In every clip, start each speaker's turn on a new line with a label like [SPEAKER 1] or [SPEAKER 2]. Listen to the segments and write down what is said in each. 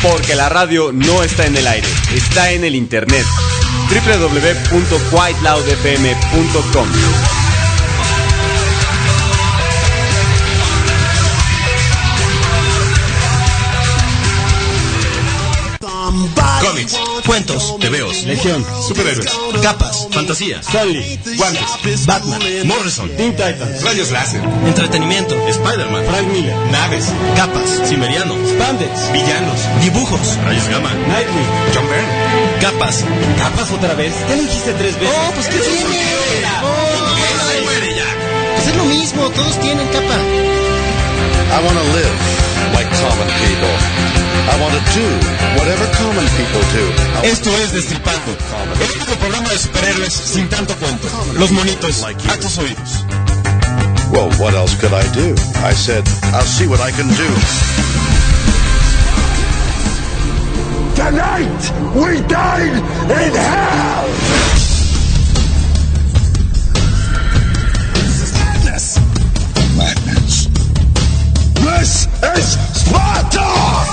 [SPEAKER 1] Porque la radio no está en el aire, está en el internet. www.quieloudfm.com.
[SPEAKER 2] Cómics, cuentos, tebeos,
[SPEAKER 3] Legión,
[SPEAKER 2] superhéroes, capas, fantasía,
[SPEAKER 3] Stanley,
[SPEAKER 2] guantes,
[SPEAKER 3] Batman,
[SPEAKER 2] Morrison,
[SPEAKER 3] Teen Titans,
[SPEAKER 2] rayos láser, entretenimiento, Spider-Man,
[SPEAKER 3] Frank Miller,
[SPEAKER 2] naves, capas, Cimmeriano,
[SPEAKER 3] Spandex,
[SPEAKER 2] villanos, dibujos, rayos gamma,
[SPEAKER 3] Nightwing,
[SPEAKER 2] John Byrne, capas.
[SPEAKER 3] ¿Capas otra vez? Ya lo dijiste 3 veces.
[SPEAKER 4] Oh, pues ¿qué tiene? Pues es lo mismo, todos tienen capa.
[SPEAKER 5] I want to live like common people. I want to do whatever common people do.
[SPEAKER 2] Esto es Destripando, el único programa de superhéroes sin tanto cuento. Los monitos, a tus oídos.
[SPEAKER 5] Well, what else could I do? I said, I'll see what I can do.
[SPEAKER 6] Tonight, we dine in hell! This is madness! Madness? This is Sparta!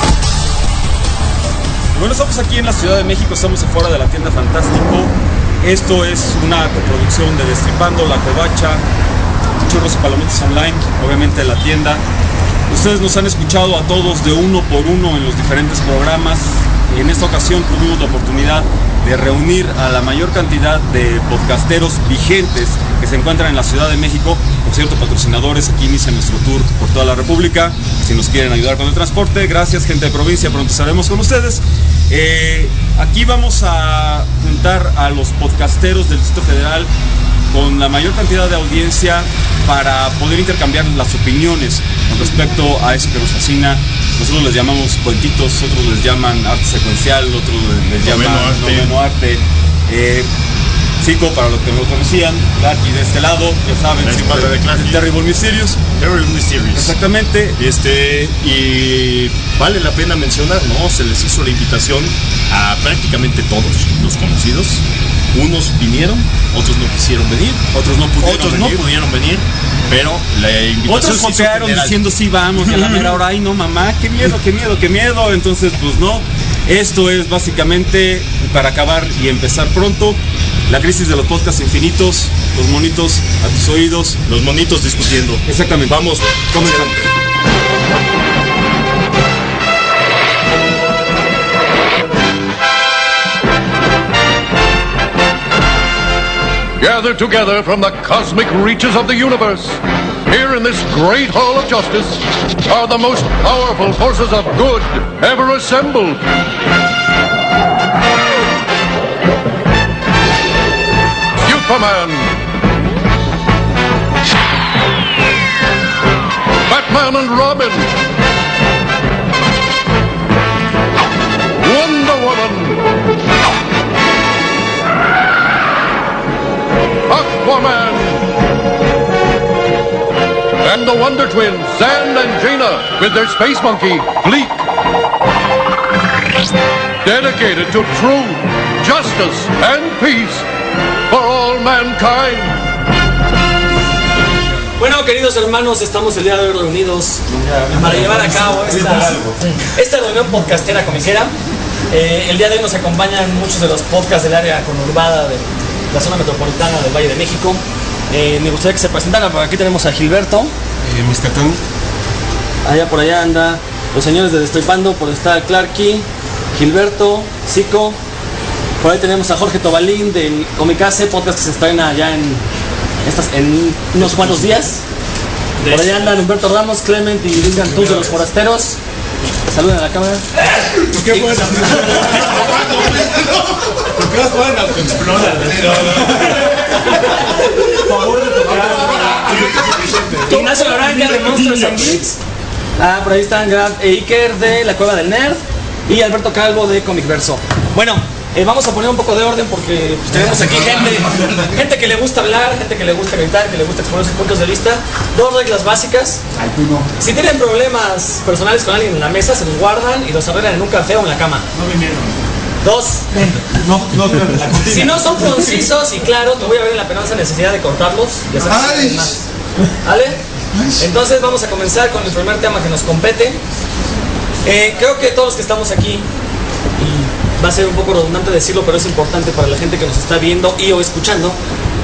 [SPEAKER 7] Bueno, estamos aquí en la Ciudad de México, estamos afuera de la tienda Fantástico. Esto es una coproducción de Destripando, La Covacha, Churros y Palomitas Online, obviamente la tienda. Ustedes nos han escuchado a todos de uno por uno en los diferentes programas. En esta ocasión tuvimos la oportunidad de reunir a la mayor cantidad de podcasteros vigentes que se encuentran en la Ciudad de México. Por cierto, patrocinadores, aquí inicia nuestro tour por toda la República. Si nos quieren ayudar con el transporte, gracias, gente de provincia, pronto estaremos con ustedes. Aquí vamos a juntar a los podcasteros del Distrito Federal con la mayor cantidad de audiencia para poder intercambiar las opiniones con respecto a eso que nos fascina. Nosotros les llamamos cuentitos, otros les llaman arte secuencial, otros les llaman noveno arte. Zico, para los que no lo conocían, Clarky de este lado, ya saben,
[SPEAKER 2] Es padre de Clarky.
[SPEAKER 7] Terrible Mysterious.
[SPEAKER 2] Terrible Mysterious.
[SPEAKER 7] Exactamente.
[SPEAKER 2] Y vale la pena mencionar, ¿no? Se les hizo la invitación a prácticamente todos los conocidos. Unos vinieron, otros no quisieron venir,
[SPEAKER 7] Otros no
[SPEAKER 2] pudieron venir, pero la invitación
[SPEAKER 7] Otros
[SPEAKER 2] se hizo
[SPEAKER 7] copiaron
[SPEAKER 2] general.
[SPEAKER 7] diciendo sí vamos, y a la mera hora, ay no mamá, qué miedo, qué miedo, qué miedo. Entonces pues no, esto es básicamente para acabar y empezar pronto. La crisis de los podcasts infinitos, los monitos a tus oídos.
[SPEAKER 2] Los monitos discutiendo.
[SPEAKER 7] Exactamente.
[SPEAKER 2] Vamos,
[SPEAKER 7] comenzamos.
[SPEAKER 6] Gathered together from the cosmic reaches of the universe, here in this great hall of justice, are the most powerful forces of good ever assembled. Superman, Batman and Robin, Wonder Woman, Aquaman, and the Wonder Twins, Zan and Jaina, with their space monkey, Gleek. Dedicated to truth, justice, and peace for all mankind.
[SPEAKER 8] Bueno, queridos hermanos, estamos el día de hoy reunidos para llevar a cabo esta reunión podcastera comiquera. El día de hoy nos acompañan muchos de los podcasts del área conurbada de la zona metropolitana del Valle de México. Me gustaría que se presentaran. Por aquí tenemos a Gilberto.
[SPEAKER 2] Miscatán.
[SPEAKER 8] Allá por allá anda los señores de Destripando, por estar Clarky, Gilberto, Zico. Por ahí tenemos a Jorge Tobalín del Comicase, podcast que se estrena ya en unos cuantos días. Por allá andan Humberto Ramos, Clement y Luis Cantú de Los Forasteros. Saluden a la cámara.
[SPEAKER 2] ¿Qué bueno? ¿Por qué vas a autoexplorar?
[SPEAKER 8] Ignacio Loranca de Monsters and Geeks. Por ahí están Grant e Iker de La Cueva del Nerd. Y Alberto Calvo de Comic Verso. Bueno, vamos a poner un poco de orden porque pues, tenemos aquí gente que le gusta hablar, gente que le gusta gritar, que le gusta exponer sus puntos de vista. Dos reglas básicas. Si tienen problemas personales con alguien en la mesa, se los guardan y los arreglan en un café o en la cama.
[SPEAKER 2] No vinieron.
[SPEAKER 8] Dos.
[SPEAKER 2] La cortina.
[SPEAKER 8] Si no son concisos y claros, me voy a ver en la penosa necesidad de cortarlos y hacer más. ¿Vale? Entonces vamos a comenzar con el primer tema que nos compete. Creo que todos los que estamos aquí, y va a ser un poco redundante decirlo, pero es importante para la gente que nos está viendo y o escuchando,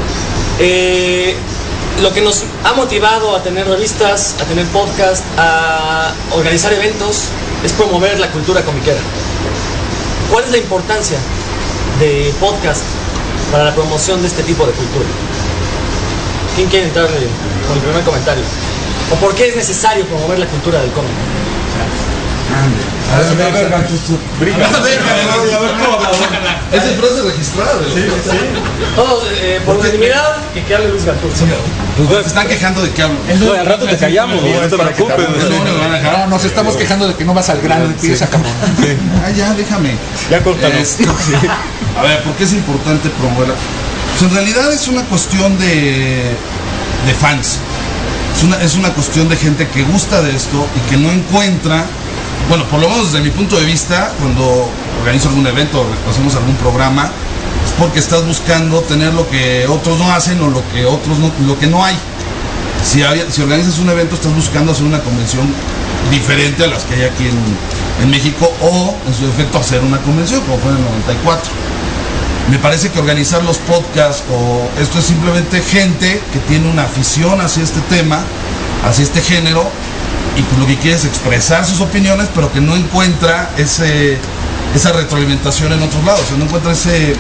[SPEAKER 8] lo que nos ha motivado a tener revistas, a tener podcast, a organizar eventos, es promover la cultura comiquera. ¿Cuál es la importancia de podcast para la promoción de este tipo de cultura? ¿Quién quiere entrar con el primer comentario? ¿O por qué es necesario promover la cultura del cómic?
[SPEAKER 9] Esa es frase registrada.
[SPEAKER 8] Todos, por unanimidad, que hable Luis Gattuso.
[SPEAKER 9] Pues se están quejando de que hablo.
[SPEAKER 3] Al rato te callamos, no te preocupes.
[SPEAKER 9] No, nos estamos quejando de que no vas al grano de pieza, cabrón. Ah, ya, déjame.
[SPEAKER 3] Ya córtanos.
[SPEAKER 9] A ver, ¿por qué es importante promoverla? Pues en realidad es una cuestión de fans. Es una cuestión de gente que gusta de esto y que no encuentra, bueno, por lo menos desde mi punto de vista, cuando organizo algún evento o hacemos algún programa, es porque estás buscando tener lo que otros no hacen o lo que no hay. Si organizas un evento, estás buscando hacer una convención diferente a las que hay aquí en México, o en su defecto hacer una convención como fue en el 94. Me parece que organizar los podcasts o esto es simplemente gente que tiene una afición hacia este tema, hacia este género, y pues lo que quiere es expresar sus opiniones, pero que no encuentra esa retroalimentación en otros lados, o sea, no encuentra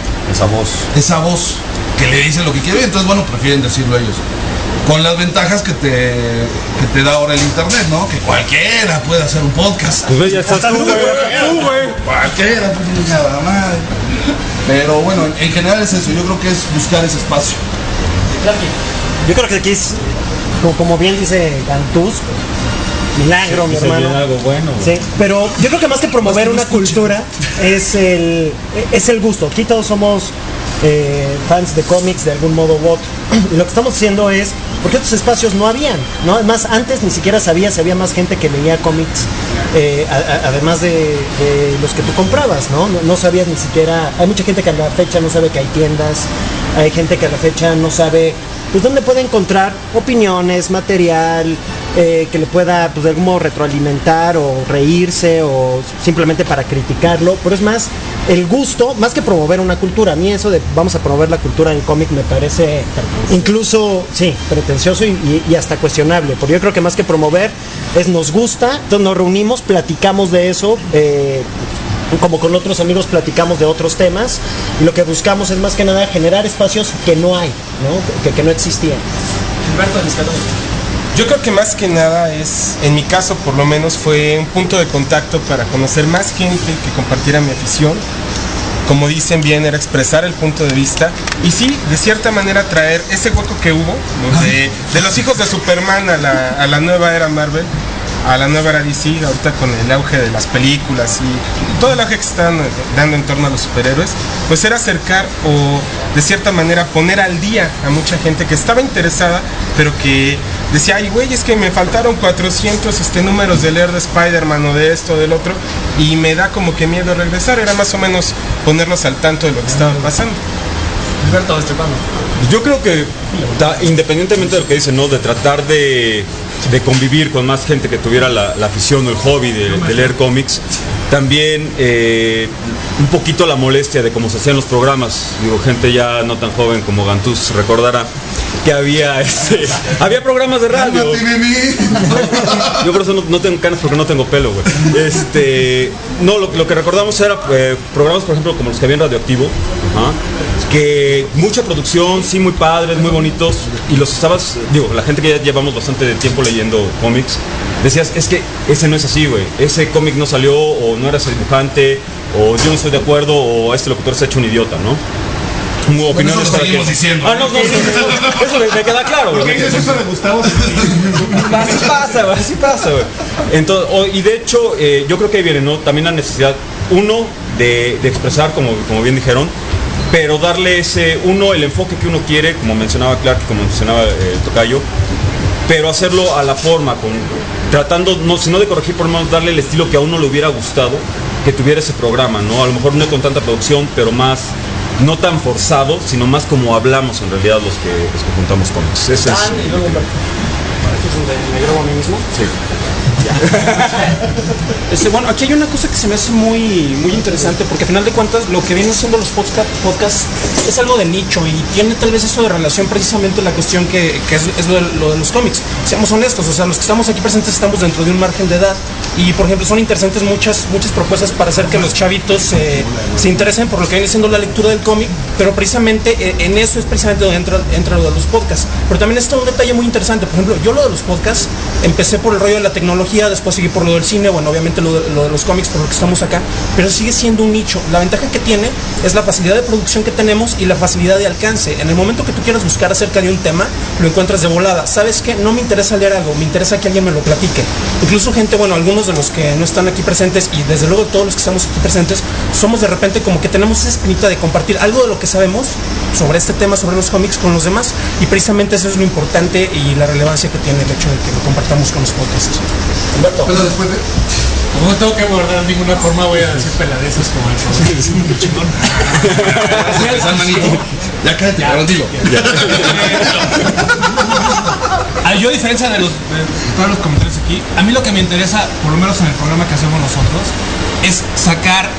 [SPEAKER 9] esa voz que le dice lo que quiere, y entonces bueno, prefieren decirlo ellos. Con las ventajas que te da ahora el internet, ¿no? Que cualquiera puede hacer un podcast.
[SPEAKER 3] Pues ya estás tú, güey.
[SPEAKER 9] Cualquiera, pues nada más. Pero bueno, en general es eso, yo creo que es buscar ese espacio.
[SPEAKER 4] Yo creo que aquí es, como bien dice Gantús, milagro, mi hermano.
[SPEAKER 3] Algo bueno,
[SPEAKER 4] sí, pero yo creo que más que promover una cultura es el gusto. Aquí todos somos fans de cómics de algún modo u otro. Y lo que estamos haciendo es, porque estos espacios no habían, ¿no? Además, antes ni siquiera si había más gente que leía cómics, además de los que tú comprabas, ¿no? No sabías ni siquiera, hay mucha gente que a la fecha no sabe que hay tiendas, hay gente que a la fecha no sabe, pues, dónde puede encontrar opiniones, material, que le pueda, pues, de algún modo retroalimentar o reírse o simplemente para criticarlo, pero es más el gusto, más que promover una cultura. A mí eso de vamos a promover la cultura del cómic me parece incluso, sí, pretencioso y hasta cuestionable, porque yo creo que más que promover es nos gusta, entonces nos reunimos, platicamos de eso, como con otros amigos platicamos de otros temas, y lo que buscamos es más que nada generar espacios que no hay, ¿no? Que no existían.
[SPEAKER 8] Gilberto Niscadón.
[SPEAKER 10] Yo creo que más que nada es, en mi caso por lo menos, fue un punto de contacto para conocer más gente que compartiera mi afición. Como dicen bien, era expresar el punto de vista y sí, de cierta manera traer ese hueco que hubo, ¿no? de los hijos de Superman a la nueva era Marvel, a la nueva era DC, ahorita con el auge de las películas y todo el auge que están dando en torno a los superhéroes, pues era acercar o de cierta manera poner al día a mucha gente que estaba interesada, pero que decía, ay güey, es que me faltaron 400 números de leer de Spider-Man o de esto o del otro, y me da como que miedo regresar. Era más o menos ponerlos al tanto de lo que estaba pasando.
[SPEAKER 8] Gilberto Estepano.
[SPEAKER 3] Yo creo que independientemente de lo que dicen, ¿no? De tratar de convivir con más gente que tuviera la afición o el hobby de leer cómics, también un poquito la molestia de cómo se hacían los programas. Digo, gente ya no tan joven como Gantús recordará que había programas de radio. Yo por eso no tengo canas, porque no tengo pelo, güey. No, lo que recordamos era programas, por ejemplo, como los que había en Radioactivo, que mucha producción, sí, muy padres, muy bonitos, y los estabas, digo, la gente que ya llevamos bastante tiempo leyendo cómics, decías, es que ese no es así, güey, ese cómic no salió, o no era ese dibujante, o yo no estoy de acuerdo, o este locutor se ha hecho un idiota, ¿no? Opiniones para que...
[SPEAKER 9] diciendo.
[SPEAKER 3] No, eso me queda claro, güey.
[SPEAKER 2] ¿Por qué dices eso de Gustavo?
[SPEAKER 3] Así pasa, güey. Entonces, y de hecho, yo creo que ahí viene, ¿no? También la necesidad, uno, de expresar, como bien dijeron, pero darle el enfoque que uno quiere, como mencionaba Clark, como mencionaba el tocayo, pero hacerlo a la forma, tratando, si no de corregir, por lo menos darle el estilo que a uno le hubiera gustado que tuviera ese programa, ¿no? A lo mejor no con tanta producción, pero más, no tan forzado, sino más como hablamos en realidad los que juntamos cómics. Ese es.
[SPEAKER 8] Y luego Humberto. ¿Este es un de negro a mí mismo?
[SPEAKER 3] Sí.
[SPEAKER 10] Bueno, aquí hay una cosa que se me hace muy interesante, porque al final de cuentas lo que vienen siendo los podcasts es algo de nicho y tiene tal vez eso de relación precisamente la cuestión que es lo de los cómics. Seamos honestos, o sea, los que estamos aquí presentes estamos dentro de un margen de edad y, por ejemplo, son interesantes muchas propuestas para hacer que los chavitos se interesen por lo que viene siendo la lectura del cómic, pero precisamente en eso es precisamente donde entra lo de los podcasts. Pero también está un detalle muy interesante. Por ejemplo, yo lo de los podcasts empecé por el rollo de la tecnología, después seguí por lo del cine, bueno, obviamente lo de los cómics por lo que estamos acá, pero sigue siendo un nicho. La ventaja que tiene es la facilidad de producción que tenemos y la facilidad de alcance. En el momento que tú quieras buscar acerca de un tema, lo encuentras de volada. ¿Sabes qué? No me interesa leer algo, me interesa que alguien me lo platique. Incluso gente, bueno, algunos de los que no están aquí presentes y desde luego todos los que estamos aquí presentes, somos de repente como que tenemos esa espinita de compartir algo de lo que sabemos sobre este tema, sobre los cómics con los demás, y precisamente eso es lo importante y la relevancia que tiene el hecho de que lo compartamos con los podcasts. Humberto.
[SPEAKER 9] Pero después de...
[SPEAKER 11] Como no tengo que abordar de ninguna forma, voy a decir peladezas como el Rodríguez. Es un chingón.
[SPEAKER 9] Ya cállate, cabrón, dilo.
[SPEAKER 11] Yo, a diferencia de todos los comentarios aquí, a mí lo que me interesa, por lo menos en el programa que hacemos nosotros, es sacar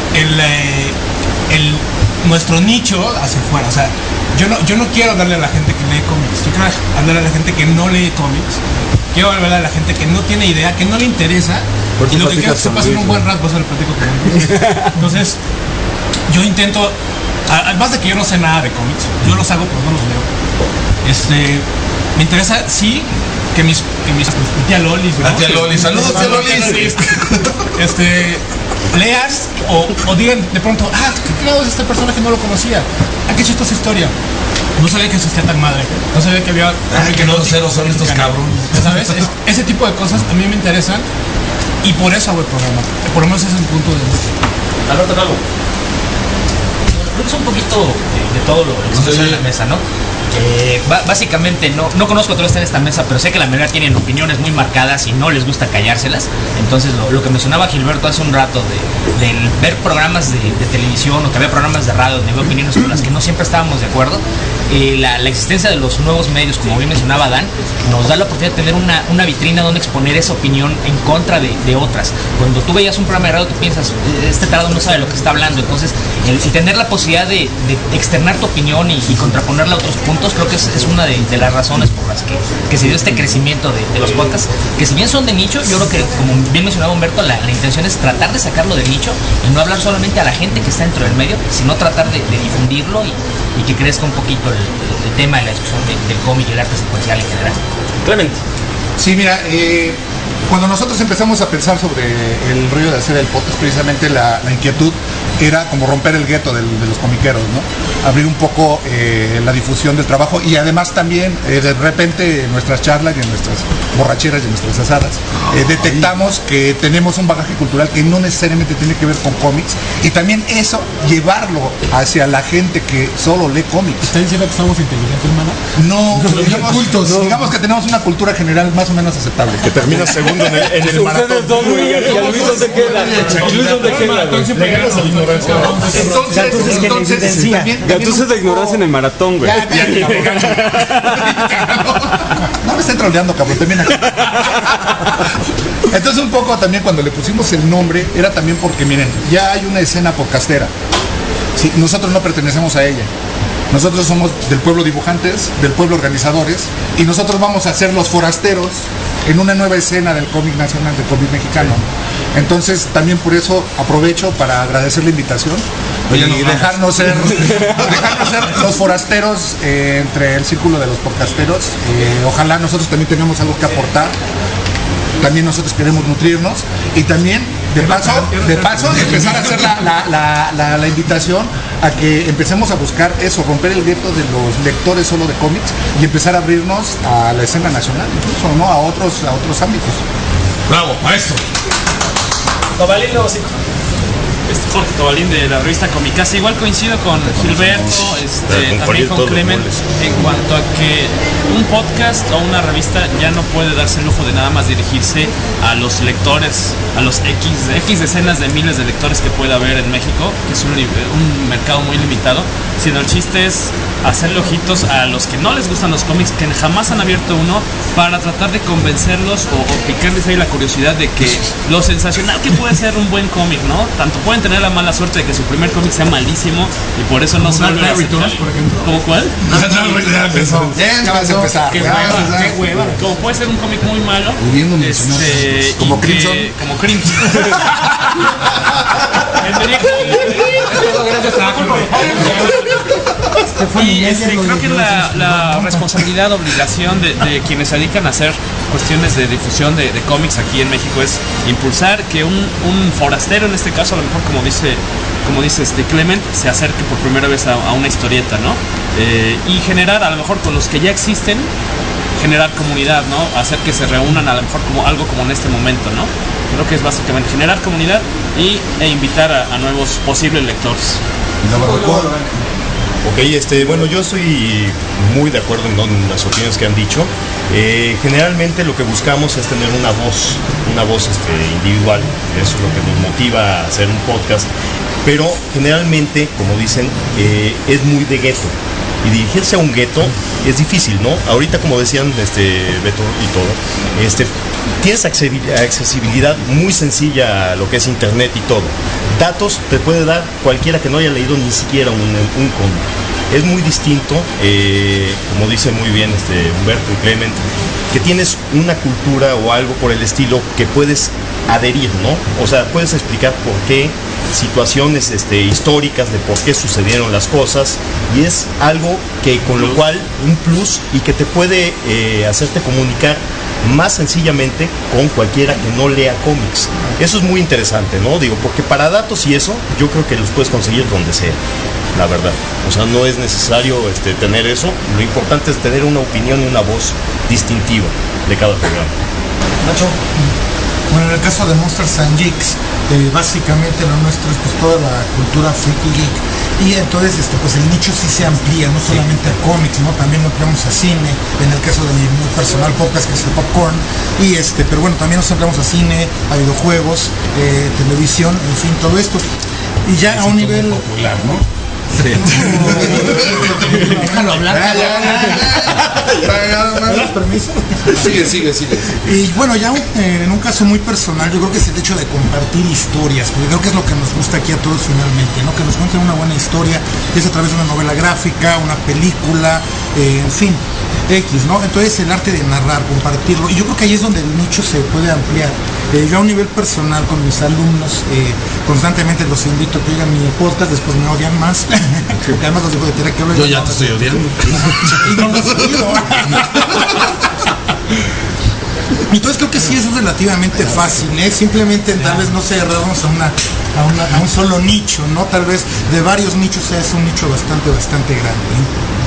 [SPEAKER 11] nuestro nicho hacia afuera. O sea, yo no quiero hablarle a la gente que lee cómics, yo quiero hablarle a la gente que no lee cómics. Quiero hablarle a la gente que no tiene idea, que no le interesa, y lo que quiero es que se pasen un buen rato, pues se lo platico con él. Entonces, yo intento, además de que yo no sé nada de cómics, yo los hago, pero no los leo. Me interesa, sí, que mi tía Lolis, ¿no?
[SPEAKER 9] La tía Lolis, saludos tía Lolis.
[SPEAKER 11] Leas o digan de pronto, ¿qué creado es este personaje? No lo conocía. Qué chistosa historia. No sabía que existía tan madre. No sabía que había...
[SPEAKER 9] que no ceros son estos cabrones.
[SPEAKER 11] ¿Sabes? Ese tipo de cosas a mí me interesan y por eso hago el programa. Por lo menos ese es el punto de vista.
[SPEAKER 8] Alberto Calvo. Creo que es un poquito de todo lo que se en la mesa, ¿no? Básicamente no conozco a todos los que están en esta mesa, pero sé que la mayoría tienen opiniones muy marcadas y no les gusta callárselas. Entonces lo que mencionaba Gilberto hace un rato de ver programas de televisión o que había programas de radio donde había opiniones con las que no siempre estábamos de acuerdo, la existencia de los nuevos medios, como bien mencionaba Dan, nos da la oportunidad de tener una vitrina donde exponer esa opinión en contra de otras. Cuando tú veías un programa de radio, tú piensas, este tarado no sabe lo que está hablando. Entonces el tener la posibilidad de externar tu opinión y contraponerla a otros puntos, creo que es una de las razones por las que se dio este crecimiento de los podcasts, que si bien son de nicho, yo creo que, como bien mencionaba Humberto, la intención es tratar de sacarlo del nicho y no hablar solamente a la gente que está dentro del medio, sino tratar de difundirlo y que crezca un poquito el tema de la discusión del cómic y el arte secuencial en general. Clemente.
[SPEAKER 12] Sí, mira, cuando nosotros empezamos a pensar sobre el rollo de hacer el podcast, precisamente la inquietud era como romper el gueto de los comiqueros, ¿no? Abrir un poco la difusión del trabajo y además también de repente en nuestras charlas y en nuestras borracheras y en nuestras asadas detectamos que tenemos un bagaje cultural que no necesariamente tiene que ver con cómics y también eso llevarlo hacia la gente que solo lee cómics.
[SPEAKER 11] ¿Está diciendo que estamos inteligentes, hermano?
[SPEAKER 12] No, digamos que tenemos una cultura general más o menos aceptable.
[SPEAKER 2] Que termina segundo en el maratón.
[SPEAKER 3] Ustedes dos, güey, ¿y a Luis dónde queda? ¿Luis dónde queda?
[SPEAKER 12] Entonces
[SPEAKER 3] Entonces la ignorancia en el maratón, güey.
[SPEAKER 12] No me estén troleando, cabrón, también aquí. Entonces un poco también cuando le pusimos el nombre era también porque miren, ya hay una escena podcastera. Sí, nosotros no pertenecemos a ella. Nosotros somos del pueblo dibujantes, del pueblo organizadores, y nosotros vamos a ser los forasteros en una nueva escena del cómic nacional, del cómic mexicano. Entonces también por eso aprovecho para agradecer la invitación y dejarnos ser los forasteros entre el círculo de los podcasteros. Ojalá nosotros también tengamos algo que aportar. También nosotros queremos nutrirnos y también de paso empezar a hacer la invitación a que empecemos a buscar eso, romper el gueto de los lectores solo de cómics y empezar a abrirnos a la escena nacional, incluso, ¿no? a otros ámbitos.
[SPEAKER 11] Bravo, maestro.
[SPEAKER 13] Jorge Tobalín de la revista Comicasa. Igual coincido con Gilberto, también con Clement, en cuanto a que un podcast o una revista ya no puede darse el lujo de nada más dirigirse a los lectores, a los X decenas de miles de lectores que puede haber en México, que es un mercado muy limitado, sino el chiste es hacerle ojitos a los que no les gustan los cómics, que jamás han abierto uno, para tratar de convencerlos o picarles ahí la curiosidad de que lo sensacional que puede ser un buen cómic, ¿no? Tanto pueden tener la mala suerte de que su primer cómic sea malísimo y por eso no se vuelven a acercar. ¿Cómo cuál?
[SPEAKER 12] Ya vas a empezar.
[SPEAKER 13] Qué hueva. Como puede ser un cómic muy malo.
[SPEAKER 12] Como Crimson.
[SPEAKER 13] Como Crimson. Y creo que la responsabilidad, obligación de quienes se dedican a hacer cuestiones de difusión de cómics aquí en México es impulsar que un forastero, en este caso, a lo mejor como dice Clement, se acerque por primera vez a una historieta, ¿no? Y generar, a lo mejor con los que ya existen, generar comunidad, ¿no? Hacer que se reúnan a lo mejor como algo como en este momento, ¿no? Creo que es básicamente generar comunidad e invitar a nuevos posibles lectores.
[SPEAKER 2] Ok, bueno, yo estoy muy de acuerdo en las opiniones que han dicho. Generalmente lo que buscamos es tener una voz individual. Eso es lo que nos motiva a hacer un podcast. Pero generalmente, como dicen, es muy de gueto. Y dirigirse a un gueto es difícil, ¿no? Ahorita, como decían Beto y todo, tienes accesibilidad muy sencilla a lo que es internet y todo. Datos te puede dar cualquiera que no haya leído ni siquiera un cómic. Es muy distinto, como dice muy bien Humberto y Clement, que tienes una cultura o algo por el estilo que puedes adherir, ¿no? O sea, puedes explicar por qué, situaciones históricas de por qué sucedieron las cosas, y es algo que con lo cual un plus y que te puede hacerte comunicar más sencillamente con cualquiera que no lea cómics. Eso es muy interesante, ¿no? Digo, porque para datos y eso, yo creo que los puedes conseguir donde sea, la verdad. O sea, no es necesario tener eso. Lo importante es tener una opinión y una voz distintiva de cada programa.
[SPEAKER 12] Nacho. Bueno, en el caso de Monsters and Geeks, básicamente lo nuestro es pues toda la cultura freaky geek, y entonces pues el nicho sí se amplía, no solamente a cómics, ¿no? También lo ampliamos a cine, en el caso de mi muy personal podcast, que es el Popcorn, y pero bueno, también nos ampliamos a cine, a videojuegos, televisión, en fin, todo esto. Y ya a un nivel
[SPEAKER 9] popular, ¿no?
[SPEAKER 12] Sí. Déjalo hablar. Permiso.
[SPEAKER 9] Sigue.
[SPEAKER 12] Y bueno, ya en un caso muy personal, yo creo que es el hecho de compartir historias, porque creo que es lo que nos gusta aquí a todos finalmente, ¿no? Que nos cuenten una buena historia, es a través de una novela gráfica, una película, en fin, X, ¿no? Entonces el arte de narrar, compartirlo, y yo creo que ahí es donde el nicho se puede ampliar. Yo a un nivel personal con mis alumnos constantemente los invito a que oigan mi podcast, después me odian más, porque además los digo de tela que hablo.
[SPEAKER 9] Yo ya te estoy odiando.
[SPEAKER 12] Y no los odio. Entonces creo que sí es relativamente fácil, simplemente tal vez no se cerrarnos a un solo nicho, ¿no? Tal vez de varios nichos sea un nicho bastante grande.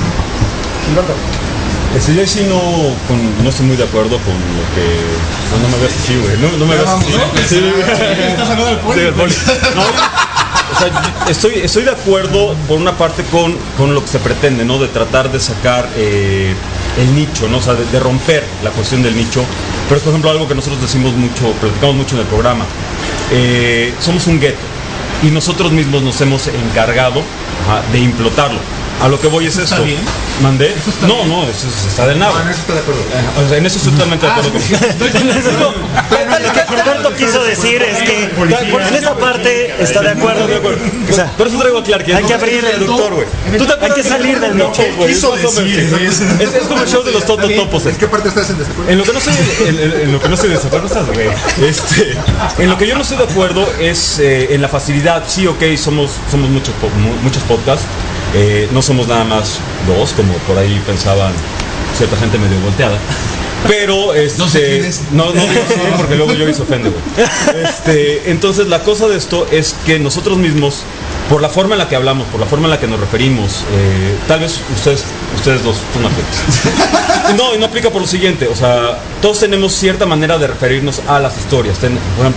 [SPEAKER 3] Yo sí no estoy muy de acuerdo con lo que... No me veas así, güey. No me veas así. Sí. ¿Estás hablando del poli? No, o sea, estoy de acuerdo por una parte con lo que se pretende, ¿no? De tratar de sacar el nicho, ¿no? O sea, de romper la cuestión del nicho. Pero es, por ejemplo, algo que nosotros platicamos mucho en el programa. Somos un gueto y nosotros mismos nos hemos encargado de implotarlo. A lo que voy es esto. ¿Está bien? ¿Mandé? No, eso está del nabo.
[SPEAKER 12] No, en eso está de acuerdo.
[SPEAKER 3] O sea, en eso estoy totalmente de acuerdo contigo.
[SPEAKER 4] Lo que Gilberto quiso decir es que en esa parte está de acuerdo. O sea,
[SPEAKER 3] por eso traigo a Clark.
[SPEAKER 4] Hay que abrir el reductor, güey. Hay que salir del nicho.
[SPEAKER 3] Es como el show de los topos.
[SPEAKER 12] ¿En qué parte estás en desacuerdo?
[SPEAKER 3] En lo que no estoy de acuerdo estás, güey. En lo que yo no estoy de acuerdo es en la facilidad. Sí, ok, somos muchos podcasts. No somos nada más dos, como por ahí pensaban cierta gente medio volteada. Pero no digo así porque luego yo se ofende, güey. Entonces la cosa de esto es que nosotros mismos, por la forma en la que hablamos, por la forma en la que nos referimos, tal vez ustedes dos son aplican. No aplica por lo siguiente, o sea, todos tenemos cierta manera de referirnos a las historias. Por ejemplo,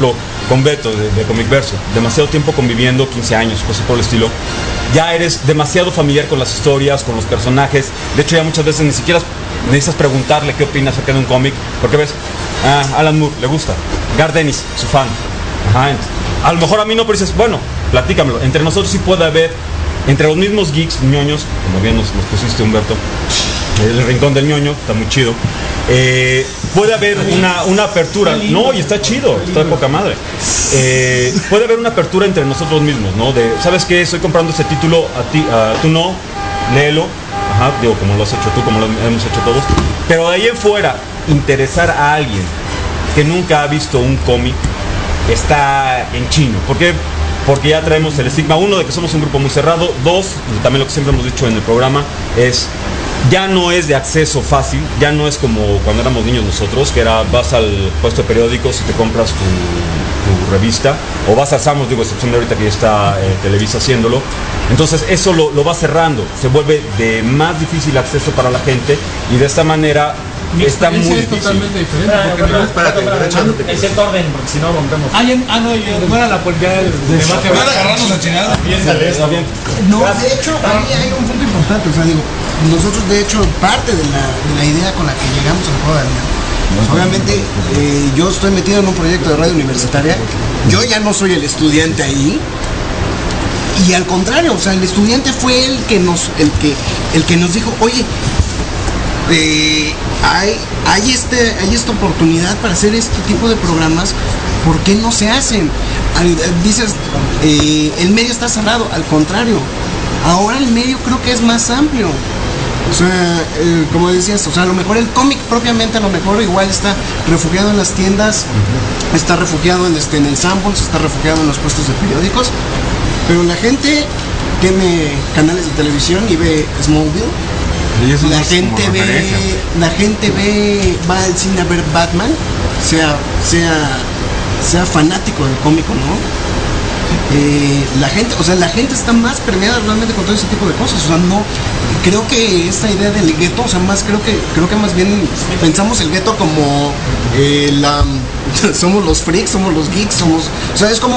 [SPEAKER 3] con Beto de Comic Verso, demasiado tiempo conviviendo, 15 años, cosas por el estilo, ya eres demasiado familiar con las historias, con los personajes. De hecho, ya muchas veces ni siquiera necesitas preguntarle qué opina acerca de un cómic, porque ves, Alan Moore, le gusta, Garth Ennis, su fan. Ajá, a lo mejor a mí no, pero dices, bueno, platícamelo. Entre nosotros sí puede haber, entre los mismos geeks, ñoños, como bien nos pusiste, Humberto, el rincón del ñoño, está muy chido. Puede haber una apertura, no, y está chido, está de poca madre. Puede haber una apertura entre nosotros mismos, ¿no? De, ¿sabes qué? Estoy comprando ese título, tú no, léelo. Ajá, digo, como lo has hecho tú, como lo hemos hecho todos. Pero de ahí en fuera, interesar a alguien que nunca ha visto un cómic está en chino. ¿Por qué? Porque ya traemos el estigma, uno, de que somos un grupo muy cerrado. Dos, también lo que siempre hemos dicho en el programa, es ya no es de acceso fácil, ya no es como cuando éramos niños nosotros, que era vas al puesto de periódicos y te compras tu revista, o vas a Samos, digo, excepción de ahorita que ya está Televisa haciéndolo. Entonces eso lo va cerrando, se vuelve de más difícil acceso para la gente, y de esta manera está muy difícil.
[SPEAKER 11] Es totalmente diferente.
[SPEAKER 8] En cierto orden, porque si no rompemos.
[SPEAKER 11] No era la polvia del debate.
[SPEAKER 9] Van a agarrarnos a chingadas.
[SPEAKER 3] Está bien.
[SPEAKER 14] No, de hecho, ahí hay un punto importante. O sea, digo, nosotros, de hecho, parte de la idea con la que llegamos al juego del Nerd, pues, obviamente, yo estoy metido en un proyecto de radio universitaria. Yo ya no soy el estudiante ahí. Y al contrario, o sea, el estudiante fue el que nos dijo, oye, hay esta oportunidad para hacer este tipo de programas, ¿por qué no se hacen? Dices, el medio está cerrado, al contrario, ahora el medio creo que es más amplio. O sea, como decías, o sea, a lo mejor el cómic propiamente, a lo mejor igual está refugiado en las tiendas, está refugiado en el Sanborns, está refugiado en los puestos de periódicos, pero la gente tiene canales de televisión y ve Smallville. La gente va al cine a ver Batman, sea fanático del cómic o no. La gente está más permeada realmente con todo ese tipo de cosas. O sea, no creo que esta idea del gueto, o sea, creo que más bien pensamos el gueto como somos los freaks, somos los geeks, o sea, es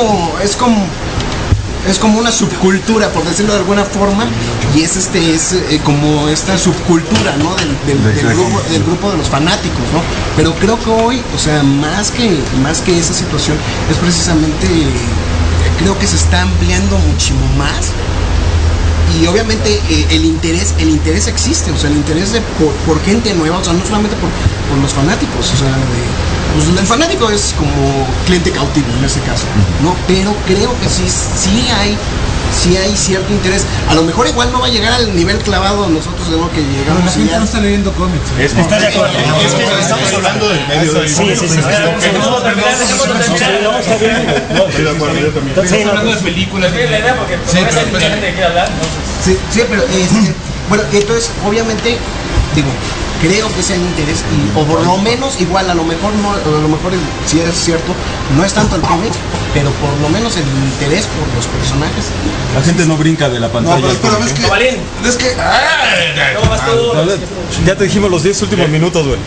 [SPEAKER 14] como una subcultura, por decirlo de alguna forma, y es como esta subcultura, ¿no? del grupo de los fanáticos, ¿no? Pero creo que hoy, o sea, más que esa situación, es precisamente, creo que se está ampliando muchísimo más. Y obviamente el interés existe, o sea, el interés por gente nueva, o sea, no solamente por los fanáticos, o sea, pues el fanático es como cliente cautivo en ese caso, ¿no? Pero creo que sí hay cierto interés. A lo mejor igual no va a llegar al nivel clavado nosotros de lo que llegamos.
[SPEAKER 11] Pero la gente no está leyendo cómics.
[SPEAKER 2] Está de acuerdo. Es que estamos hablando del medio del cómic.
[SPEAKER 11] Sí.
[SPEAKER 2] Estoy de acuerdo, yo también.
[SPEAKER 11] Estamos hablando de películas.
[SPEAKER 14] Sí, pero bueno, entonces obviamente digo, creo que sea el interés, o por lo menos igual, a lo mejor si es cierto, no es tanto el cómic, pero por lo menos el interés por los personajes.
[SPEAKER 3] La gente no brinca de la pantalla.
[SPEAKER 9] No, pero es que
[SPEAKER 3] ya te dijimos los 10 últimos minutos, güey.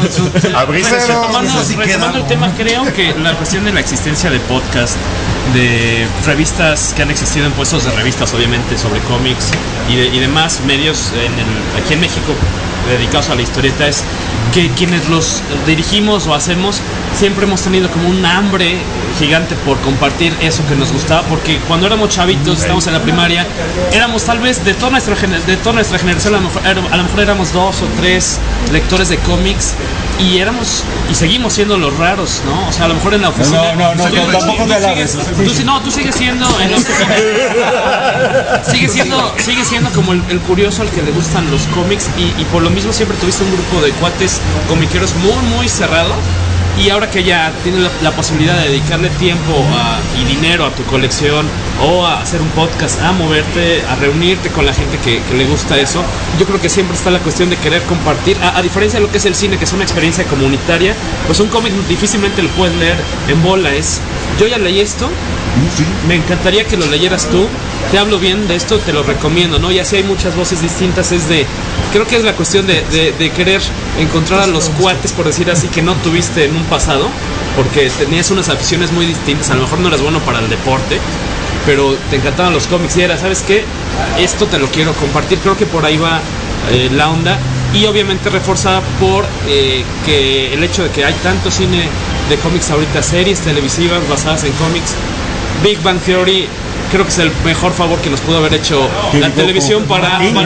[SPEAKER 13] Retomando el tema, creo que la cuestión de la existencia de podcast, de revistas que han existido en puestos de revistas, obviamente, sobre cómics y demás medios aquí en México dedicados a la historieta, es que quienes los dirigimos o hacemos siempre hemos tenido como un hambre gigante por compartir eso que nos gustaba, porque cuando éramos chavitos, estábamos en la primaria, éramos tal vez de toda nuestra generación, a lo mejor éramos 2 o 3 lectores de cómics, y seguimos siendo los raros, ¿no? O sea, a lo mejor en la oficina.
[SPEAKER 3] No, tampoco te alabes.
[SPEAKER 13] Tú sigues siendo en la oficina. Sigue siendo como el curioso al que le gustan los cómics, y por lo mismo siempre tuviste un grupo de cuates comiqueros muy, muy cerrado. Y ahora que ya tienes la posibilidad de dedicarle tiempo y dinero a tu colección, o a hacer un podcast, a moverte, a reunirte con la gente que le gusta eso, yo creo que siempre está la cuestión de querer compartir, a diferencia de lo que es el cine, que es una experiencia comunitaria. Pues un cómic difícilmente lo puedes leer en bola. Yo ya leí esto, me encantaría que lo leyeras tú, te hablo bien de esto, te lo recomiendo, ¿no? Y así hay muchas voces distintas. Creo que es la cuestión de querer encontrar a los cuates, por decir así, que no tuviste en un pasado, porque tenías unas aficiones muy distintas. A lo mejor no eras bueno para el deporte, pero te encantaban los cómics y era, ¿sabes qué? Esto te lo quiero compartir. Creo que por ahí va la onda, y obviamente reforzada por que el hecho de que hay tanto cine de cómics ahorita, series televisivas basadas en cómics. Big Bang Theory creo que es el mejor favor que nos pudo haber hecho la televisión para no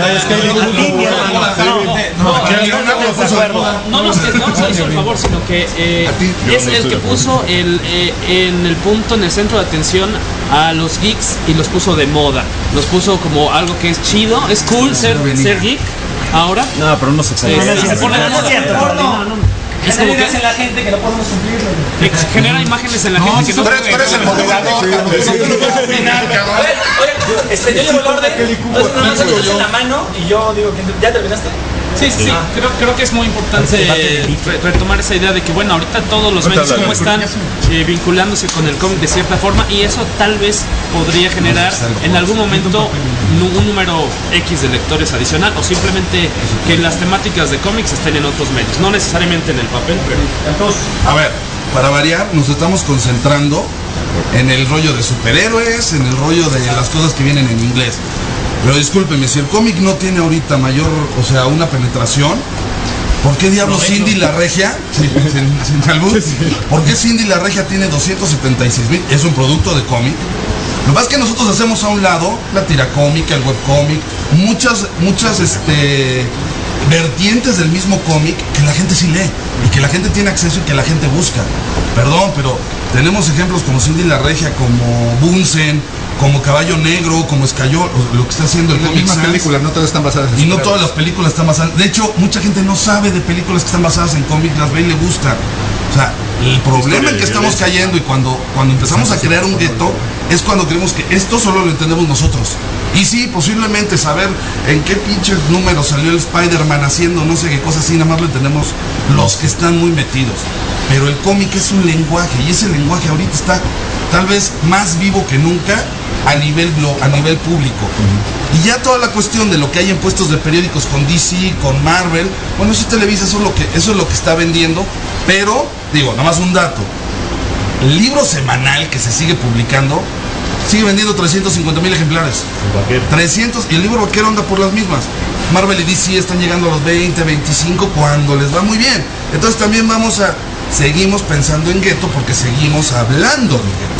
[SPEAKER 13] nos hizo el favor, sino que es el que puso en el punto, en el centro de atención a los geeks, y los puso de moda, los puso como algo que es chido, es cool ser geek ahora.
[SPEAKER 3] No, pero no se exagera.
[SPEAKER 8] Es como que en la gente que no podemos cumplir.
[SPEAKER 13] Genera imágenes en la gente que no.
[SPEAKER 12] Tú eres el moderador.
[SPEAKER 8] Yo llevo el orden. Entonces nada más se en la mano y yo digo que ya terminaste.
[SPEAKER 13] Sí. Creo que es muy importante retomar esa idea de que, bueno, ahorita todos los medios como están vinculándose con el cómic de cierta forma, y eso tal vez podría generar en algún momento un número X de lectores adicional, o simplemente que las temáticas de cómics estén en otros medios, no necesariamente en el papel, pero entonces,
[SPEAKER 9] a ver, para variar, nos estamos concentrando en el rollo de superhéroes, en el rollo de las cosas que vienen en inglés. Pero discúlpeme, si el cómic no tiene ahorita mayor, o sea, una penetración, ¿por qué diablos Cindy la Regia? Sin albur, ¿por qué Cindy la Regia tiene 276,000? Es un producto de cómic. Lo más que nosotros hacemos a un lado, la tira cómica, el webcómic, muchas vertientes del mismo cómic que la gente sí lee y que la gente tiene acceso y que la gente busca. Perdón, pero tenemos ejemplos como Cindy la Regia, como Bunsen, como Caballo Negro, como Escayol, lo que está haciendo el Comic Sans.
[SPEAKER 12] Películas, no todas están basadas en
[SPEAKER 9] y no todas las películas están basadas. De hecho, mucha gente no sabe de películas que están basadas en cómics, las ve y le gustan. O sea, el problema en que estamos cayendo, y cuando empezamos a crear un gueto, es cuando creemos que esto solo lo entendemos nosotros. Y sí, posiblemente saber en qué pinches números salió el Spider-Man haciendo no sé qué cosas así, nada más lo entendemos los que están muy metidos. Pero el cómic es un lenguaje, y ese lenguaje ahorita está tal vez más vivo que nunca a nivel público. Y ya toda la cuestión de lo que hay en puestos de periódicos con DC, con Marvel, bueno, eso Televisa, eso es lo que está vendiendo. Pero, digo, nada más un dato, el libro semanal que se sigue publicando sigue vendiendo 350,000 ejemplares. 300, y el libro vaquero anda por las mismas. Marvel y DC están llegando a los 20, 25 cuando les va muy bien. Entonces también seguimos pensando en gueto porque seguimos hablando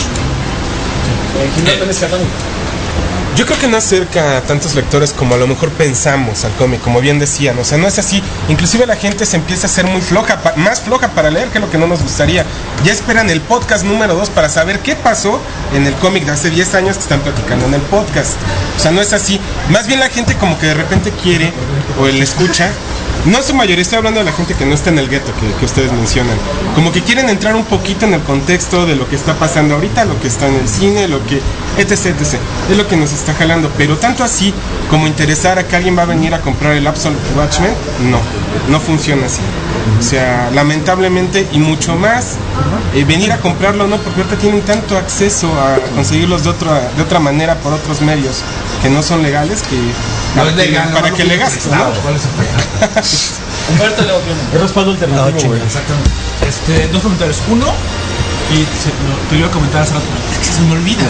[SPEAKER 9] de gueto.
[SPEAKER 10] Yo creo que no acerca a tantos lectores como a lo mejor pensamos al cómic, como bien decían, o sea, no es así. Inclusive la gente se empieza a hacer muy floja, más floja para leer, que es lo que no nos gustaría. Ya esperan el podcast número 2 para saber qué pasó en el cómic de hace 10 años que están platicando en el podcast. O sea, no es así. Más bien la gente como que de repente quiere, o él escucha. No su mayoría, estoy hablando de la gente que no está en el gueto, que ustedes mencionan. Como que quieren entrar un poquito en el contexto de lo que está pasando ahorita, lo que está en el cine, lo que, etc. Es lo que nos está jalando. Pero tanto así como interesar a que alguien va a venir a comprar el Absolute Watchmen, no funciona así. O sea, lamentablemente, y mucho más, venir a comprarlo, no, porque ahorita tienen tanto acceso a conseguirlos de otra manera por otros medios que no son legales, que para que le gastes, ¿no?
[SPEAKER 8] Humberto Leo,
[SPEAKER 7] yo respaldo alternativo, güey.
[SPEAKER 11] Exactamente. Dos comentarios. Uno, y te iba a comentar hace rato, es que se me olvida.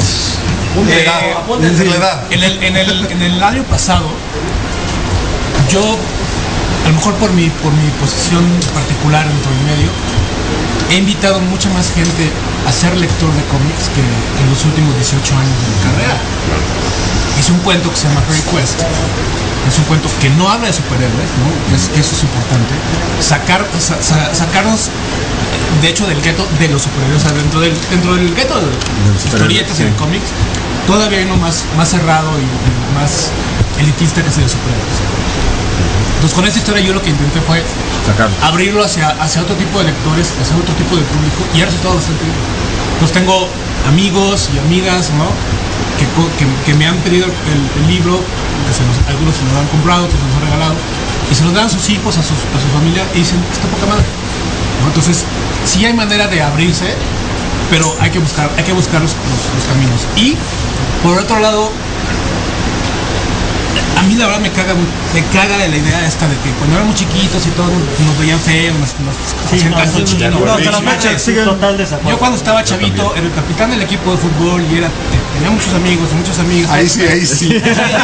[SPEAKER 11] En el año pasado, yo, a lo mejor por mi posición particular dentro del medio, he invitado mucha más gente a ser lector de cómics que en los últimos 18 años de mi carrera. Hice un cuento que se llama Fairy Quest. Es un cuento que no habla de superhéroes, ¿no? Eso es importante. Sacarnos, de hecho, del gueto de los superhéroes, o sea, dentro del gueto de las historietas y de cómics, todavía hay uno más cerrado y más elitista que es el de superhéroes. Entonces, con esta historia yo lo que intenté fue abrirlo hacia otro tipo de lectores, hacia otro tipo de público, y ha resultado bastante bien. Entonces tengo amigos y amigas, ¿no?, que me han pedido el libro, que algunos se lo han comprado, otros se lo han regalado, y se lo dan a sus hijos, a su familia, y dicen, está poca madre, ¿no? Entonces, sí hay manera de abrirse, pero hay que buscar los caminos. Y, por otro lado, a mí la verdad me caga la idea esta de que cuando éramos chiquitos y todos nos veían feos, hacían caso chino. Yo cuando estaba chavito era el capitán del equipo de fútbol y tenía muchos amigos.
[SPEAKER 12] Ahí sí.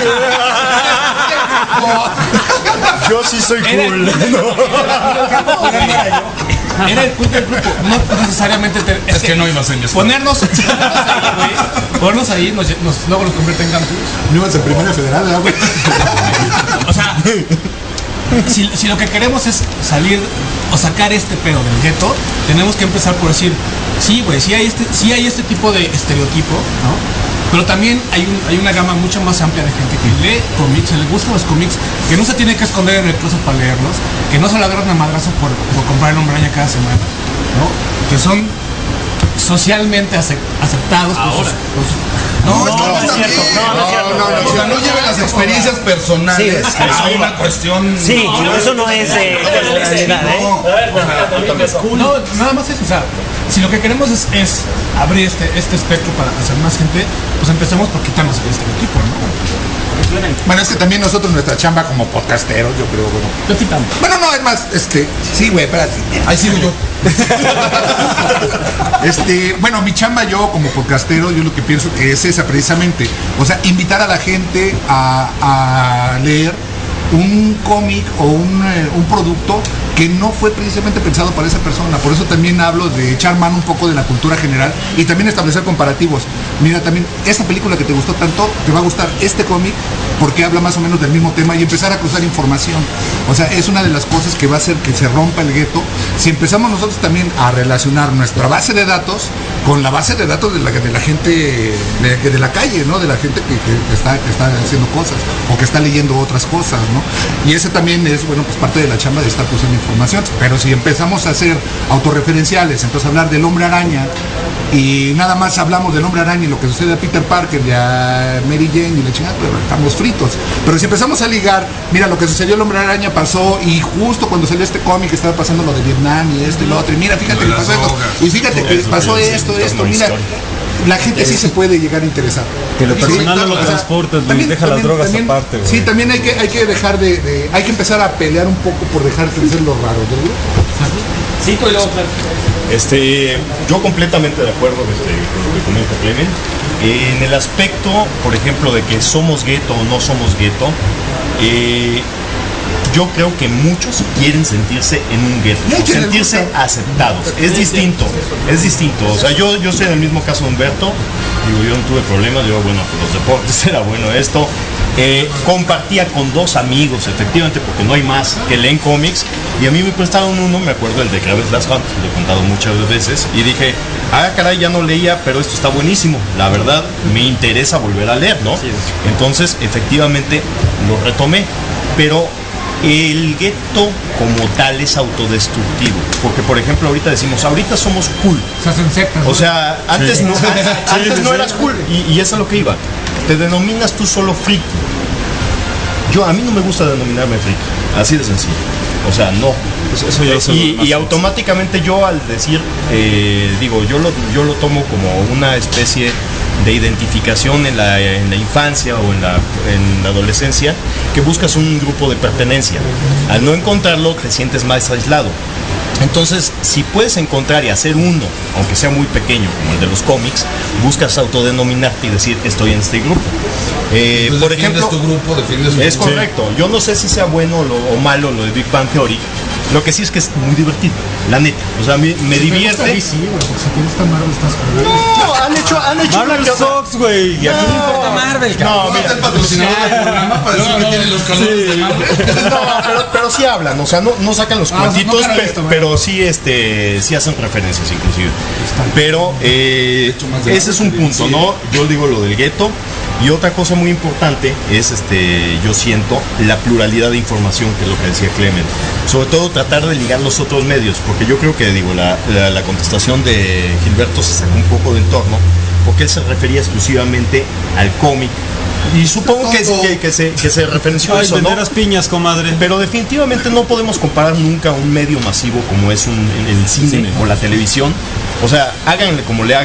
[SPEAKER 2] Yo sí soy cool.
[SPEAKER 11] Era el punto del grupo, no necesariamente
[SPEAKER 9] es que no ibas en mi escuela.
[SPEAKER 11] Ponernos ahí luego nos convierte en campus.
[SPEAKER 12] No ibas en primera federal, ¿verdad, güey?
[SPEAKER 11] O sea, si lo que queremos es salir o sacar este pedo del gueto, tenemos que empezar por decir, sí, güey, sí hay este tipo de estereotipo, ¿no? Pero también hay una gama mucho más amplia de gente que lee cómics, le gustan los cómics, que no se tiene que esconder en el closet para leerlos, que no se le agarran a madrazo por comprar el Hombre Araña cada semana, ¿no? Que son socialmente aceptados.
[SPEAKER 9] Ahora. No, es cierto. O sea, no lleven las experiencias personales.
[SPEAKER 4] Sí,
[SPEAKER 9] es una cuestión.
[SPEAKER 4] Sí, eso no es realidad,
[SPEAKER 11] No, nada más eso. O sea, si lo que queremos es abrir este espectro para hacer más gente, pues empecemos por quitarnos el estereotipo, ¿no?
[SPEAKER 12] Bueno, es que también nosotros, nuestra chamba como podcasteros, yo creo, bueno.
[SPEAKER 11] Yo quitamos.
[SPEAKER 12] Bueno, no, es más, sí, güey, espérate.
[SPEAKER 9] Ahí sigo yo.
[SPEAKER 12] Bueno, mi chamba yo como podcastero, yo lo que pienso que es esa precisamente. O sea, invitar a la gente a leer un cómic o un producto que no fue precisamente pensado para esa persona. Por eso también hablo de echar mano un poco de la cultura general y también establecer comparativos. Mira, también esta película que te gustó tanto, te va a gustar este cómic porque habla más o menos del mismo tema y empezar a cruzar información. O sea, es una de las cosas que va a hacer que se rompa el gueto. Si empezamos nosotros también a relacionar nuestra base de datos con la base de datos de la gente de la calle, ¿no? De la gente que está haciendo cosas o que está leyendo otras cosas, ¿no? Y ese también es, bueno, pues parte de la chamba de estar cruzando información. Pero si empezamos a hacer autorreferenciales, entonces hablar del Hombre Araña y nada más hablamos del Hombre Araña y lo que sucede a Peter Parker y a Mary Jane y la chingada, pues estamos fritos. Pero si empezamos a ligar, mira, lo que sucedió el Hombre Araña pasó y justo cuando salió este cómic estaba pasando lo de Vietnam y esto y lo otro, y mira, fíjate que pasó esto, y fíjate que pasó esto, mira, la gente sí se puede llegar a interesar.
[SPEAKER 3] Que lo personal no lo transportas, deja las drogas aparte, güey.
[SPEAKER 12] Sí, también hay que dejar hay que empezar a pelear un poco por dejar crecer los raros del grupo.
[SPEAKER 8] Sí, y luego, claro.
[SPEAKER 2] Yo completamente de acuerdo con lo que comenta Clement. En el aspecto, por ejemplo, de que somos gueto o no somos gueto, yo creo que muchos quieren sentirse en un gueto, sentirse aceptados. Es distinto. O sea, yo soy en el mismo caso de Humberto. Digo, yo no tuve problemas. Yo, bueno, los deportes era bueno esto. Compartía con dos amigos, efectivamente, porque no hay más, que leen cómics. Y a mí me prestaron uno, me acuerdo, el de Kraven Last Hunt, lo he contado muchas veces. Y dije, caray, ya no leía, pero esto está buenísimo. La verdad, me interesa volver a leer, ¿no? Entonces, efectivamente, lo retomé. Pero el gueto como tal es autodestructivo, porque por ejemplo ahorita decimos, ahorita somos cool,
[SPEAKER 11] se hacen sectas,
[SPEAKER 2] o sea, antes no eras cool, y eso es lo que iba, te denominas tú solo friki. A mí no me gusta denominarme friki, así de sencillo, o sea, no. Eso ya y automáticamente yo al decir, yo lo tomo como una especie de identificación en la infancia o en la adolescencia, que buscas un grupo de pertenencia. Al no encontrarlo, te sientes más aislado. Entonces, si puedes encontrar y hacer uno, aunque sea muy pequeño, como el de los cómics, buscas autodenominarte y decir, estoy en este grupo. Por ejemplo,
[SPEAKER 9] tu grupo,
[SPEAKER 2] es correcto. Yo no sé si sea bueno o malo lo de Big Bang Theory. Lo que sí es que es muy divertido, la neta. O sea, a mí me divierte.
[SPEAKER 12] Sí, güey, porque si tienes tan Marvel estás con
[SPEAKER 2] No, han hecho
[SPEAKER 3] Marvel Sox, güey. Y aquí no importa Marvel,
[SPEAKER 2] no, mira,
[SPEAKER 9] el patrocinador del programa para decir que tienen los calores de Marvel.
[SPEAKER 2] No, pero sí hablan, o sea, no sacan los cuentitos, pero sí hacen referencias inclusive. Pero ese es un punto, ¿no? Yo digo lo del gueto. Y otra cosa muy importante es, yo siento, la pluralidad de información, que es lo que decía Clement. Sobre todo tratar de ligar los otros medios, porque yo creo que, la contestación de Gilberto se sacó un poco de entorno, porque él se refería exclusivamente al cómic. Y supongo que se referenció a eso, ¿no?
[SPEAKER 3] Las piñas, comadre.
[SPEAKER 2] Pero definitivamente no podemos comparar nunca un medio masivo como es el cine o la televisión. O sea, háganle como le hagan,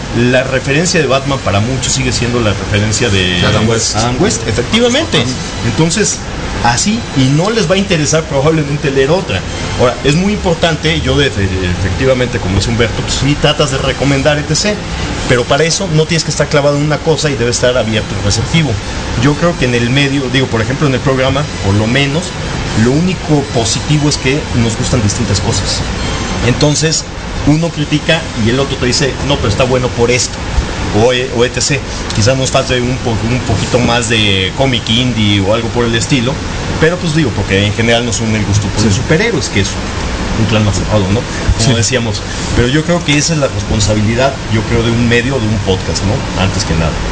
[SPEAKER 2] la referencia de Batman para muchos sigue siendo la referencia de
[SPEAKER 3] Adam West.
[SPEAKER 2] Adam West, efectivamente. Entonces, así, y no les va a interesar probablemente leer otra. Ahora, es muy importante, yo efectivamente, como dice Humberto, pues sí tratas de recomendar, etc. Pero para eso no tienes que estar clavado en una cosa y debes estar abierto y receptivo. Yo creo que en el medio, digo, por ejemplo, en el programa, por lo menos, lo único positivo es que nos gustan distintas cosas. Entonces, uno critica y el otro te dice, no, pero está bueno por esto, o etc. Quizás nos falte un poquito más de cómic indie o algo por el estilo, pero pues digo, porque en general nos une el gusto por los superhéroes, que es un plan más cerrado, ¿no? Como decíamos. Pero yo creo que esa es la responsabilidad, yo creo, de un medio, de un podcast, ¿no? Antes que nada.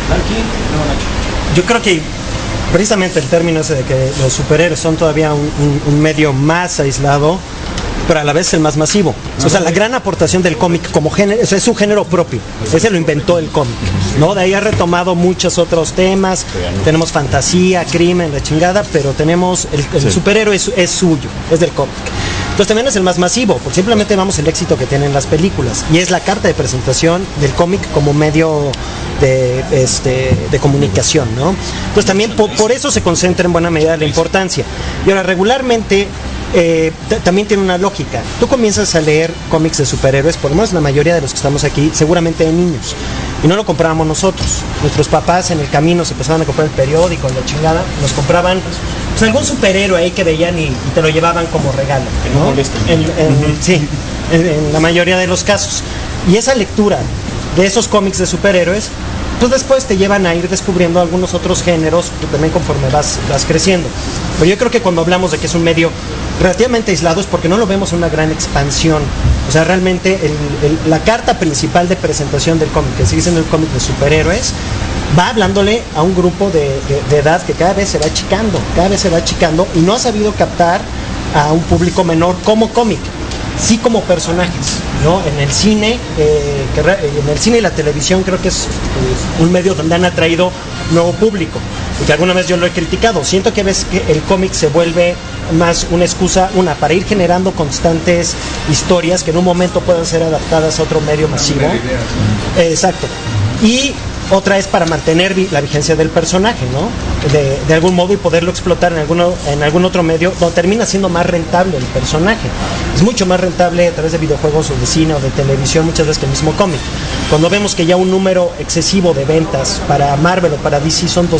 [SPEAKER 4] Yo creo que precisamente el término ese de que los superhéroes son todavía un medio más aislado, pero a la vez el más masivo. O sea, la gran aportación del cómic como género, eso es un género propio. Ese lo inventó el cómic, ¿no? De ahí ha retomado muchos otros temas. Tenemos fantasía, crimen, la chingada, pero tenemos el superhéroe es suyo, es del cómic. Entonces también es el más masivo, porque simplemente vemos el éxito que tienen las películas. Y es la carta de presentación del cómic como medio de comunicación, ¿no? Entonces también por eso se concentra en buena medida la importancia. Y ahora, regularmente también tiene una lógica. Tú comienzas a leer cómics de superhéroes, por lo menos la mayoría de los que estamos aquí, seguramente de niños, y no lo comprábamos nosotros. Nuestros papás en el camino se empezaban a comprar el periódico, la chingada, nos compraban pues algún superhéroe ahí que veían y te lo llevaban como regalo, ¿no? Sí, en la mayoría de los casos. Y esa lectura de esos cómics de superhéroes, pues después te llevan a ir descubriendo algunos otros géneros que también conforme vas creciendo. Pero yo creo que cuando hablamos de que es un medio relativamente aislado es porque no lo vemos en una gran expansión. O sea, realmente la carta principal de presentación del cómic, que sigue siendo el cómic de superhéroes, va hablándole a un grupo de edad que cada vez se va achicando y no ha sabido captar a un público menor como cómic, sí como personajes, ¿no? En el cine, y la televisión creo que es un medio donde han atraído nuevo público, y que alguna vez yo lo he criticado. Siento que ves que el cómic se vuelve más una excusa, para ir generando constantes historias que en un momento puedan ser adaptadas a otro medio masivo. Exacto. Y otra es para mantener la vigencia del personaje, ¿no? De algún modo, y poderlo explotar en algún otro medio donde termina siendo más rentable el personaje. Es mucho más rentable a través de videojuegos o de cine o de televisión muchas veces que el mismo cómic. Cuando vemos que ya un número excesivo de ventas para Marvel o para DC son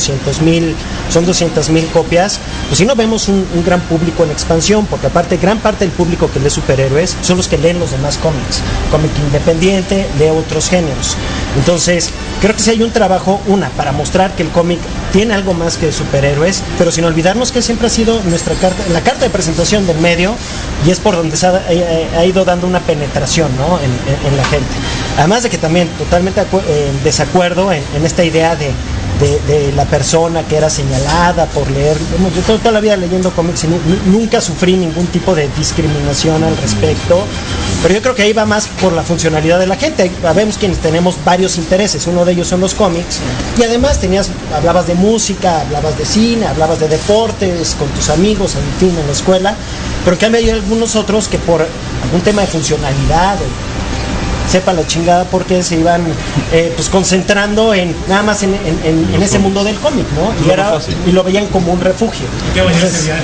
[SPEAKER 4] 200,000 copias, pues si no vemos un gran público en expansión, porque aparte gran parte del público que lee superhéroes son los que leen los demás cómics. Cómic independiente, lee otros géneros. Entonces, creo que sí hay un trabajo, para mostrar que el cómic tiene algo más que superhéroes, pero sin olvidarnos que siempre ha sido la carta de presentación del medio, y es por donde se ha ido dando una penetración, ¿no? en la gente. Además de que también totalmente en desacuerdo en esta idea de la persona que era señalada por leer. Yo toda la vida leyendo cómics y nunca sufrí ningún tipo de discriminación al respecto, pero yo creo que ahí va más por la funcionalidad de la gente. Sabemos quienes tenemos varios intereses, uno de ellos son los cómics, y además hablabas de música, hablabas de cine, hablabas de deportes con tus amigos, en fin, en la escuela, pero en cambio hay algunos otros que por algún tema de funcionalidad, sepa la chingada porque se iban pues concentrando nada más en ese mundo del cómic, ¿no? Y lo veían como un refugio.
[SPEAKER 11] ¿Qué voy a hacer diario?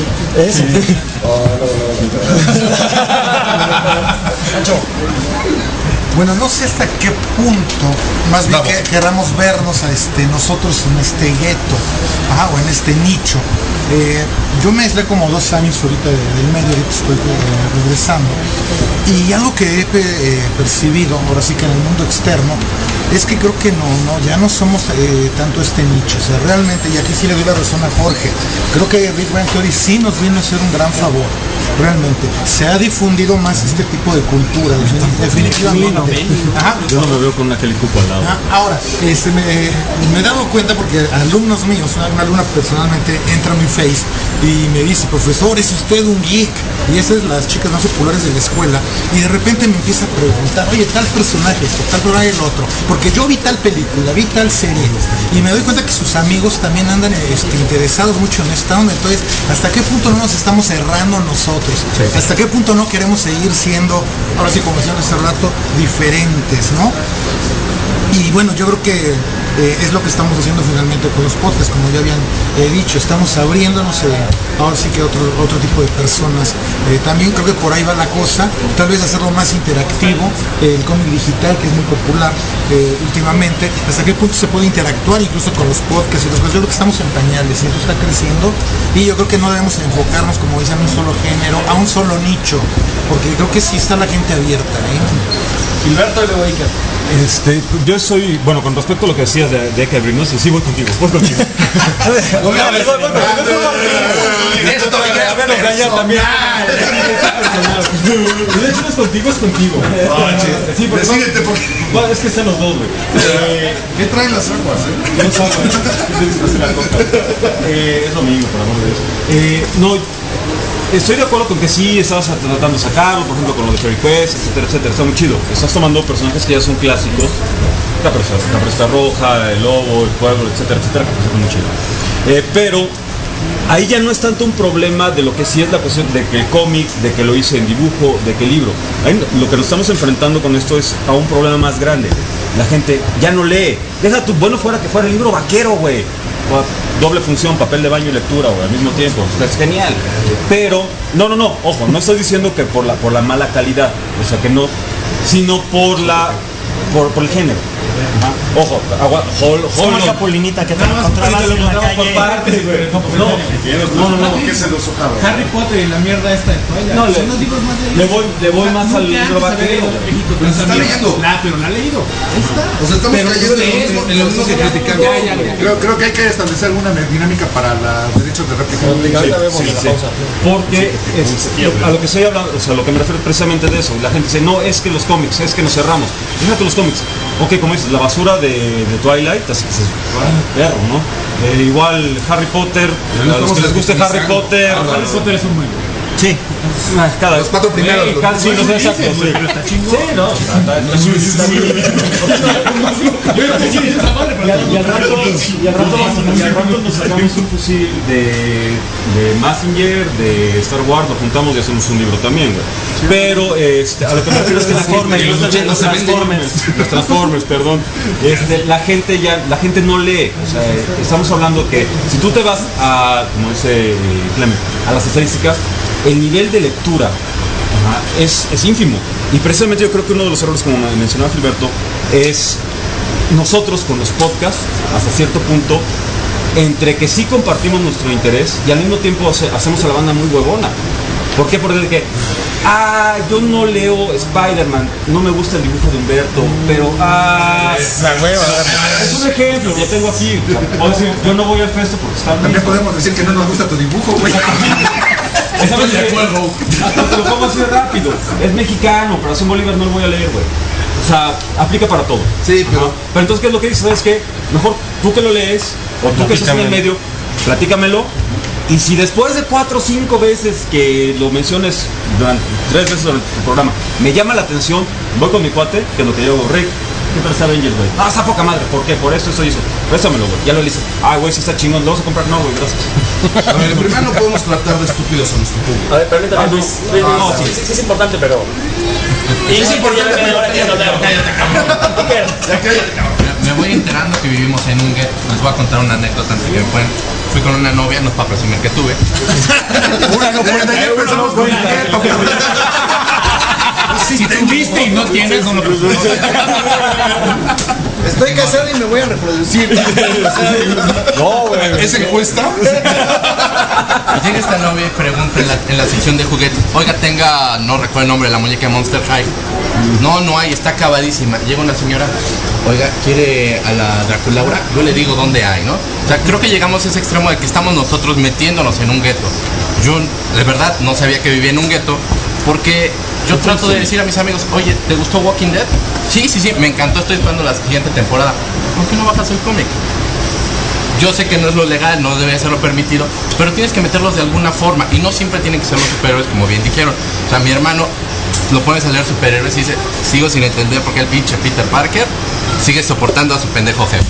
[SPEAKER 12] Bueno, no sé hasta qué punto, más bien que queramos vernos nosotros en este gueto, o en este nicho. Yo me aislé como 2 años ahorita del medio, ahorita estoy regresando, y algo que he percibido, ahora sí que en el mundo externo, es que creo que ya no somos tanto este nicho. O sea, realmente, y aquí sí le doy la razón a Jorge, creo que Big Bang Theory sí nos vino a hacer un gran favor. Realmente, se ha difundido más este tipo de cultura, definitivamente.
[SPEAKER 3] Yo no me veo con una Kelly Cupo al lado.
[SPEAKER 12] Ahora, me he dado cuenta porque alumnos míos, una alumna personalmente entra a mi Face y me dice, profesor, ¿es usted un geek? Y esas son las chicas más populares de la escuela, y de repente me empieza a preguntar, oye, tal personaje, tal personaje el otro, porque yo vi tal película, vi tal serie, y me doy cuenta que sus amigos también andan interesados mucho en esta onda. Entonces, ¿hasta qué punto no nos estamos cerrando nosotros? ¿Hasta qué punto no queremos seguir siendo, ahora sí como decían hace rato,
[SPEAKER 15] diferentes, ¿no? Y bueno, yo creo que es lo que estamos haciendo finalmente con los podcasts, como ya habían dicho, estamos abriéndonos ahora sí que otro tipo de personas. También creo que por ahí va la cosa, tal vez hacerlo más interactivo, el cómic digital que es muy popular últimamente, hasta qué punto se puede interactuar incluso con los podcasts y las cosas. Yo creo que estamos en pañales y esto está creciendo, y yo creo que no debemos enfocarnos, como dicen, en un solo género, a un solo nicho, porque creo que sí está la gente abierta.
[SPEAKER 8] Gilberto de Weiker.
[SPEAKER 3] Yo soy, bueno, con respecto a lo que decías de Kevin, no sé, sí voy contigo, voy contigo.
[SPEAKER 11] Esto a ver,
[SPEAKER 3] también. De hecho, no es contigo, es contigo. Sí,
[SPEAKER 9] decídete porque...
[SPEAKER 3] Es que están los dos, güey.
[SPEAKER 9] ¿Qué traen las aguas,
[SPEAKER 3] No es lo mismo, por amor de Dios. No, estoy de acuerdo con que sí estabas tratando de sacarlo, por ejemplo, con lo de Fairy Quest, etcétera, etcétera. Está muy chido. Estás tomando personajes que ya son clásicos. La Presta Roja, el Lobo, el Pueblo, etcétera, etcétera, que está muy chido. Pero ahí ya no es tanto un problema de lo que sí es la cuestión de que el cómic, de que lo hice en dibujo, de que el libro. Ahí lo que nos estamos enfrentando con esto es a un problema más grande. La gente ya no lee. Deja tu, bueno fuera que fuera el libro vaquero, güey. Doble función, papel de baño y lectura, güey, al mismo tiempo. Es genial. Pero, no, ojo, no estoy diciendo que por la mala calidad, o sea que no, sino por el género. Ojo,
[SPEAKER 4] como la Capulinita que te encontrabas en la calle.
[SPEAKER 9] No, ¿qué se los sojaba?
[SPEAKER 11] Harry Potter y la mierda esta de Twilight.
[SPEAKER 3] No, le voy más al libro vaquero.
[SPEAKER 9] Pero se está leyendo.
[SPEAKER 11] Pero la ha leído.
[SPEAKER 9] O sea, estamos cayendo en lo mismo que criticamos.
[SPEAKER 12] Creo que hay que establecer alguna dinámica para los derechos de réplica.
[SPEAKER 3] Sí. Porque a lo que estoy hablando, o sea, lo que me refiero es precisamente de eso. La gente dice, no, es que los cómics, es que nos cerramos. Fíjate los cómics. Ok, como dices, la basura de Twilight, así que dices, perro, ¿no? Igual Harry Potter, a los que les guste Harry Potter.
[SPEAKER 11] Harry Potter es un muy bueno.
[SPEAKER 3] Sí. Los 4 primeros. Sí, no sé exacto.
[SPEAKER 11] Pero está chingón.
[SPEAKER 3] Sí, no. Y al rato nos sacamos un fusil de Messenger, de Star Wars, lo juntamos y hacemos un libro también, güey. Pero a lo que me refiero es que los Transformers, perdón. La gente no lee. O sea, estamos hablando que si tú te vas a, como dice Clement, a las estadísticas, el nivel de lectura es ínfimo. Y precisamente yo creo que uno de los errores, como mencionaba Gilberto, es nosotros con los podcasts, hasta cierto punto, entre que sí compartimos nuestro interés y al mismo tiempo hacemos a la banda muy huevona. ¿Por qué? Porque yo no leo Spider-Man, no me gusta el dibujo de Humberto, pero es un ejemplo, lo tengo aquí. Puedo decir, yo no voy al festo porque está bien.
[SPEAKER 12] También podemos decir que no nos gusta tu dibujo, güey.
[SPEAKER 3] Estoy de acuerdo. Hasta te lo pongo así rápido. Es mexicano, pero Simón Bolívar no lo voy a leer, güey. O sea, aplica para todo.
[SPEAKER 9] Sí, pero
[SPEAKER 3] entonces, ¿qué es lo que dices? ¿Sabes qué? Mejor tú que lo lees, o tú que estás en el medio, platícamelo. Y si después de 4 o 5 veces que lo menciones, 3 veces durante el programa, me llama la atención, voy con mi cuate, que es lo que yo hago, Rick. ¿Qué tal está Avengers, güey? Está poca madre. ¿Por qué? Por esto y eso. Préstamelo, güey. Ya lo hice. Güey, si está chingón. ¿Lo vas a comprar? No, güey, gracias.
[SPEAKER 9] A ver, primero no podemos tratar de estúpidos a nuestro público.
[SPEAKER 8] A ver, permítame, Luis. No, sí es importante, pero...
[SPEAKER 9] Sí es importante, pero...
[SPEAKER 16] Me voy enterando que vivimos en un gueto. Les voy a contar una anécdota antes de que me puedan. Fui con una novia, no es para presumir que tuve.
[SPEAKER 12] Una no cuenta, ya empezamos con el gueto.
[SPEAKER 11] Si tuviste y no tienes, no lo presumes.
[SPEAKER 14] Estoy casado y me voy a reproducir.
[SPEAKER 3] No, güey.
[SPEAKER 9] ¿Es encuesta?
[SPEAKER 16] Llega esta novia y pregunta en la sección de juguetes. Oiga, no recuerdo el nombre de la muñeca Monster High. No hay, está acabadísima. Llega una señora, oiga, ¿quiere a la Draculaura? Yo le digo dónde hay, ¿no? O sea, creo que llegamos a ese extremo de que estamos nosotros metiéndonos en un gueto. Yo, de verdad, no sabía que vivía en un gueto, porque yo trato de decir a mis amigos, oye, ¿te gustó Walking Dead? Sí, me encantó, estoy esperando la siguiente temporada. ¿Por qué no bajas el cómic? Yo sé que no es lo legal, no debe ser lo permitido, pero tienes que meterlos de alguna forma, y no siempre tienen que ser los superhéroes, como bien dijeron. O sea, mi hermano lo pones a leer superhéroes y dice, sigo sin entender por qué el pinche Peter Parker sigue soportando a su pendejo jefe.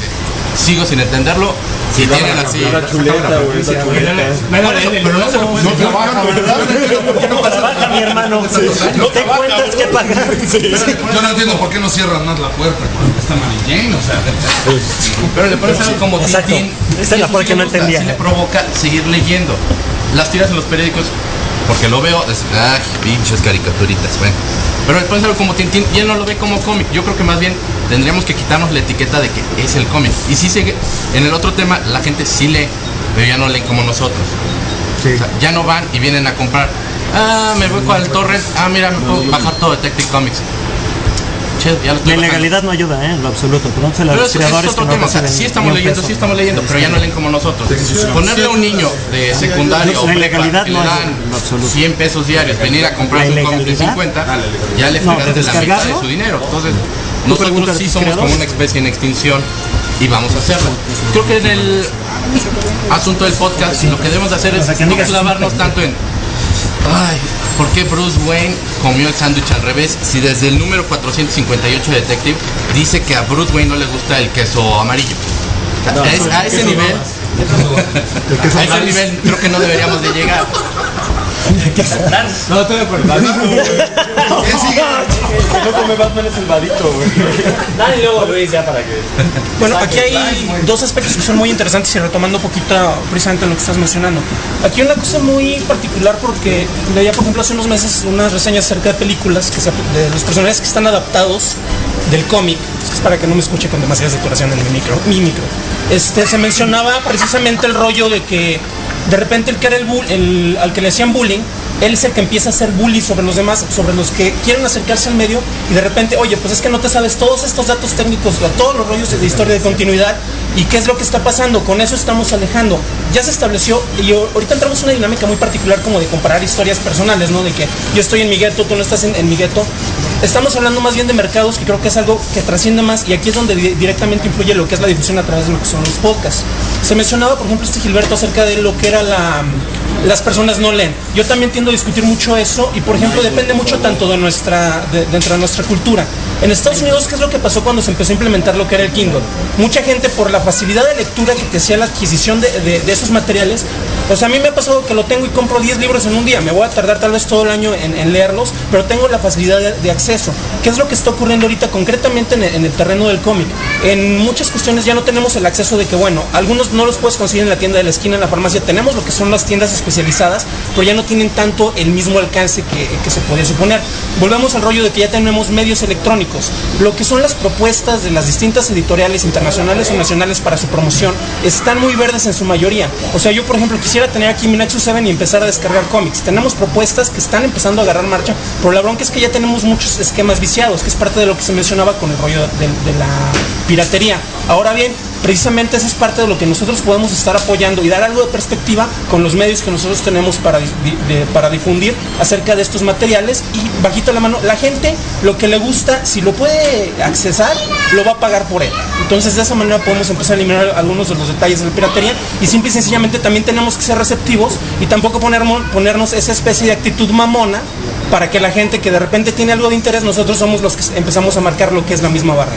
[SPEAKER 16] sigo sin entenderlo. Si tienen así.
[SPEAKER 3] Una chuleta, güey.
[SPEAKER 16] Pero no
[SPEAKER 12] trabaja, ¿verdad?
[SPEAKER 4] No trabaja, mi hermano. No te cuentas que pagar.
[SPEAKER 9] Yo no entiendo por qué no cierran más la puerta cuando está Mary Jane, o sea.
[SPEAKER 16] Pero le pones algo como Tintín.
[SPEAKER 4] Esa es la parte que no entendía.
[SPEAKER 16] Sí le provoca seguir leyendo. Las tiras en los periódicos, porque lo veo, pinches caricaturitas, bueno. Pero le pones algo como Tintín y él no lo ve como cómic. Yo creo que más bien tendríamos que quitarnos la etiqueta de que es el cómic. Y sí sigue, en el otro tema, la gente sí lee, pero ya no leen como nosotros. Sí. O sea, ya no van y vienen a comprar. Me voy con el torrent. Mira, me puedo bajar todo Detective Comics. Che, ya lo estoy
[SPEAKER 4] la
[SPEAKER 16] bajando.
[SPEAKER 4] legalidad no ayuda, en lo absoluto.
[SPEAKER 16] Pero es otro tema, o sea, sí estamos leyendo, pero ya no leen como nosotros. Ponerle a un niño de secundaria o prepa que le dan 100 pesos diarios, venir a comprar un cómic de 50, ya le fregaste la mitad de su dinero. Entonces, nosotros sí somos como una especie en extinción y vamos a hacerlo. Creo que en el asunto del podcast lo que debemos hacer es no clavarnos tanto en ¿por qué Bruce Wayne comió el sándwich al revés? Si desde el número 458 de Detective dice que a Bruce Wayne no le gusta el queso amarillo. A ese nivel, creo que no deberíamos de llegar.
[SPEAKER 3] No, estoy de acuerdo. ¿Qué sigue? No come Batman es el vadito, güey.
[SPEAKER 8] Dale luego, Luis, ya para que...
[SPEAKER 10] Bueno, aquí hay dos aspectos que son muy interesantes y retomando un poquito precisamente lo que estás mencionando. Aquí hay una cosa muy particular porque leía, por ejemplo, hace unos meses unas reseñas acerca de películas de los personajes que están adaptados del cómic. Es para que no me escuche con demasiada saturación en mi micro. Se mencionaba precisamente el rollo de que de repente el que era al que le hacían bullying, él es el que empieza a hacer bullying sobre los demás, sobre los que quieren acercarse al medio, y de repente, oye, pues es que no te sabes todos estos datos técnicos, todos los rollos de historia de continuidad, y qué es lo que está pasando, con eso estamos alejando. Ya se estableció, y ahorita entramos en una dinámica muy particular como de comparar historias personales, ¿no? De que yo estoy en mi gueto, tú no estás en mi gueto. Estamos hablando más bien de mercados, que creo que es algo que trasciende más, y aquí es donde directamente influye lo que es la difusión a través de lo que son los podcasts. Se mencionaba, por ejemplo, Gilberto acerca de lo que era las personas no leen. Yo también tiendo a discutir mucho eso, y por ejemplo depende mucho tanto de dentro de nuestra cultura. En Estados Unidos, ¿qué es lo que pasó cuando se empezó a implementar lo que era el Kindle? Mucha gente, por la facilidad de lectura que te hacía la adquisición de esos materiales, o sea, a mí me ha pasado que lo tengo y compro 10 libros en un día. Me voy a tardar tal vez todo el año en leerlos, pero tengo la facilidad de acceso. ¿Qué es lo que está ocurriendo ahorita concretamente en el terreno del cómic? En muchas cuestiones ya no tenemos el acceso de que, bueno, algunos no los puedes conseguir en la tienda de la esquina, en la farmacia. Tenemos lo que son las tiendas especializadas, pero ya no tienen tanto el mismo alcance que se podía suponer. Volvemos al rollo de que ya tenemos medios electrónicos. Lo que son las propuestas de las distintas editoriales internacionales o nacionales para su promoción están muy verdes en su mayoría. O sea, yo por ejemplo quisiera tener aquí mi Nexus 7 y empezar a descargar cómics. Tenemos propuestas que están empezando a agarrar marcha, pero la bronca es que ya tenemos muchos esquemas viciados, que es parte de lo que se mencionaba con el rollo de la piratería. Ahora bien, precisamente eso es parte de lo que nosotros podemos estar apoyando y dar algo de perspectiva con los medios que nosotros tenemos para difundir acerca de estos materiales, y bajita la mano, la gente lo que le gusta, si lo puede accesar, lo va a pagar por él. Entonces de esa manera podemos empezar a eliminar algunos de los detalles de la piratería, y simple y sencillamente también tenemos que ser receptivos y tampoco ponernos esa especie de actitud mamona para que la gente que de repente tiene algo de interés, nosotros somos los que empezamos a marcar lo que es la misma barrera.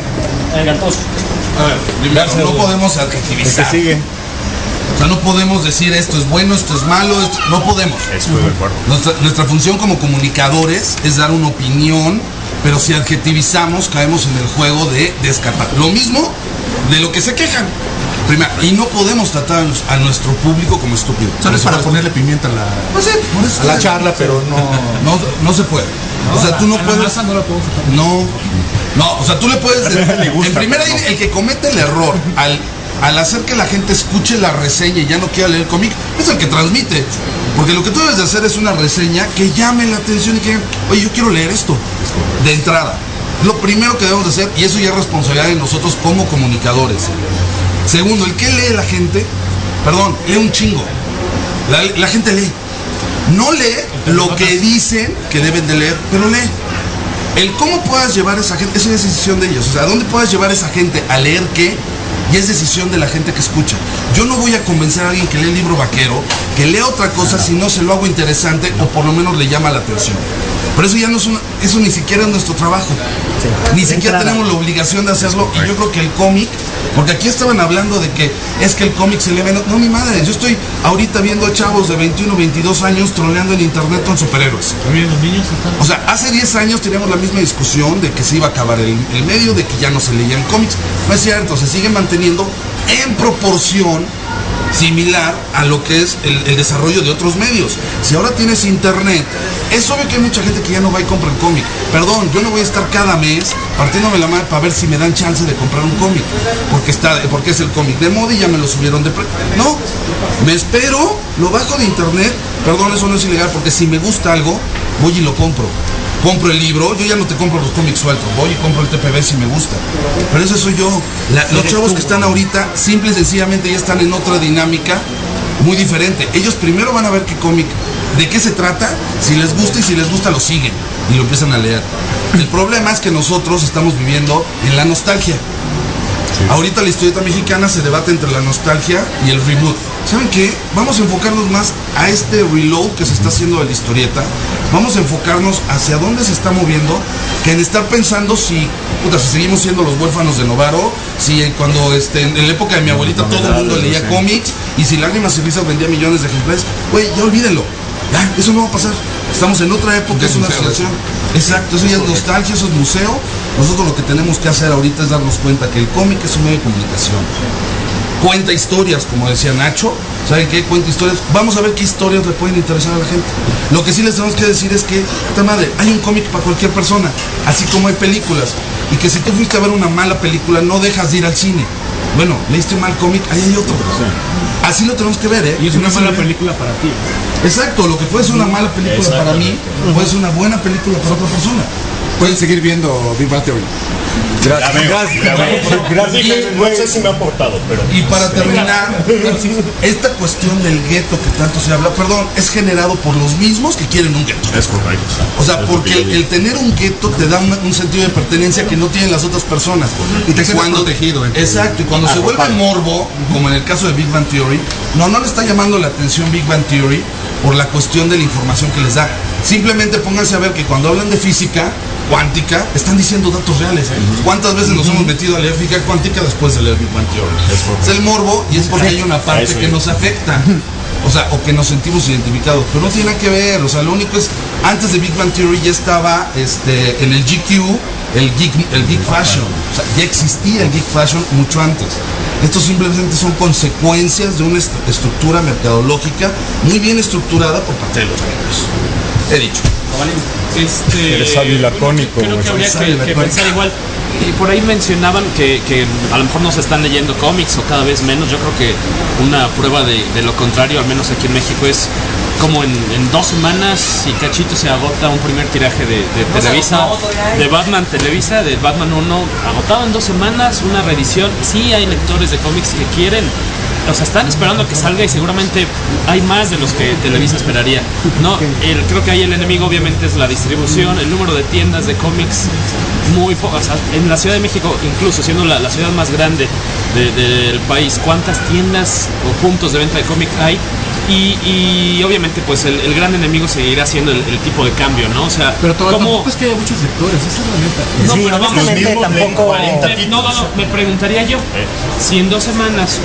[SPEAKER 9] A ver, primero, no podemos adjetivizar.
[SPEAKER 3] Sigue.
[SPEAKER 9] O sea, no podemos decir esto es bueno, esto es malo, no podemos.
[SPEAKER 2] Estoy de acuerdo.
[SPEAKER 9] Nuestra función como comunicadores es dar una opinión, pero si adjetivizamos caemos en el juego de descartar. Lo mismo de lo que se quejan. Primero, y no podemos tratar a nuestro público como estúpido.
[SPEAKER 12] ¿Sabes? Para ponerle pimienta a la charla, pero
[SPEAKER 9] no se puede. O sea, tú no puedes. No, o sea, tú le puedes. En primera, el que comete el error al hacer que la gente escuche la reseña y ya no quiera leer el cómic, es el que transmite. Porque lo que tú debes de hacer es una reseña que llame la atención y que, oye, yo quiero leer esto de entrada. Lo primero que debemos de hacer, y eso ya es responsabilidad de nosotros como comunicadores. Segundo, el que lee la gente, lee un chingo. La gente lee. No lee lo que dicen que deben de leer, pero lee. El cómo puedas llevar a esa gente, eso es decisión de ellos. O sea, ¿dónde puedas llevar a esa gente a leer qué? Y es decisión de la gente que escucha. Yo no voy a convencer a alguien que lee el libro vaquero, que lea otra cosa si no se lo hago interesante o por lo menos le llama la atención. Pero eso ya no es eso ni siquiera es nuestro trabajo. Ni siquiera tenemos la obligación de hacerlo. Y yo creo que el cómic, porque aquí estaban hablando de que es que el cómic se le ve. No, mi madre, yo estoy ahorita viendo a chavos de 21, 22 años troleando en internet con superhéroes.
[SPEAKER 11] También los niños están...
[SPEAKER 9] O sea, hace 10 años teníamos la misma discusión de que se iba a acabar el medio, de que ya no se leían cómics. No es cierto, se sigue manteniendo en proporción similar a lo que es el desarrollo de otros medios. Si ahora tienes internet, es obvio que hay mucha gente que ya no va y compra el cómic. Perdón, yo no voy a estar cada mes partiéndome la madre para ver si me dan chance de comprar un cómic, porque es el cómic de moda y ya me lo subieron de precio. No, me espero, lo bajo de internet. Perdón, eso no es ilegal, porque si me gusta algo, voy y lo compro. Compro el libro, yo ya no te compro los cómics sueltos, voy y compro el TPB si me gusta. Pero ese soy yo. Los chavos que están ahorita, simple y sencillamente ya están en otra dinámica muy diferente. Ellos primero van a ver qué cómic, de qué se trata, si les gusta, y si les gusta lo siguen y lo empiezan a leer. El problema es que nosotros estamos viviendo en la nostalgia. Ahorita la historieta mexicana se debate entre la nostalgia y el reboot. ¿Saben qué? Vamos a enfocarnos más a este reload que se está haciendo de la historieta. Vamos a enfocarnos hacia dónde se está moviendo, que en estar pensando si seguimos siendo los huérfanos de Novaro, si cuando en la época de mi abuelita todo el mundo leía cómics, y si Lágrimas y Risas vendía millones de ejemplares. Güey, ya olvídenlo. Ya, eso no va a pasar. Estamos en otra época, es una situación. Exacto, eso ya es nostalgia, eso es museo. Nosotros lo que tenemos que hacer ahorita es darnos cuenta que el cómic es un medio de comunicación. Cuenta historias, como decía Nacho. ¿Saben qué? Cuenta historias. Vamos a ver qué historias le pueden interesar a la gente. Lo que sí les tenemos que decir es que, puta madre, hay un cómic para cualquier persona, así como hay películas. Y que si tú fuiste a ver una mala película, no dejas de ir al cine. Bueno, leíste un mal cómic, ahí hay otro. Así lo tenemos que ver, ¿eh?
[SPEAKER 11] Y es una mala película para ti.
[SPEAKER 9] Exacto, lo que puede ser una mala película para mí, puede ser una buena película para otra persona.
[SPEAKER 12] Pueden seguir viendo Big Bang Theory.
[SPEAKER 2] Gracias. No sé si me ha aportado, pero...
[SPEAKER 9] Y para terminar, esta cuestión del gueto que tanto se habla, perdón, es generado por los mismos que quieren un gueto.
[SPEAKER 2] Es correcto.
[SPEAKER 9] O sea, porque el tener un gueto te da un sentido de pertenencia que no tienen las otras personas.
[SPEAKER 12] Y te sientes protegido.
[SPEAKER 9] Exacto, y cuando se vuelve morbo, como en el caso de Big Bang Theory, no le está llamando la atención Big Bang Theory por la cuestión de la información que les da. Simplemente pónganse a ver que cuando hablan de física cuántica, están diciendo datos reales. ¿Cuántas veces nos hemos metido a leer física cuántica después de leer Big Bang Theory? Es el morbo, y es porque hay una parte que nos afecta. O sea, o que nos sentimos identificados, pero no tiene nada que ver. O sea, lo único es, antes de Big Bang Theory ya estaba en el GQ, el Geek Fashion. O sea, ya existía el Geek Fashion mucho antes. Estos simplemente son consecuencias de una estructura mercadológica muy bien estructurada por parte de los medios. He dicho.
[SPEAKER 3] Eres sabio y lacónico.
[SPEAKER 13] Creo que habría que pensar igual. Y por ahí mencionaban que a lo mejor no se están leyendo cómics o cada vez menos. Yo creo que una prueba de lo contrario, al menos aquí en México, es como en 2 semanas y cachito se agota un primer tiraje de Televisa, de Batman Televisa, de Batman 1, agotado en 2 semanas, una reedición. Sí hay lectores de cómics que quieren, o sea, están esperando a que salga, y seguramente hay más de los que Televisa esperaría. No, creo que ahí el enemigo obviamente es la distribución, el número de tiendas de cómics muy pocas. O sea, en la Ciudad de México, incluso siendo la ciudad más grande del país, ¿cuántas tiendas o puntos de venta de cómic hay? Y obviamente pues el gran enemigo seguirá siendo el tipo de cambio, ¿no? O sea,
[SPEAKER 11] pero tampoco es que haya muchos lectores, esa es la neta.
[SPEAKER 13] No,
[SPEAKER 4] sí,
[SPEAKER 13] pero
[SPEAKER 4] honestamente tampoco...
[SPEAKER 13] No, me preguntaría yo, si en 2 semanas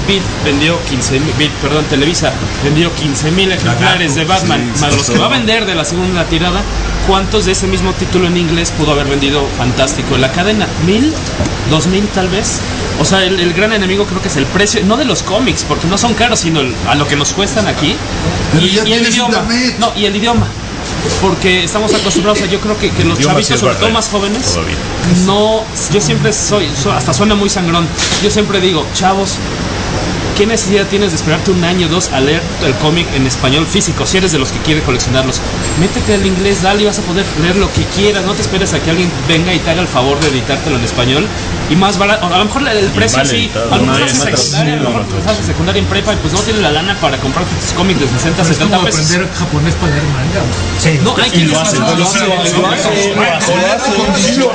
[SPEAKER 13] Televisa vendió 15,000 ejemplares de Batman, más los que va a vender de la segunda tirada, ¿cuántos de ese mismo título en inglés pudo haber vendido Fantástico en la cadena? ¿1,000? ¿2,000 tal vez? O sea, el gran enemigo creo que es el precio, no de los cómics, porque no son caros, sino a lo que nos cuestan aquí. Y el idioma. Internet. No, y el idioma. Porque estamos acostumbrados, o sea, yo creo que los chavitos, sobre todo más jóvenes, no, yo siempre hasta suena muy sangrón, yo siempre digo, chavos, ¿qué necesidad tienes de esperarte 1 año o 2 a leer el cómic en español físico? Si eres de los que quiere coleccionarlos, métete al inglés, dale, y vas a poder leer lo que quieras. No te esperes a que alguien venga y te haga el favor de editártelo en español. Y más barato, a lo mejor el precio sí, a lo mejor estás en secundaria, en prepa, y pues no tienes la lana para comprarte tus cómics de 60, 70 pesos.
[SPEAKER 11] Aprender japonés para leer manga.
[SPEAKER 4] Sí.
[SPEAKER 13] No, hay quien lo hace.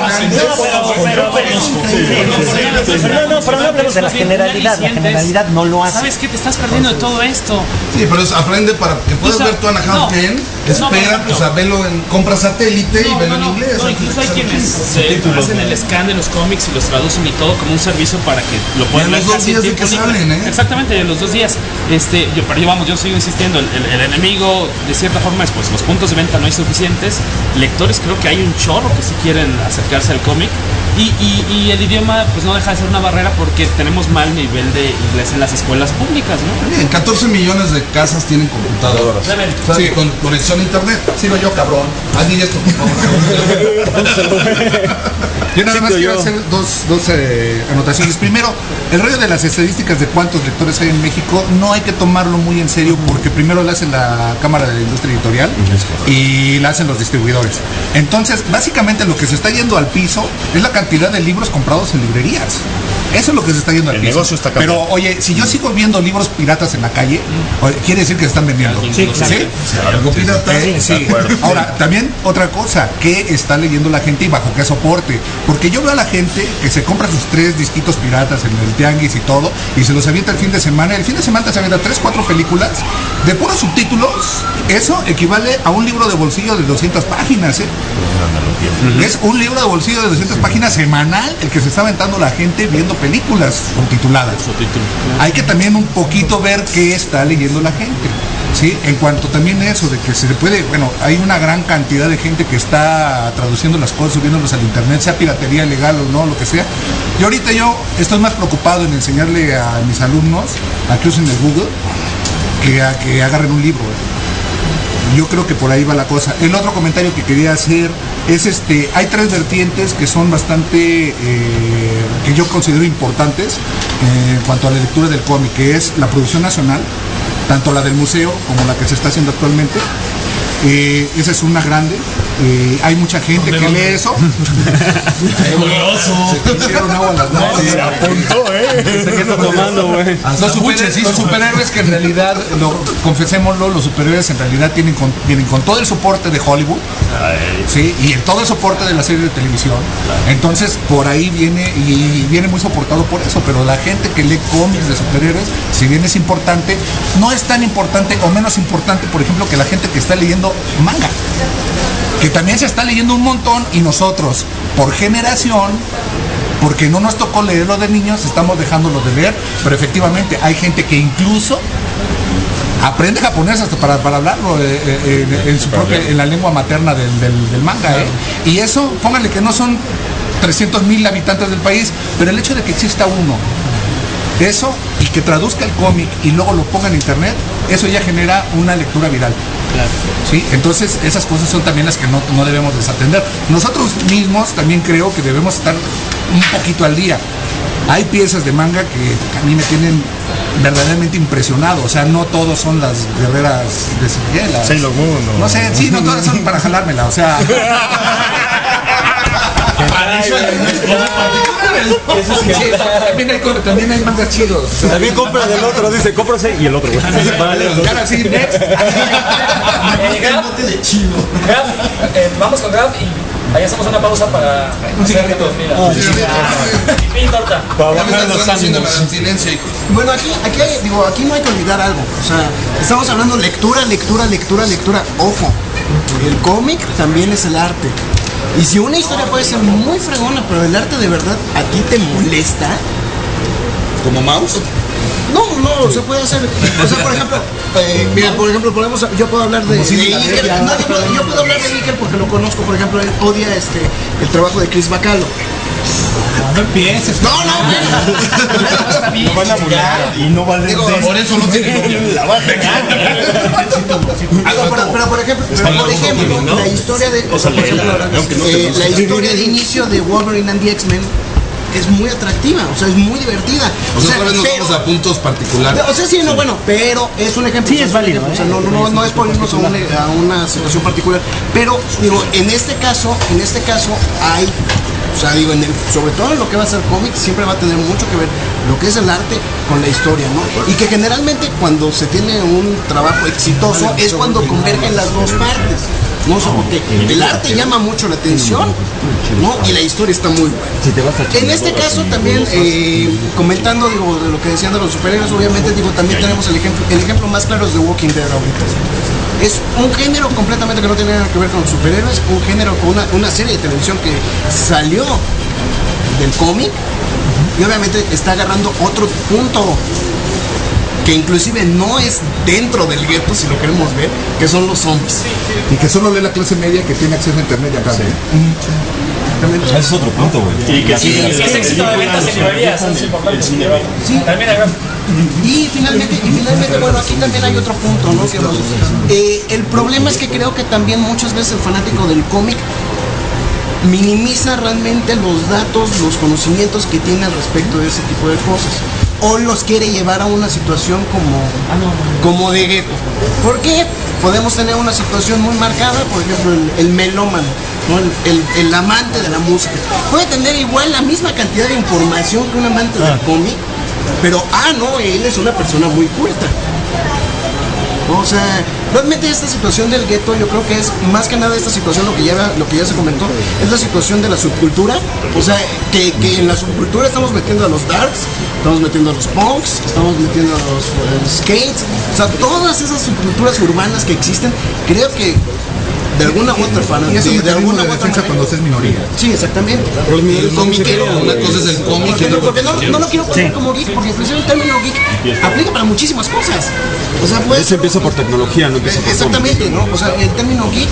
[SPEAKER 4] No, pero no hablemos de la generalidad. La generalidad no lo lo hace.
[SPEAKER 13] ¿Sabes qué? Te estás perdiendo de todo esto.
[SPEAKER 9] Sí, pero aprende para que puedas ver tu Anaheim Ken. Espera, pues a verlo compra satélite y velo en inglés.
[SPEAKER 13] No, incluso hay quienes hacen el scan de los cómics y los traducen y todo como un servicio para que lo puedan ver casi en tiempo libre. Exactamente, los 2 días. Yo sigo insistiendo, el enemigo de cierta forma es pues los puntos de venta no hay suficientes, lectores creo que hay un chorro que sí quieren acercarse al cómic y el idioma pues no deja de ser una barrera porque tenemos mal nivel de inglés en las escuelas públicas, ¿no?
[SPEAKER 9] Bien, 14 millones de casas tienen computadoras. Sí, con conexión a internet.
[SPEAKER 12] Sigo yo, cabrón.
[SPEAKER 9] Haz esto, por favor.
[SPEAKER 12] Yo nada más quiero hacer dos anotaciones. Primero, el rollo de las estadísticas de cuántos lectores hay en México no hay que tomarlo muy en serio porque primero lo hace la Cámara de la Industria Editorial y la hacen los distribuidores. Entonces, básicamente lo que se está yendo al piso es la cantidad de libros comprados en librerías. Eso es lo que se está yendo al piso. El negocio está cambiando. Pero, oye, si yo sigo viendo libros piratas en la calle, quiere decir que se están vendiendo. Sí,
[SPEAKER 9] algo pirata.
[SPEAKER 12] Sí. Ahora, también otra cosa, ¿qué está leyendo la gente y bajo qué soporte? Porque yo veo a la gente que se compra sus 3 disquitos piratas en el tianguis y todo, y se los avienta el fin de semana. El fin de semana se avienta 3, 4 películas de puros subtítulos. Eso equivale a un libro de bolsillo de 200 páginas, ¿eh? Es un libro de bolsillo de 200 páginas semanal el que se está aventando la gente viendo películas subtituladas. Hay que también un poquito ver qué está leyendo la gente. ¿Sí? En cuanto también eso de que se puede, bueno, hay una gran cantidad de gente que está traduciendo las cosas, subiéndolas al internet, sea piratería legal o no, lo que sea. Y ahorita yo estoy más preocupado en enseñarle a mis alumnos a que usen el Google que a que agarren un libro. Yo creo que por ahí va la cosa. El otro comentario que quería hacer es hay 3 vertientes que son bastante que yo considero importantes en cuanto a la lectura del cómic, que es la producción nacional, tanto la del museo como la que se está haciendo actualmente. Esa es una grande. Hay mucha gente que lee eso. Se hicieron agua las manos.
[SPEAKER 3] ¿Qué está tomando, güey?
[SPEAKER 12] Los superhéroes que en realidad, confesémoslo, los superhéroes en realidad vienen con todo el soporte de Hollywood, ¿sí? Y todo el soporte de la serie de televisión. Entonces, por ahí viene, y viene muy soportado por eso, pero la gente que lee cómics de superhéroes, si bien es importante, no es tan importante o menos importante, por ejemplo, que la gente que está leyendo manga, que también se está leyendo un montón, y nosotros, por generación, porque no nos tocó leerlo de niños, estamos dejándolo de leer, pero efectivamente hay gente que incluso aprende japonés hasta para hablarlo en la lengua materna del manga, y eso, pónganle que no son 300,000 habitantes del país, pero el hecho de que exista uno, eso, y que traduzca el cómic y luego lo ponga en internet, eso ya genera una lectura viral. Claro. ¿Sí? Entonces esas cosas son también las que no debemos desatender. Nosotros mismos también creo que debemos estar un poquito al día. Hay piezas de manga que a mí me tienen verdaderamente impresionado. O sea, no todos son las guerreras de Sailor
[SPEAKER 2] Sailor Moon.
[SPEAKER 12] No sé, sí, no todas son para jalármela. O sea... También hay mangas chidos.
[SPEAKER 3] También compra del otro, dice, cómprase y el otro. Vale,
[SPEAKER 12] ahora sí, next.
[SPEAKER 8] Vamos con Graf y ahí hacemos una pausa para hacer reto.
[SPEAKER 14] Bueno, aquí no hay que olvidar algo. O sea, estamos hablando lectura. Ojo, el cómic también es el arte. Y si una historia puede ser muy fregona, pero el arte de verdad a ti te molesta.
[SPEAKER 9] ¿Como mouse?
[SPEAKER 14] No, se puede hacer. O sea, por ejemplo, yo puedo hablar de Iker. Yo puedo hablar de Iker porque lo conozco. Por ejemplo, él odia el trabajo de Chris Bacalo.
[SPEAKER 11] No empieces.
[SPEAKER 14] No,
[SPEAKER 2] no van a burlar y no van a decir.
[SPEAKER 9] Por eso no tiene
[SPEAKER 2] la va a pegar.
[SPEAKER 14] Pero por ejemplo, la historia de la historia de inicio de Wolverine and the X-Men es muy atractiva, o sea, es muy divertida.
[SPEAKER 9] O sea, otra vez nos vamos a puntos particulares.
[SPEAKER 14] O sea, sí, no, bueno, pero es un ejemplo.
[SPEAKER 4] Sí, es válido.
[SPEAKER 14] O sea, no es ponernos a una situación particular. Pero, digo, en este caso hay O sea, digo, sobre todo en lo que va a ser cómic, siempre va a tener mucho que ver lo que es el arte con la historia, ¿no? Y que generalmente cuando se tiene un trabajo exitoso es cuando convergen las dos partes. No sé, porque el arte llama mucho la atención, ¿no? Y la historia está muy buena. En este caso también, comentando, digo, de lo que decían de los superhéroes, obviamente, digo, también tenemos el ejemplo más claro es The Walking Dead ahorita. Es un género completamente que no tiene nada que ver con los superhéroes, un género con una serie de televisión que salió del cómic y obviamente está agarrando otro punto que inclusive no es dentro del gueto, si lo queremos ver, que son los zombies.
[SPEAKER 12] Y que solo lee la clase media que tiene acceso a internet y acá.
[SPEAKER 3] Ese es otro punto, güey.
[SPEAKER 8] Y que sí, es éxito de ventas en librerías, es importante.
[SPEAKER 14] Sí.
[SPEAKER 8] También
[SPEAKER 14] Y finalmente, bueno, aquí también hay otro punto, ¿no? El problema es que creo que también muchas veces el fanático del cómic minimiza realmente los datos, los conocimientos que tiene al respecto de ese tipo de cosas. O los quiere llevar a una situación como de gueto. ¿Por qué? Podemos tener una situación muy marcada, por ejemplo, el melómano, ¿no? el amante de la música. Puede tener igual la misma cantidad de información que un amante del cómic, pero, no, él es una persona muy culta. O sea, realmente esta situación del gueto, yo creo que es más que nada esta situación, lo que ya se comentó, es la situación de la subcultura. O sea, que en la subcultura estamos metiendo a los darks, estamos metiendo a los punks, estamos metiendo a los skates. O sea, todas esas subculturas urbanas que existen, creo que de alguna u otra forma.
[SPEAKER 12] Y eso de alguna u otra manera cuando se es minoría.
[SPEAKER 14] Sí, exactamente.
[SPEAKER 9] Pero el comiquero, una cosa es el cómic.
[SPEAKER 14] Porque no lo quiero poner como geek, porque inclusive el término geek aplica para muchísimas cosas. O sea, pues.
[SPEAKER 3] Eso empieza por tecnología, no empieza por
[SPEAKER 14] exactamente, ¿no? O sea, el término geek,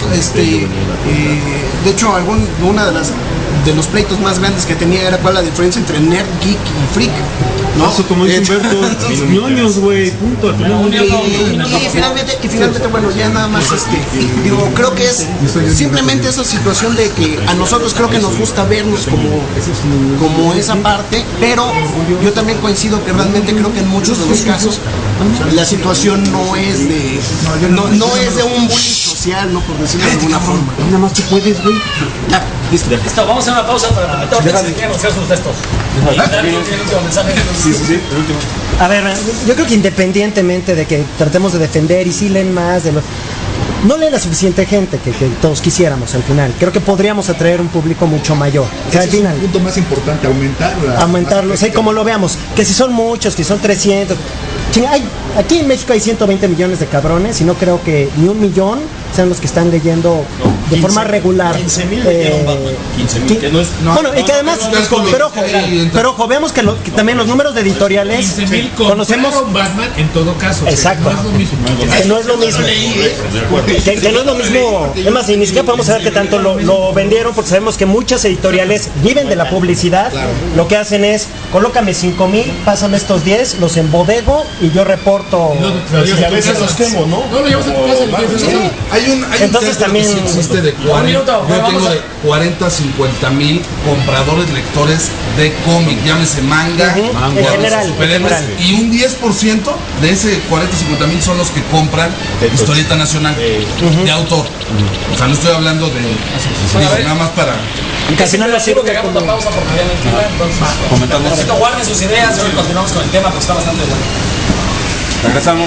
[SPEAKER 14] de hecho, una de los pleitos más grandes que tenía era cuál la diferencia entre nerd, geek y freak. ¿No?
[SPEAKER 3] Eso como dice Humberto, ñoños, güey, punto.
[SPEAKER 14] Y finalmente, bueno, ya nada más, digo, creo que es simplemente esa situación de que a nosotros creo que nos gusta vernos como esa parte, pero yo también coincido que realmente creo que en muchos de los casos la situación no es de un bullying social, ¿no? Por decirlo de alguna forma.
[SPEAKER 3] Nada más tú puedes, güey.
[SPEAKER 14] Ya, listo.
[SPEAKER 8] Listo, vamos a hacer una pausa para comentar si quieren anunciar sus textos.
[SPEAKER 3] Sí, el último.
[SPEAKER 4] A ver, yo creo que independientemente de que tratemos de defender y si leen más, no lee la suficiente gente que todos quisiéramos al final. Creo que podríamos atraer un público mucho mayor. O sea, al final,
[SPEAKER 12] es un punto más importante,
[SPEAKER 4] aumentarlo. O sea, como lo veamos, que si son muchos, que son 300. Aquí en México hay 120 millones de cabrones y no creo que ni 1 millón sean los que están leyendo de forma regular.
[SPEAKER 2] 15,000 leyeron Batman. 15,000, que no es...
[SPEAKER 4] Bueno, y que además, pero ojo, veamos que también los números de editoriales
[SPEAKER 11] 15,000
[SPEAKER 4] conocemos
[SPEAKER 11] Batman en todo caso.
[SPEAKER 4] Exacto.
[SPEAKER 11] No es lo mismo.
[SPEAKER 4] Que no es lo mismo. Que no es lo mismo. Es más, ni siquiera podemos saber que tanto lo vendieron, porque sabemos que muchas editoriales viven de la publicidad. Lo que hacen es, colócame 5,000, pásame estos 10, los embodego y yo reporto.
[SPEAKER 2] Y a veces los quemo, ¿no?
[SPEAKER 11] No lo llevas a tu casa.
[SPEAKER 9] Hay un
[SPEAKER 4] entonces también
[SPEAKER 9] que sí existe de 40, yo tengo de 40 a 50 mil compradores lectores de cómic, llámese manga,
[SPEAKER 4] en general,
[SPEAKER 9] y un 10% de ese 40 a 50 mil son los que compran historieta nacional de autor. O sea, no estoy hablando de nada más para...
[SPEAKER 8] Y casi no lo sirve que hagamos la pausa porque ya no entiendo, entonces comentamos. Necesito guarden sus ideas y ahora continuamos con el tema porque está bastante bueno.
[SPEAKER 3] Regresamos.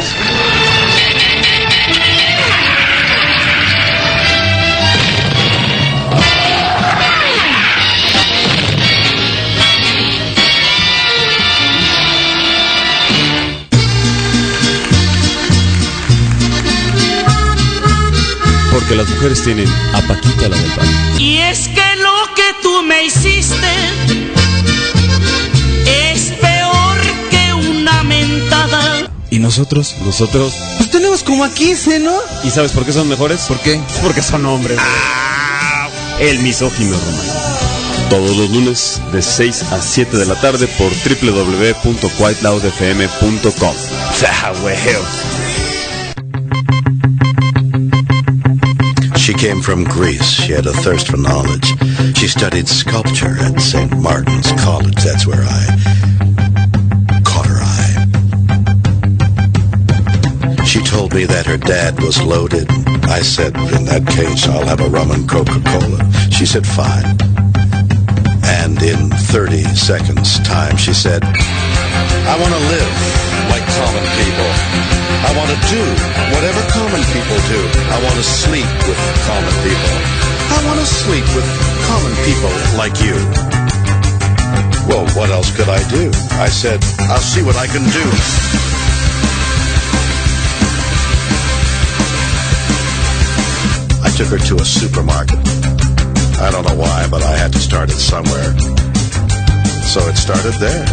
[SPEAKER 1] Porque las mujeres tienen a Paquita la del barrio.
[SPEAKER 17] Y es que lo que tú me hiciste es peor que una mentada.
[SPEAKER 1] ¿Y nosotros?
[SPEAKER 16] Pues tenemos como a 15, ¿no?
[SPEAKER 1] ¿Y sabes por qué son mejores?
[SPEAKER 16] ¿Por qué?
[SPEAKER 1] Porque son hombres. El misógino romano. Todos los lunes de 6 a 7 de la tarde por www.whiteloudfm.com. ¡Ah, huevo!
[SPEAKER 5] She came from Greece. She had a thirst for knowledge. She studied sculpture at St. Martin's College. That's where I caught her eye. She told me that her dad was loaded. I said, in that case, I'll have a rum and Coca-Cola. She said, fine. 30 seconds time, she said, I want to live like common people. I want to do whatever common people do. I want to sleep with common people. I want to sleep with common people like you. Well, what else could I do? I said, I'll see what I can do. I took her to a supermarket. I don't know why, but I had to start it somewhere. So it started there.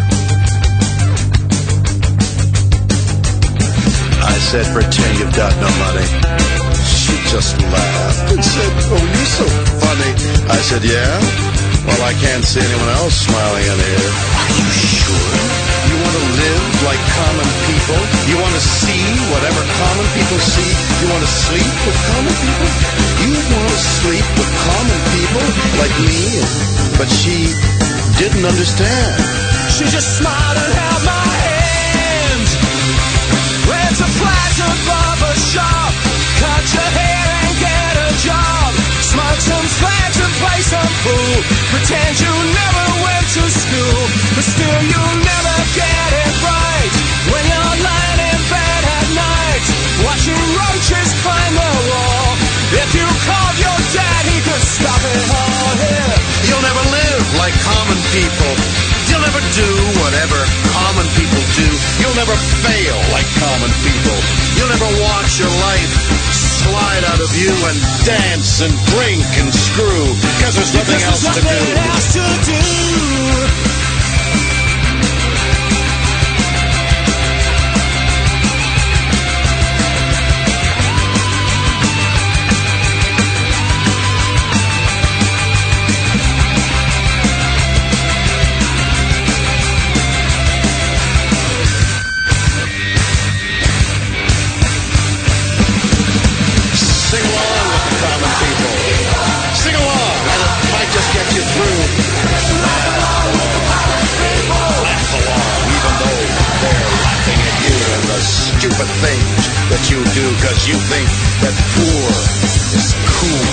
[SPEAKER 5] I said, pretend you've got no money. She just laughed and said, oh, you're so funny. I said, yeah? Well, I can't see anyone else smiling in here. Are you sure? You want to live like common people? You want to see whatever common people see? You want to sleep with common people? You want to sleep with common people like me? But she didn't understand.
[SPEAKER 17] She just smiled and held my hand. Went to Plaza Barber Shop, cut your hair and get a job, smoke some fags and play some pool, pretend you never went to school, but still you'll never get it right when you're lying in bed at night, watching roaches climb the wall. If you called your dad, he could stop it all here.
[SPEAKER 5] You'll never live like common people. You'll never do whatever common people do. You'll never fail like common people. You'll never watch your life slide out of you and dance and drink and screw because there's nothing else to do. Stupid things that you do because you think that poor is cool.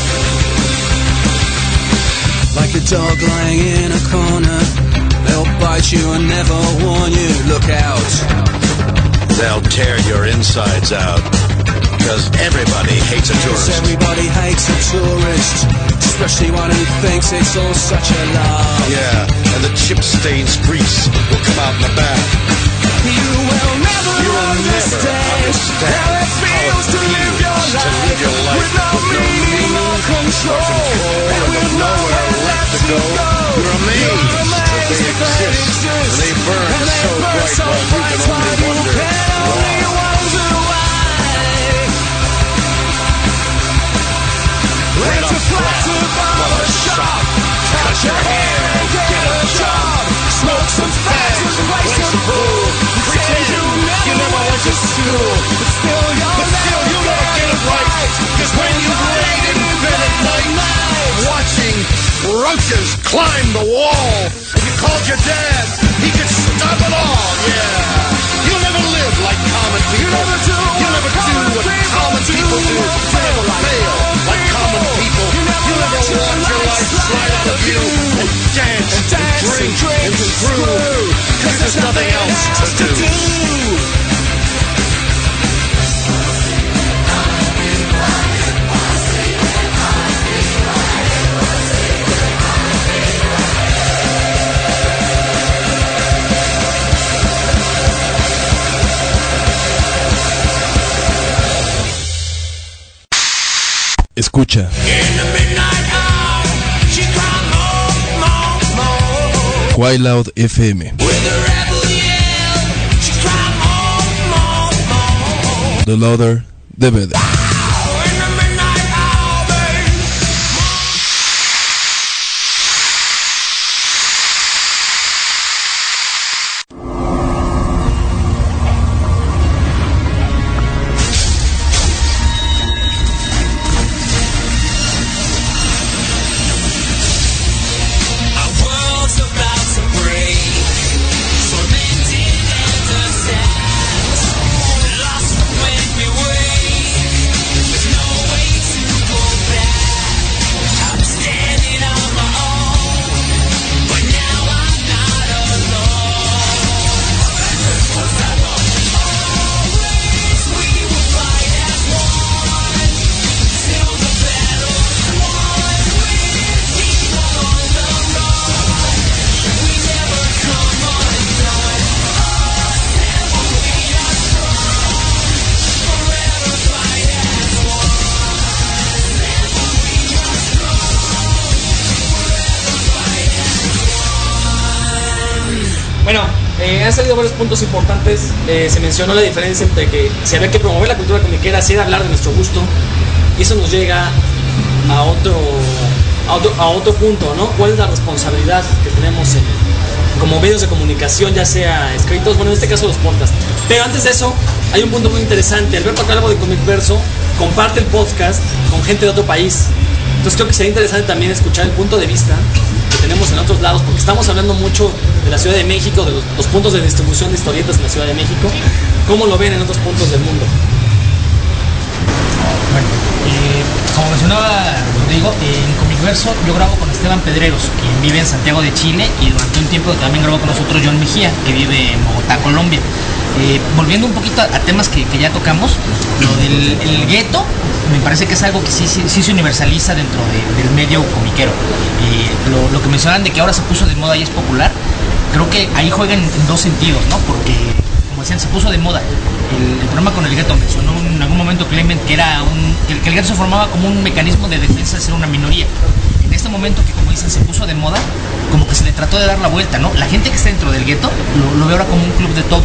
[SPEAKER 17] Like a dog lying in a corner, they'll bite you and never warn you. Look out.
[SPEAKER 5] They'll tear your insides out because everybody hates a tourist.
[SPEAKER 17] Everybody hates a tourist, especially one who thinks it's all such a lie.
[SPEAKER 5] Yeah, and the chip stains grease will come out in the back.
[SPEAKER 17] You will never understand how it feels to live your life with no meaning or control, and with nowhere left to go.
[SPEAKER 5] You're amazed that they exist, and they burn so bright while you can only wonder why.
[SPEAKER 17] Went to Plaza Barber Shop, cut your hair and get a job, smoke some fags and play some pool, pretend you never went to school, but still you'll never get it right, cause when you laid in bed at night,
[SPEAKER 5] watching roaches climb the wall, if you called your dad, he could stop it all, yeah. You'll never live like common people. You'll never do what common people do. You'll never fail like common people. You'll never watch your life slide out of you and dance and drink and screw because there's nothing else to do.
[SPEAKER 18] Escucha. Quiet Loud FM. The louder, the better.
[SPEAKER 8] Bueno, han salido varios puntos importantes. Se mencionó la diferencia entre que si había que promover la cultura comiquera, si era hablar de nuestro gusto, y eso nos llega a otro punto, ¿no? ¿Cuál es la responsabilidad que tenemos como medios de comunicación, ya sea escritos, bueno, en este caso los podcasts? Pero antes de eso, hay un punto muy interesante. Alberto Calvo de Comic Verso comparte el podcast con gente de otro país. Entonces creo que sería interesante también escuchar el punto de vista que tenemos en otros lados, porque estamos hablando mucho de la Ciudad de México, de los puntos de distribución de historietas en la Ciudad de México. ¿Cómo lo ven en otros puntos del mundo?
[SPEAKER 11] Bueno, como mencionaba Rodrigo, en Comicverso yo grabo con Esteban Pedreros, quien vive en Santiago de Chile, y durante un tiempo también grabó con nosotros John Mejía, que vive en Bogotá, Colombia. Volviendo un poquito a temas que ya tocamos, lo del gueto me parece que es algo que sí se universaliza dentro del medio comiquero. Lo que mencionaban de que ahora se puso de moda y es popular, creo que ahí juegan en dos sentidos, ¿no? Porque, como decían, se puso de moda. El problema con el gueto, mencionó en algún momento Clement que el gueto se formaba como un mecanismo de defensa de ser una minoría. En este momento que, como dicen, se puso de moda, como que se le trató de dar la vuelta, ¿no? La gente que está dentro del gueto lo ve ahora como un club de Toby.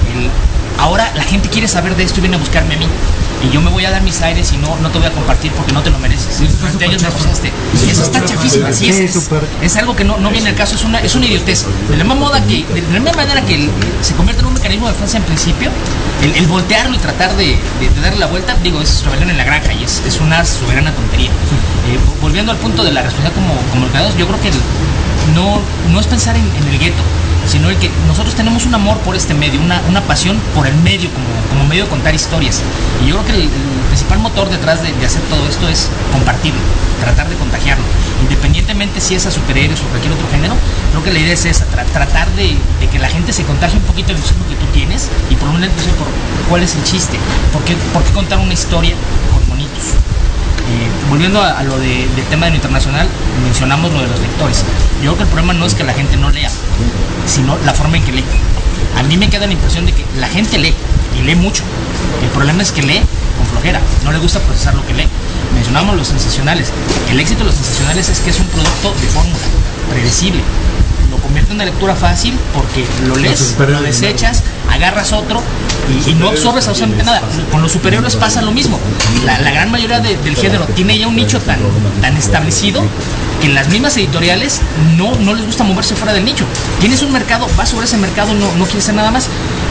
[SPEAKER 11] Ahora la gente quiere saber de esto y viene a buscarme a mí. Y yo me voy a dar mis aires y no te voy a compartir porque no te lo mereces. Durante años me pasaste. Eso está chafísimo. Así es algo que no viene al caso, es una idiotez. De la misma manera que se convierte en un mecanismo de defensa en principio, el voltearlo y tratar de darle la vuelta, digo, es rebelión en la granja y es una soberana tontería. Volviendo al punto de la responsabilidad como mercados, yo creo que no es pensar en el gueto, sino el que nosotros tenemos un amor por este medio, una pasión por el medio como medio de contar historias. Y yo creo que el principal motor detrás de hacer todo esto es compartirlo, tratar de contagiarlo. Independientemente si es a superhéroes o cualquier otro género, creo que la idea es esa, tratar de que la gente se contagie un poquito del entusiasmo que tú tienes y por un lado por cuál es el chiste, por qué contar una historia con monitos. Volviendo a lo del tema de lo internacional, mencionamos lo de los lectores. Yo creo que el problema no es que la gente no lea, sino la forma en que lee. A mí me queda la impresión de que la gente lee, y lee mucho. El problema es que lee con flojera, no le gusta procesar lo que lee. Mencionamos los sensacionales. El éxito de los sensacionales es que es un producto de fórmula, predecible. Lo convierte en una lectura fácil porque lo lees, lo desechas, agarras otro y no absorbes absolutamente nada. Con los superhéroes pasa lo mismo. La gran mayoría del género tiene ya un nicho tan establecido que en las mismas editoriales no les gusta moverse fuera del nicho. Tienes un mercado, vas sobre ese mercado, no quieres hacer nada más.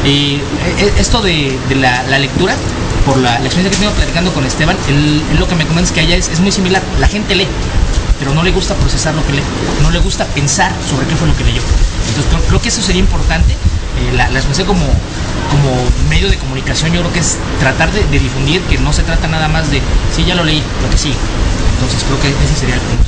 [SPEAKER 11] Esto de la lectura, por la experiencia que he tenido platicando con Esteban, él lo que me comenta es que allá es muy similar. La gente lee, pero no le gusta procesar lo que lee, no le gusta pensar sobre qué fue lo que leyó. Entonces creo que eso sería importante. La expresión como medio de comunicación, yo creo que es tratar de difundir que no se trata nada más de sí, ya lo leí, lo que sigue. Entonces creo que ese sería el punto.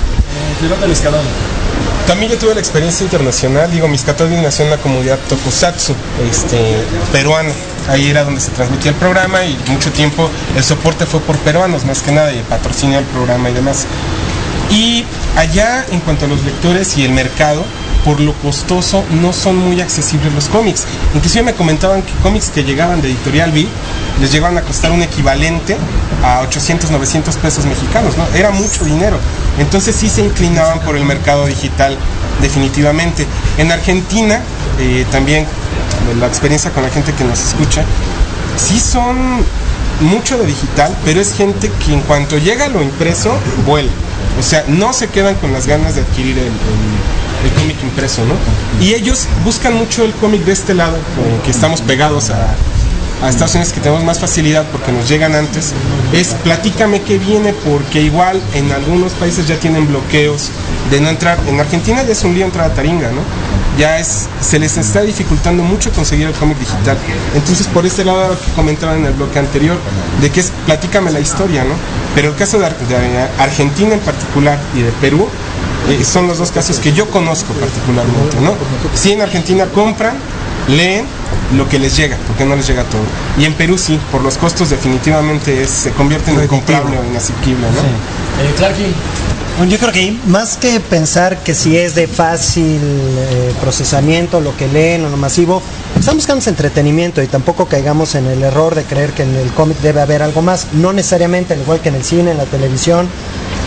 [SPEAKER 10] También yo tuve la experiencia internacional. Digo, Miscatolvin nació en la comunidad Tokusatsu, peruana. Ahí era donde se transmitía el programa y mucho tiempo el soporte fue por peruanos más que nada, y el patrocinio del programa y demás. Y allá, en cuanto a los lectores y el mercado, por lo costoso no son muy accesibles los cómics. Inclusive me comentaban que cómics que llegaban de Editorial V les llegaban a costar un equivalente a 800, 900 pesos mexicanos, ¿no? Era mucho dinero. Entonces sí se inclinaban por el mercado digital definitivamente. En Argentina, también la experiencia con la gente que nos escucha, sí son mucho de digital, pero es gente que en cuanto llega a lo impreso, vuela. O sea, no se quedan con las ganas de adquirir el cómic impreso, ¿no? Y ellos buscan mucho el cómic de este lado, que estamos pegados a Estados Unidos, que tenemos más facilidad porque nos llegan antes. Es platícame qué viene, porque igual en algunos países ya tienen bloqueos de no entrar. En Argentina ya es un lío entrar a Taringa, ¿no? Se les está dificultando mucho conseguir el cómic digital. Entonces, por este lado, lo que comentaban en el bloque anterior, de que es platícame la historia, ¿no? Pero el caso de Argentina en particular y de Perú son los dos casos que yo conozco particularmente, ¿no? Sí, en Argentina compran, leen lo que les llega, porque no les llega todo. Y en Perú sí, por los costos definitivamente se convierte en incomprable o inasequible, ¿no?
[SPEAKER 8] Sí. Clarky.
[SPEAKER 4] Bueno, yo creo que más que pensar que si es de fácil procesamiento lo que leen o lo masivo, estamos buscando ese entretenimiento y tampoco caigamos en el error de creer que en el cómic debe haber algo más. No necesariamente, al igual que en el cine, en la televisión,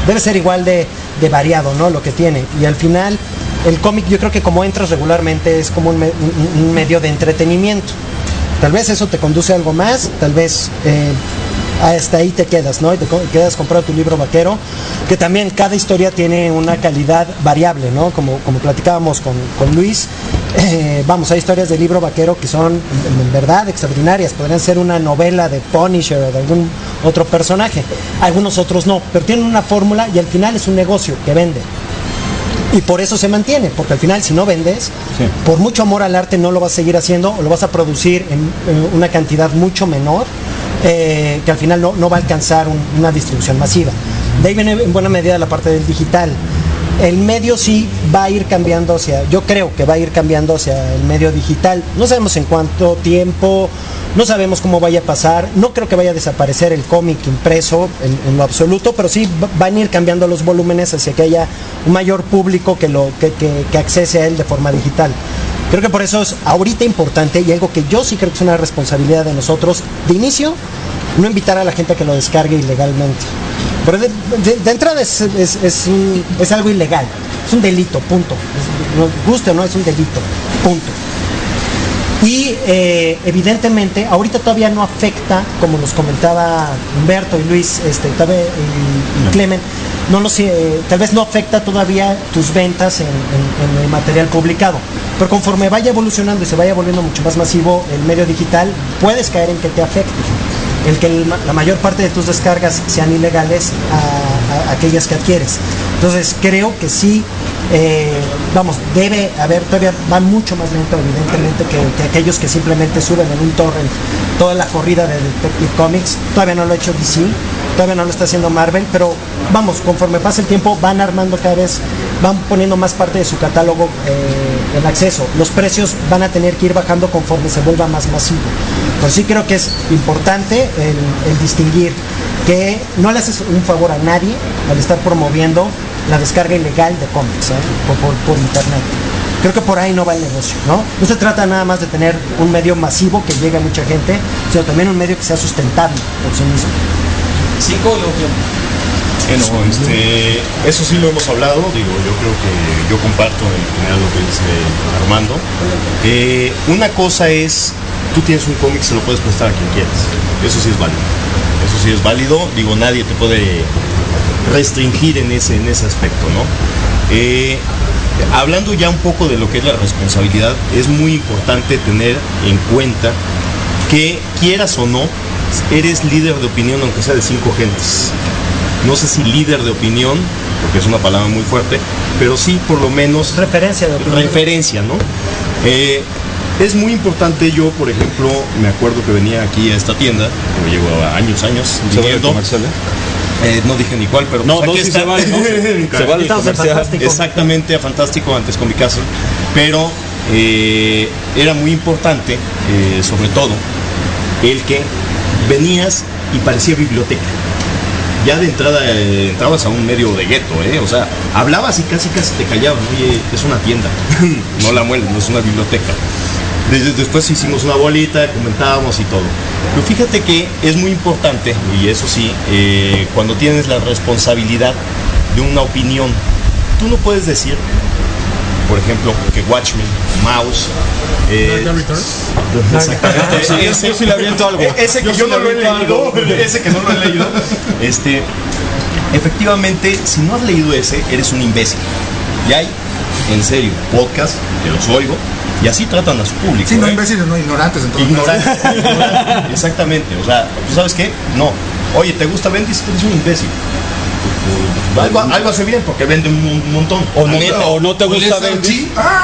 [SPEAKER 4] debe ser igual de variado, ¿no? Lo que tiene. Y al final, el cómic, yo creo que como entras regularmente es como un medio de entretenimiento. Tal vez eso te conduce a algo más, tal vez hasta ahí te quedas, ¿no? Y te quedas comprando tu libro vaquero, que también cada historia tiene una calidad variable, ¿no? Como platicábamos con Luis, vamos, hay historias de libro vaquero que son en verdad extraordinarias, podrían ser una novela de Punisher o de algún otro personaje, algunos otros no, pero tienen una fórmula y al final es un negocio que vende. Y por eso se mantiene, porque al final si no vendes, por mucho amor al arte no lo vas a seguir haciendo o lo vas a producir en una cantidad mucho menor, que al final no va a alcanzar una distribución masiva. De ahí viene en buena medida la parte del digital. El medio sí va a ir cambiando yo creo que va a ir cambiando hacia el medio digital. No sabemos en cuánto tiempo, no sabemos cómo vaya a pasar, no creo que vaya a desaparecer el cómic impreso en lo absoluto, pero sí van a ir cambiando los volúmenes hacia que haya un mayor público que accese a él de forma digital. Creo que por eso es ahorita importante y algo que yo sí creo que es una responsabilidad de nosotros, de inicio, no invitar a la gente a que lo descargue ilegalmente. Pero de entrada es algo ilegal, es un delito, punto. Nos guste o no, es un delito, punto. Y evidentemente, ahorita todavía no afecta, como nos comentaba Humberto y Luis, y Clemen, tal vez no afecta todavía tus ventas en el material publicado. Pero conforme vaya evolucionando y se vaya volviendo mucho más masivo el medio digital, puedes caer en que te afecte. El que la mayor parte de tus descargas sean ilegales a aquellas que adquieres. Entonces creo que sí, debe haber, todavía va mucho más lento evidentemente que aquellos que simplemente suben en un torrent toda la corrida de Detective Comics. Todavía no lo ha hecho DC, todavía no lo está haciendo Marvel, pero vamos, conforme pasa el tiempo van armando cada vez, van poniendo más parte de su catálogo en acceso. Los precios van a tener que ir bajando conforme se vuelva más masivo. Pero sí creo que es importante el distinguir que no le haces un favor a nadie al estar promoviendo la descarga ilegal de cómics por internet. Creo que por ahí no va el negocio, ¿no? No se trata nada más de tener un medio masivo que llegue a mucha gente, sino también un medio que sea sustentable por sí mismo.
[SPEAKER 2] Bueno, eso sí lo hemos hablado, yo creo que yo comparto en general lo que dice Armando. Una cosa es, tú tienes un cómic, se lo puedes prestar a quien quieras, eso sí es válido, nadie te puede restringir en ese aspecto, ¿no? Hablando ya un poco de lo que es la responsabilidad, es muy importante tener en cuenta que, quieras o no, eres líder de opinión, aunque sea de 5 gentes. No sé si líder de opinión, porque es una palabra muy fuerte, pero sí por lo menos
[SPEAKER 4] referencia de opinión.
[SPEAKER 2] Referencia, ¿no? Es muy importante. Yo, por ejemplo, me acuerdo que venía aquí a esta tienda, que llevo años viniendo. No dije ni cuál, pero
[SPEAKER 3] no,
[SPEAKER 2] aquí
[SPEAKER 3] sí
[SPEAKER 2] está.
[SPEAKER 3] se vale, ¿no? Se vale el comercial.
[SPEAKER 2] Exactamente, a Fantástico, antes Comicasa. Pero era muy importante, sobre todo, el que venías y parecía biblioteca. Ya de entrada entrabas a un medio de gueto, o sea, hablabas y casi te callaban. Oye, es una tienda, no la muelen, no es una biblioteca. Después hicimos una bolita, comentábamos y todo. Pero fíjate que es muy importante, y eso sí, cuando tienes la responsabilidad de una opinión, tú no puedes decir, por ejemplo, que Watchmen, Mouse, exactamente.
[SPEAKER 3] Yo sí le aviento algo.
[SPEAKER 2] Ese que yo no lo he leído, efectivamente, si no has leído ese, eres un imbécil. Y hay, en serio, podcast, que los oigo, y así tratan a su público.
[SPEAKER 12] Sí, no imbéciles, no ignorantes.
[SPEAKER 2] Ignorantes, exactamente. O sea, ¿tú sabes qué? No. Oye, ¿te gusta Bendis? Tú eres un imbécil. Algo hace bien porque vende un montón.
[SPEAKER 3] O no te gusta Bendis.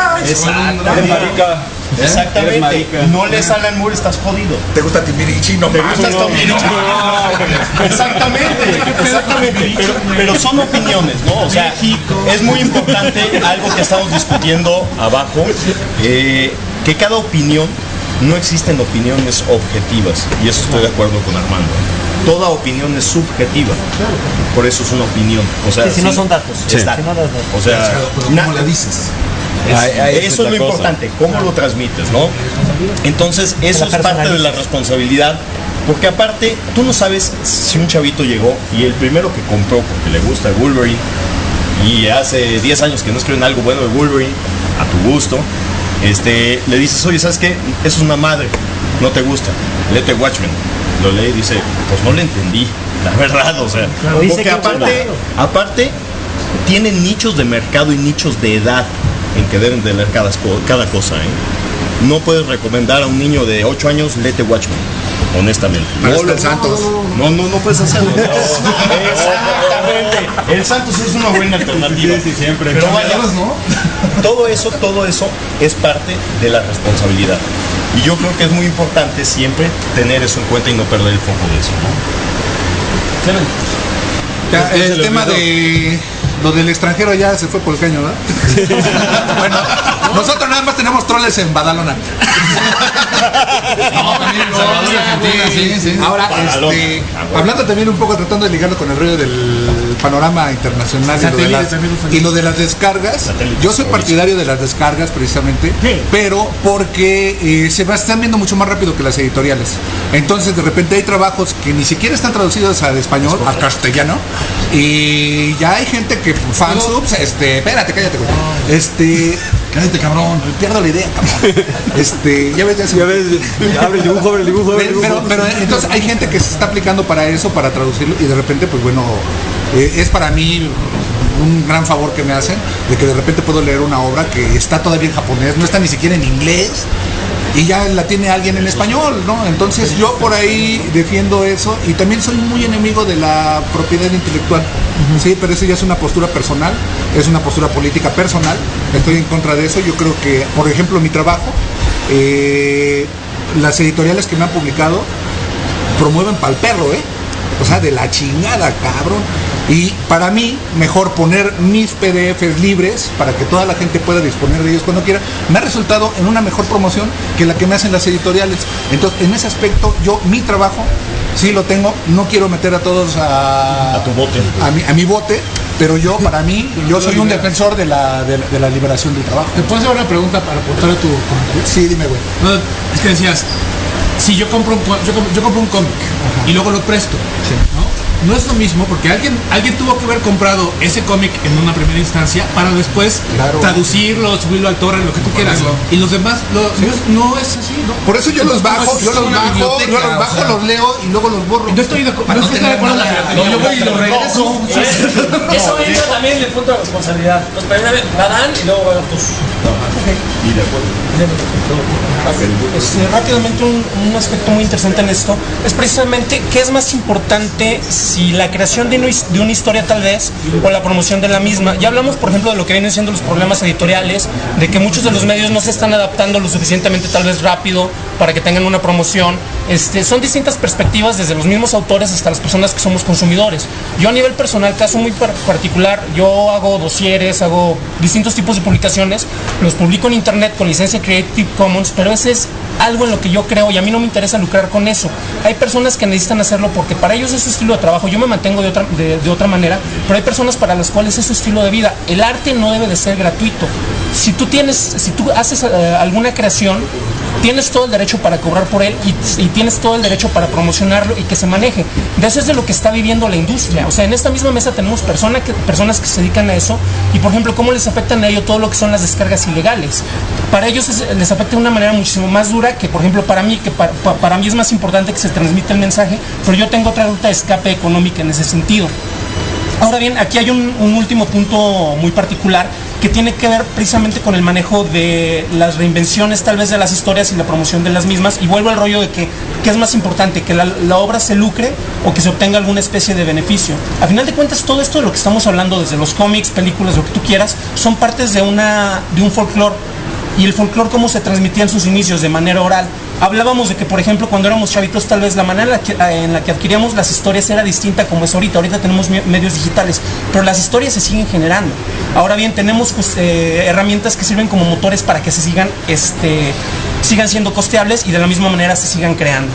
[SPEAKER 2] Exactamente. No lees a Alan Moore, estás jodido.
[SPEAKER 12] ¿Te gusta Timbiriche? No,
[SPEAKER 2] ¿te gusta Timbiriche? Exactamente. Pero son opiniones, ¿no? O sea, es muy importante algo que estamos discutiendo abajo, que cada opinión, no existen opiniones objetivas, y eso estoy de acuerdo con Armando. Toda opinión es subjetiva, por eso es una opinión. O sea,
[SPEAKER 4] si no son datos.
[SPEAKER 2] Sí.
[SPEAKER 4] Si no das datos.
[SPEAKER 2] O sea,
[SPEAKER 12] ¿cómo la dices?
[SPEAKER 2] Eso es lo importante, cómo lo transmites, ¿no? Entonces, eso es parte de la responsabilidad Porque aparte, tú no sabes si un chavito llegó y el primero que compró porque le gusta el Wolverine y hace 10 años que no escriben algo bueno de Wolverine, a tu gusto, le dices, oye, ¿sabes qué? Eso es una madre, no te gusta, léete Watchmen. Lo lee y dice, pues no le entendí, la verdad, o sea, porque aparte tienen nichos de mercado y nichos de edad en que deben de leer cada cosa, ¿eh? No puedes recomendar a un niño de 8 años, léete Watchmen, honestamente. No puedes hacerlo. Exactamente. El Santos es una buena alternativa.
[SPEAKER 3] Sí, siempre.
[SPEAKER 2] Pero vaya, todo eso es parte de la responsabilidad. Y yo creo que es muy importante siempre tener eso en cuenta y no perder el foco de eso, ¿no?
[SPEAKER 12] Ya, el tema de lo del extranjero ya se fue por el caño, ¿verdad? Bueno, nosotros nada más tenemos troles en Badalona. Ahora, hablando también un poco, tratando de ligarlo con el rollo del panorama internacional y lo de las descargas. Yo soy partidario de las descargas precisamente, pero porque se están viendo mucho más rápido que las editoriales. Entonces de repente hay trabajos que ni siquiera están traducidos al español, al castellano, y ya hay gente que fansubs, espérate, cállate, güey. Cállate, cabrón, pierdo la idea, cabrón. Ya ves, abre el dibujo. Pero entonces hay gente que se está aplicando para eso, para traducirlo, y de repente, pues bueno, es para mí un gran favor que me hacen, de que de repente puedo leer una obra que está todavía en japonés, no está ni siquiera en inglés, y ya la tiene alguien en español, ¿no? Entonces yo por ahí defiendo eso, y también soy muy enemigo de la propiedad intelectual. Sí, pero eso ya es una postura personal, es una postura política personal, estoy en contra de eso. Yo creo que, por ejemplo, mi trabajo, las editoriales que me han publicado promueven pa'l perro, o sea, de la chingada, cabrón. Y para mí, mejor poner mis PDFs libres para que toda la gente pueda disponer de ellos cuando quiera. Me ha resultado en una mejor promoción que la que me hacen las editoriales. Entonces, en ese aspecto, mi trabajo sí lo tengo. No quiero meter a todos a
[SPEAKER 2] tu bote,
[SPEAKER 12] a mi bote, pero para mí, yo soy un defensor de la liberación del trabajo.
[SPEAKER 11] ¿Te puedo hacer una pregunta para aportar a tu comentario?
[SPEAKER 12] Sí, dime, güey.
[SPEAKER 11] No, es que decías, si yo compro un cómic y luego lo presto, ¿no? No es lo mismo porque alguien tuvo que haber comprado ese cómic en una primera instancia para después traducirlo, subirlo al torrent, lo que tú quieras. Y los demás no es así, ¿no?
[SPEAKER 12] Por eso yo los bajo, los leo y luego los borro.
[SPEAKER 11] No estoy de acuerdo.
[SPEAKER 8] Yo voy y lo regreso. Eso entra también en el punto de responsabilidad. Entonces, primero va Dan y luego va Artus.
[SPEAKER 2] Y de acuerdo.
[SPEAKER 4] Rápidamente un aspecto muy interesante en esto es precisamente qué es más importante, si la creación de una historia tal vez o la promoción de la misma. Ya hablamos, por ejemplo, de lo que vienen siendo los problemas editoriales, de que muchos de los medios no se están adaptando lo suficientemente tal vez rápido para que tengan una promoción. Son distintas perspectivas desde los mismos autores hasta las personas que somos consumidores. Yo a nivel personal, caso muy particular, yo hago dosieres, hago distintos tipos de publicaciones, los publico en internet con licencia Creative Commons, pero ese es algo en lo que yo creo y a mí no me interesa lucrar con eso. Hay personas que necesitan hacerlo porque para ellos es su estilo de trabajo. Yo me mantengo de otra manera, pero hay personas para las cuales es su estilo de vida. El arte no debe de ser gratuito. Si tú haces alguna creación, tienes todo el derecho para cobrar por él y tienes todo el derecho para promocionarlo y que se maneje. De eso es de lo que está viviendo la industria. O sea, en esta misma mesa tenemos personas que se dedican a eso y, por ejemplo, cómo les afectan a ellos todo lo que son las descargas ilegales. Para ellos les afecta de una manera muchísimo más dura que, por ejemplo, para mí, que para mí es más importante que se transmita el mensaje, pero yo tengo otra ruta de escape económica en ese sentido. Ahora bien, aquí hay un último punto muy particular que tiene que ver precisamente con el manejo de las reinvenciones tal vez de las historias y la promoción de las mismas, y vuelvo al rollo de que ¿qué es más importante? ¿Que la obra se lucre o que se obtenga alguna especie de beneficio? A final de cuentas, todo esto de lo que estamos hablando, desde los cómics, películas, lo que tú quieras, son partes de un folclore. Y el folclore, cómo se transmitía en sus inicios, de manera oral. Hablábamos de que, por ejemplo, cuando éramos chavitos, tal vez la manera en la que adquiríamos las historias era distinta como es ahorita. Ahorita tenemos medios digitales, pero las historias se siguen generando. Ahora bien, tenemos herramientas que sirven como motores para que se sigan siendo costeables y de la misma manera se sigan creando.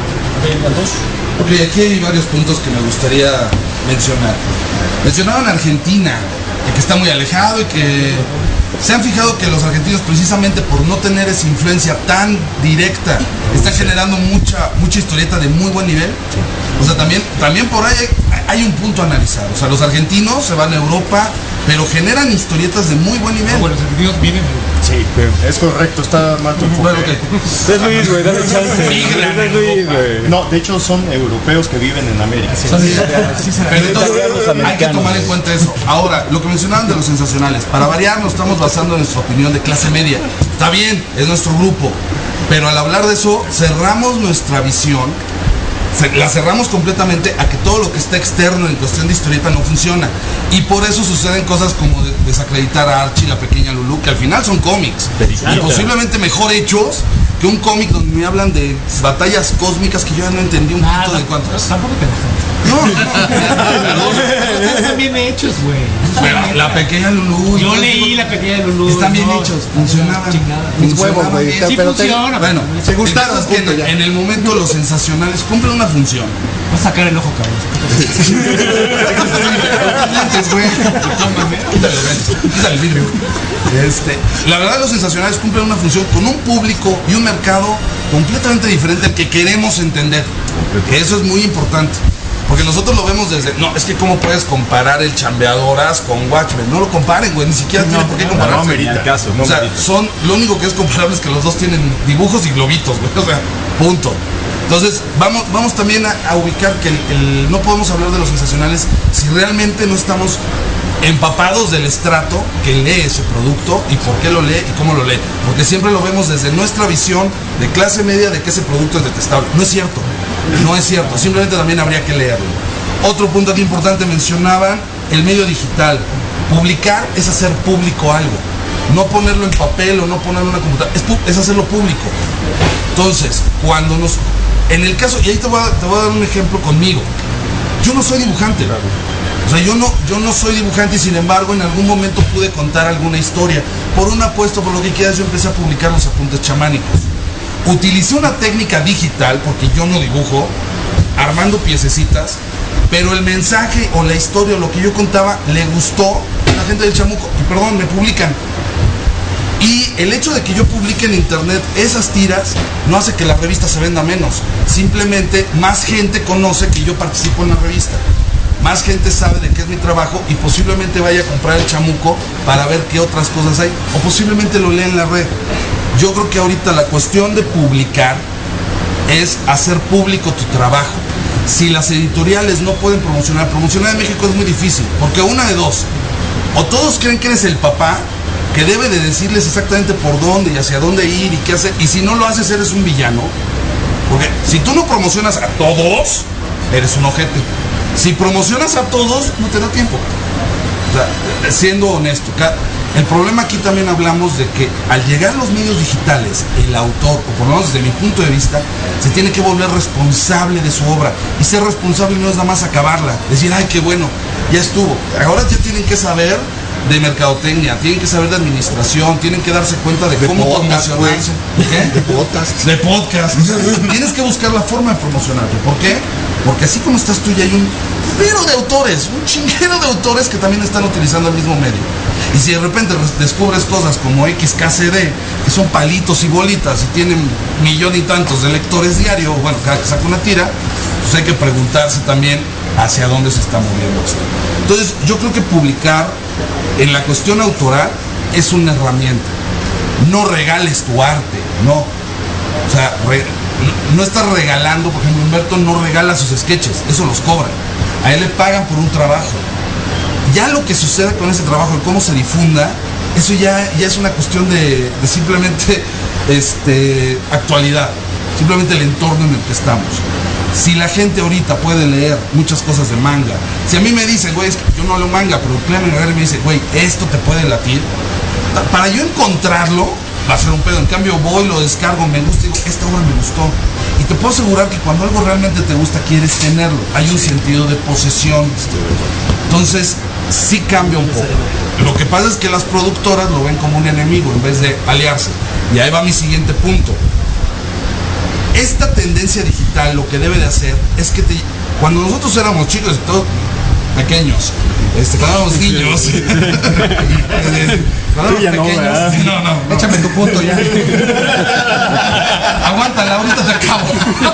[SPEAKER 9] Ok, aquí hay varios puntos que me gustaría mencionar. Mencionaron Argentina, que está muy alejado y que ¿Se han fijado que los argentinos, precisamente por no tener esa influencia tan directa, están generando mucha historieta de muy buen nivel? O sea, también por ahí hay un punto a analizar. O sea, los argentinos se van a Europa, pero generan historietas de muy buen nivel.
[SPEAKER 11] Bueno, los argentinos vienen.
[SPEAKER 2] Sí, es correcto, está mal tu enfoque.
[SPEAKER 9] Bueno, okay.
[SPEAKER 3] Es Luis, güey, dale chance. Es Luis, güey.
[SPEAKER 2] No, de hecho son europeos que viven en América.
[SPEAKER 9] Pero entonces, hay que tomar en cuenta eso. Ahora, lo que mencionaban de los sensacionales, para variar nos estamos basando en nuestra opinión de clase media. Está bien, es nuestro grupo, pero al hablar de eso, cerramos nuestra visión, la cerramos completamente a que todo lo que está externo en cuestión de historieta no funciona. Y por eso suceden cosas como desacreditar a Archie y la pequeña Lulú, que al final son cómics. Y posiblemente mejor hechos que un cómic donde me hablan de batallas cósmicas que yo ya no entendí un poquito de cuántas.
[SPEAKER 11] Tampoco te están bien hechos, güey.
[SPEAKER 9] Pero la pequeña Lulú.
[SPEAKER 11] Yo leí la pequeña Lulú.
[SPEAKER 9] Están bien hechos, funcionaban.
[SPEAKER 12] Mis huevos, güey.
[SPEAKER 11] Sí funciona.
[SPEAKER 9] Bueno,
[SPEAKER 12] se gustaron.
[SPEAKER 9] Es que en el momento los sensacionales cumplen una función.
[SPEAKER 11] Vas a sacar el ojo, cabrón.
[SPEAKER 9] Lentes, güey. Quítale el vidrio. La verdad, los sensacionales cumplen una función con un público y un mercado completamente diferente al que queremos entender. Eso es muy importante. Porque nosotros lo vemos desde... No, es que cómo puedes comparar el Chambeadoras con Watchmen. No lo comparen, güey. Ni siquiera tiene por qué compararse.
[SPEAKER 2] No merita caso.
[SPEAKER 9] O sea, lo único que es comparable es que los dos tienen dibujos y globitos, güey. O sea, punto. Entonces, vamos también a ubicar que no podemos hablar de los sensacionales si realmente no estamos empapados del estrato que lee ese producto y por qué lo lee y cómo lo lee. Porque siempre lo vemos desde nuestra visión de clase media de que ese producto es detestable. No es cierto. No es cierto. Simplemente también habría que leerlo. Otro punto aquí importante, mencionaban el medio digital. Publicar es hacer público algo. No ponerlo en papel o no ponerlo en una computadora. Es hacerlo público. Entonces, cuando nos... En el caso, y ahí te voy a dar un ejemplo conmigo. Yo no soy dibujante. O sea, yo no soy dibujante y sin embargo en algún momento pude contar alguna historia. Por un apuesto, por lo que quieras, yo empecé a publicar los apuntes chamánicos. Utilicé una técnica digital, porque yo no dibujo, armando piececitas, pero el mensaje o la historia o lo que yo contaba le gustó a la gente del Chamuco. Y perdón, me publican. Y el hecho de que yo publique en internet esas tiras no hace que la revista se venda menos. Simplemente más gente conoce que yo participo en la revista. Más gente sabe de qué es mi trabajo y posiblemente vaya a comprar el Chamuco para ver qué otras cosas hay. O posiblemente lo lea en la red. Yo creo que ahorita la cuestión de publicar es hacer público tu trabajo. Si las editoriales no pueden promocionar en México es muy difícil. Porque una de dos. O todos creen que eres el papá que debe de decirles exactamente por dónde y hacia dónde ir y qué hacer. Y si no lo haces, eres un villano. Porque si tú no promocionas a todos, eres un ojete. Si promocionas a todos, no te da tiempo. O sea, siendo honesto, el problema aquí también hablamos de que al llegar a los medios digitales, el autor, o por lo menos desde mi punto de vista, se tiene que volver responsable de su obra. Y ser responsable no es nada más acabarla, decir, ay, qué bueno, ya estuvo. Ahora ya tienen que saber de mercadotecnia, tienen que saber de administración, tienen que darse cuenta de cómo promocionarse. De podcast. Tienes que buscar la forma de promocionarte. ¿Por qué? Porque así como estás tú, ya hay un chinguero de autores que también están utilizando el mismo medio. Y si de repente descubres cosas como XKCD, que son palitos y bolitas y tienen 1,000,000 y tantos de lectores diario, bueno, cada que saca una tira, pues hay que preguntarse también hacia dónde se está moviendo esto. Entonces, yo creo que publicar en la cuestión autoral es una herramienta. No regales tu arte, no. O sea, no estás regalando, por ejemplo, Humberto no regala sus sketches, eso los cobran. A él le pagan por un trabajo. Ya lo que suceda con ese trabajo, cómo se difunda, eso ya es una cuestión de simplemente actualidad, simplemente el entorno en el que estamos. Si la gente ahorita puede leer muchas cosas de manga, si a mí me dicen, güey, es que yo no leo manga, pero Clemen Herrera me dice, güey, esto te puede latir, para yo encontrarlo va a ser un pedo. En cambio voy, lo descargo, me gusta y digo, esta obra me gustó. Y te puedo asegurar que cuando algo realmente te gusta, quieres tenerlo. Hay un sentido de posesión. Entonces, sí cambia un poco. Lo que pasa es que las productoras lo ven como un enemigo en vez de aliarse. Y ahí va mi siguiente punto. Esta tendencia digital lo que debe de hacer es que cuando nosotros éramos chicos y todo, pequeños, cuando éramos niños, cuando éramos pequeños, no, échame tu punto ya. Aguántala, ahorita te acabo.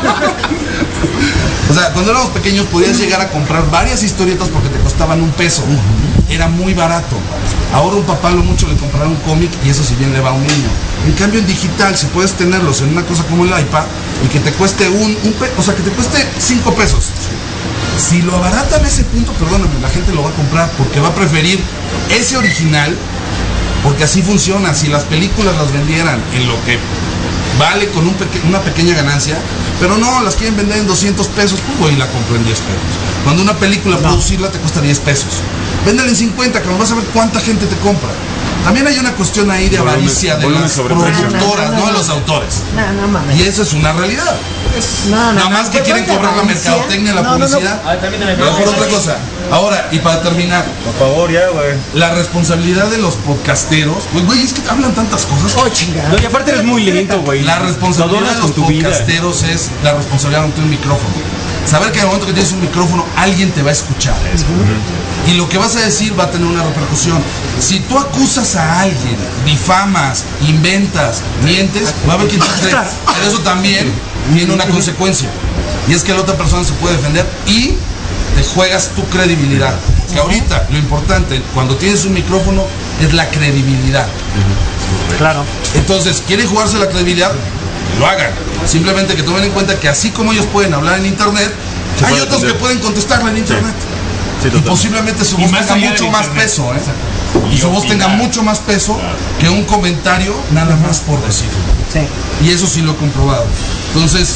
[SPEAKER 9] O sea, cuando éramos pequeños podías llegar a comprar varias historietas porque te costaban $1. Era muy barato. Ahora un papá lo mucho le comprará un cómic y eso si bien le va a un niño. En cambio en digital, si puedes tenerlos en una cosa como el iPad y que te cueste que te cueste $5. Si lo abaratan a ese punto, perdóname, la gente lo va a comprar porque va a preferir ese original, porque así funciona. Si las películas las vendieran en lo que vale con una pequeña ganancia, pero no, las quieren vender en $200, pues voy y la compro en $10. Cuando una película producirla te cuesta $10. Véndela en 50, que vas a ver cuánta gente te compra. También hay una cuestión ahí de avaricia de las productoras, no de los autores. Y eso es una realidad. Nada más que quieren cobrar la mercadotecnia, la publicidad. Pero por otra cosa. Ahora, y para terminar,
[SPEAKER 3] por favor, ya, güey.
[SPEAKER 9] La responsabilidad de los podcasteros, güey, es que hablan tantas cosas.
[SPEAKER 4] Oh, chingada.
[SPEAKER 3] No, y aparte eres muy lento, güey.
[SPEAKER 9] La responsabilidad de los podcasteros es la responsabilidad de un micrófono. Saber que en el momento que tienes un micrófono, alguien te va a escuchar. Y lo que vas a decir va a tener una repercusión. Si tú acusas a alguien, difamas, inventas, mientes, va a haber quien te cree. Pero eso también tiene una consecuencia. Y es que la otra persona se puede defender y te juegas tu credibilidad. Que ahorita lo importante cuando tienes un micrófono es la credibilidad.
[SPEAKER 4] Claro.
[SPEAKER 9] Entonces, ¿quieren jugarse la credibilidad? Lo hagan. Simplemente que tomen en cuenta que así como ellos pueden hablar en internet, hay otros que pueden contestarle en internet.
[SPEAKER 3] Sí,
[SPEAKER 9] y posiblemente su voz tenga mucho más peso, y su voz tenga mucho más peso que un comentario nada más por decirlo. Y eso sí lo he comprobado. Entonces,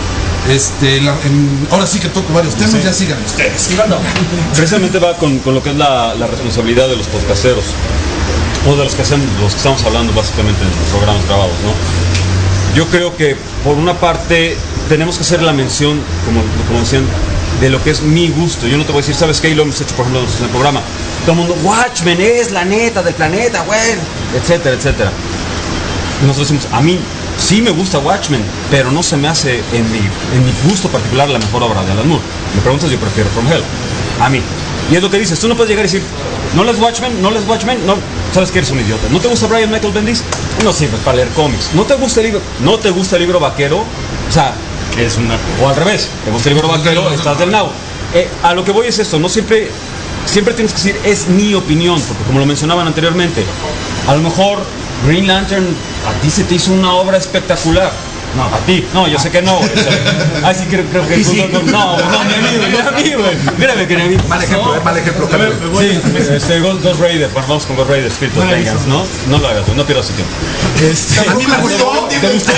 [SPEAKER 9] ahora sí que toco varios temas, ya sigan ustedes.
[SPEAKER 3] Precisamente va con lo que es la responsabilidad de los podcasteros, o de los que estamos hablando básicamente en los programas grabados, ¿no? Yo creo que por una parte tenemos que hacer la mención, como decían, de lo que es mi gusto. Yo no te voy a decir, ¿sabes qué? Y lo hemos hecho, por ejemplo, en el programa. Todo el mundo, Watchmen es la neta del planeta, güey, etcétera, etcétera. Nosotros decimos, a mí sí me gusta Watchmen, pero no se me hace en mi gusto particular la mejor obra de Alan Moore. Me preguntas, yo prefiero From Hell. A mí. Y es lo que dices, tú no puedes llegar y decir, ¿no lees Watchmen? ¿No lees Watchmen? No, sabes que eres un idiota. ¿No te gusta Brian Michael Bendis? No sirves para leer cómics. ¿No te gusta el libro? ¿No te gusta el libro vaquero? O sea,
[SPEAKER 2] es una...
[SPEAKER 3] O al revés, te gusta el libro vaquero, estás del now. A lo que voy es esto, no siempre tienes que decir, es mi opinión, porque como lo mencionaban anteriormente, a lo mejor Green Lantern a ti se te hizo una obra espectacular. No, a ti. No, yo sé que no. Ay, sí, creo que... Sí. No, ni a mí, güey. Mírame que ni a mí.
[SPEAKER 12] Mal ejemplo.
[SPEAKER 3] Sí, Ghost Raider. Bueno, vamos con Ghost Raider, Spirit of Vengeance, ¿no? No lo hagas, no pierdas su tiempo.
[SPEAKER 12] A mí me gustó.
[SPEAKER 3] ¿Te gustó?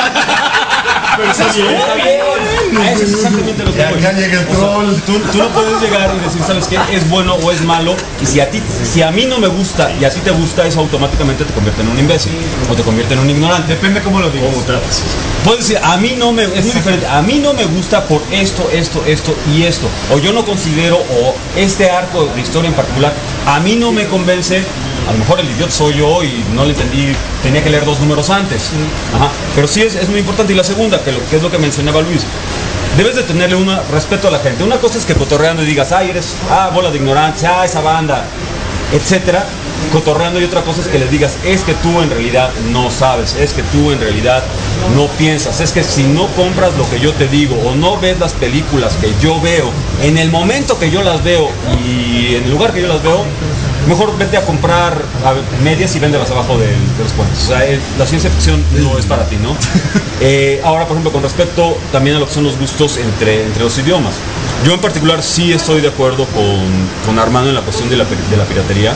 [SPEAKER 3] Pero está bien. Eso es exactamente lo que voy.
[SPEAKER 12] Ya llega el troll.
[SPEAKER 3] Tú no puedes llegar y decir, ¿sabes qué? Es bueno o es malo. Y si a mí no me gusta y a ti te gusta, eso automáticamente te convierte en un imbécil. O te convierte en un ignorante.
[SPEAKER 10] Depende cómo lo digas.
[SPEAKER 3] ¿Cómo tratas? Puedes decir, a mí no me... Es muy diferente. A mí no me gusta por esto y esto. O yo no considero, o este arco de historia en particular, a mí no me convence. A lo mejor el idiota soy yo y no le entendí, tenía que leer 2 números antes. Ajá. Pero sí es muy importante. Y la segunda, que es lo que mencionaba Luis, debes de tenerle respeto a la gente. Una cosa es que cotorreando y digas, bola de ignorantes, esa banda, etcétera, cotorreando, y otra cosa es que les digas, es que tú en realidad no sabes, es que tú en realidad no piensas, es que si no compras lo que yo te digo o no ves las películas que yo veo en el momento que yo las veo y en el lugar que yo las veo, mejor vete a comprar medias y véndelas abajo de los puentes. O sea, la ciencia ficción no es para ti, ¿no? Ahora, por ejemplo, con respecto también a lo que son los gustos entre los idiomas. Yo en particular sí estoy de acuerdo con Armando en la cuestión de la piratería.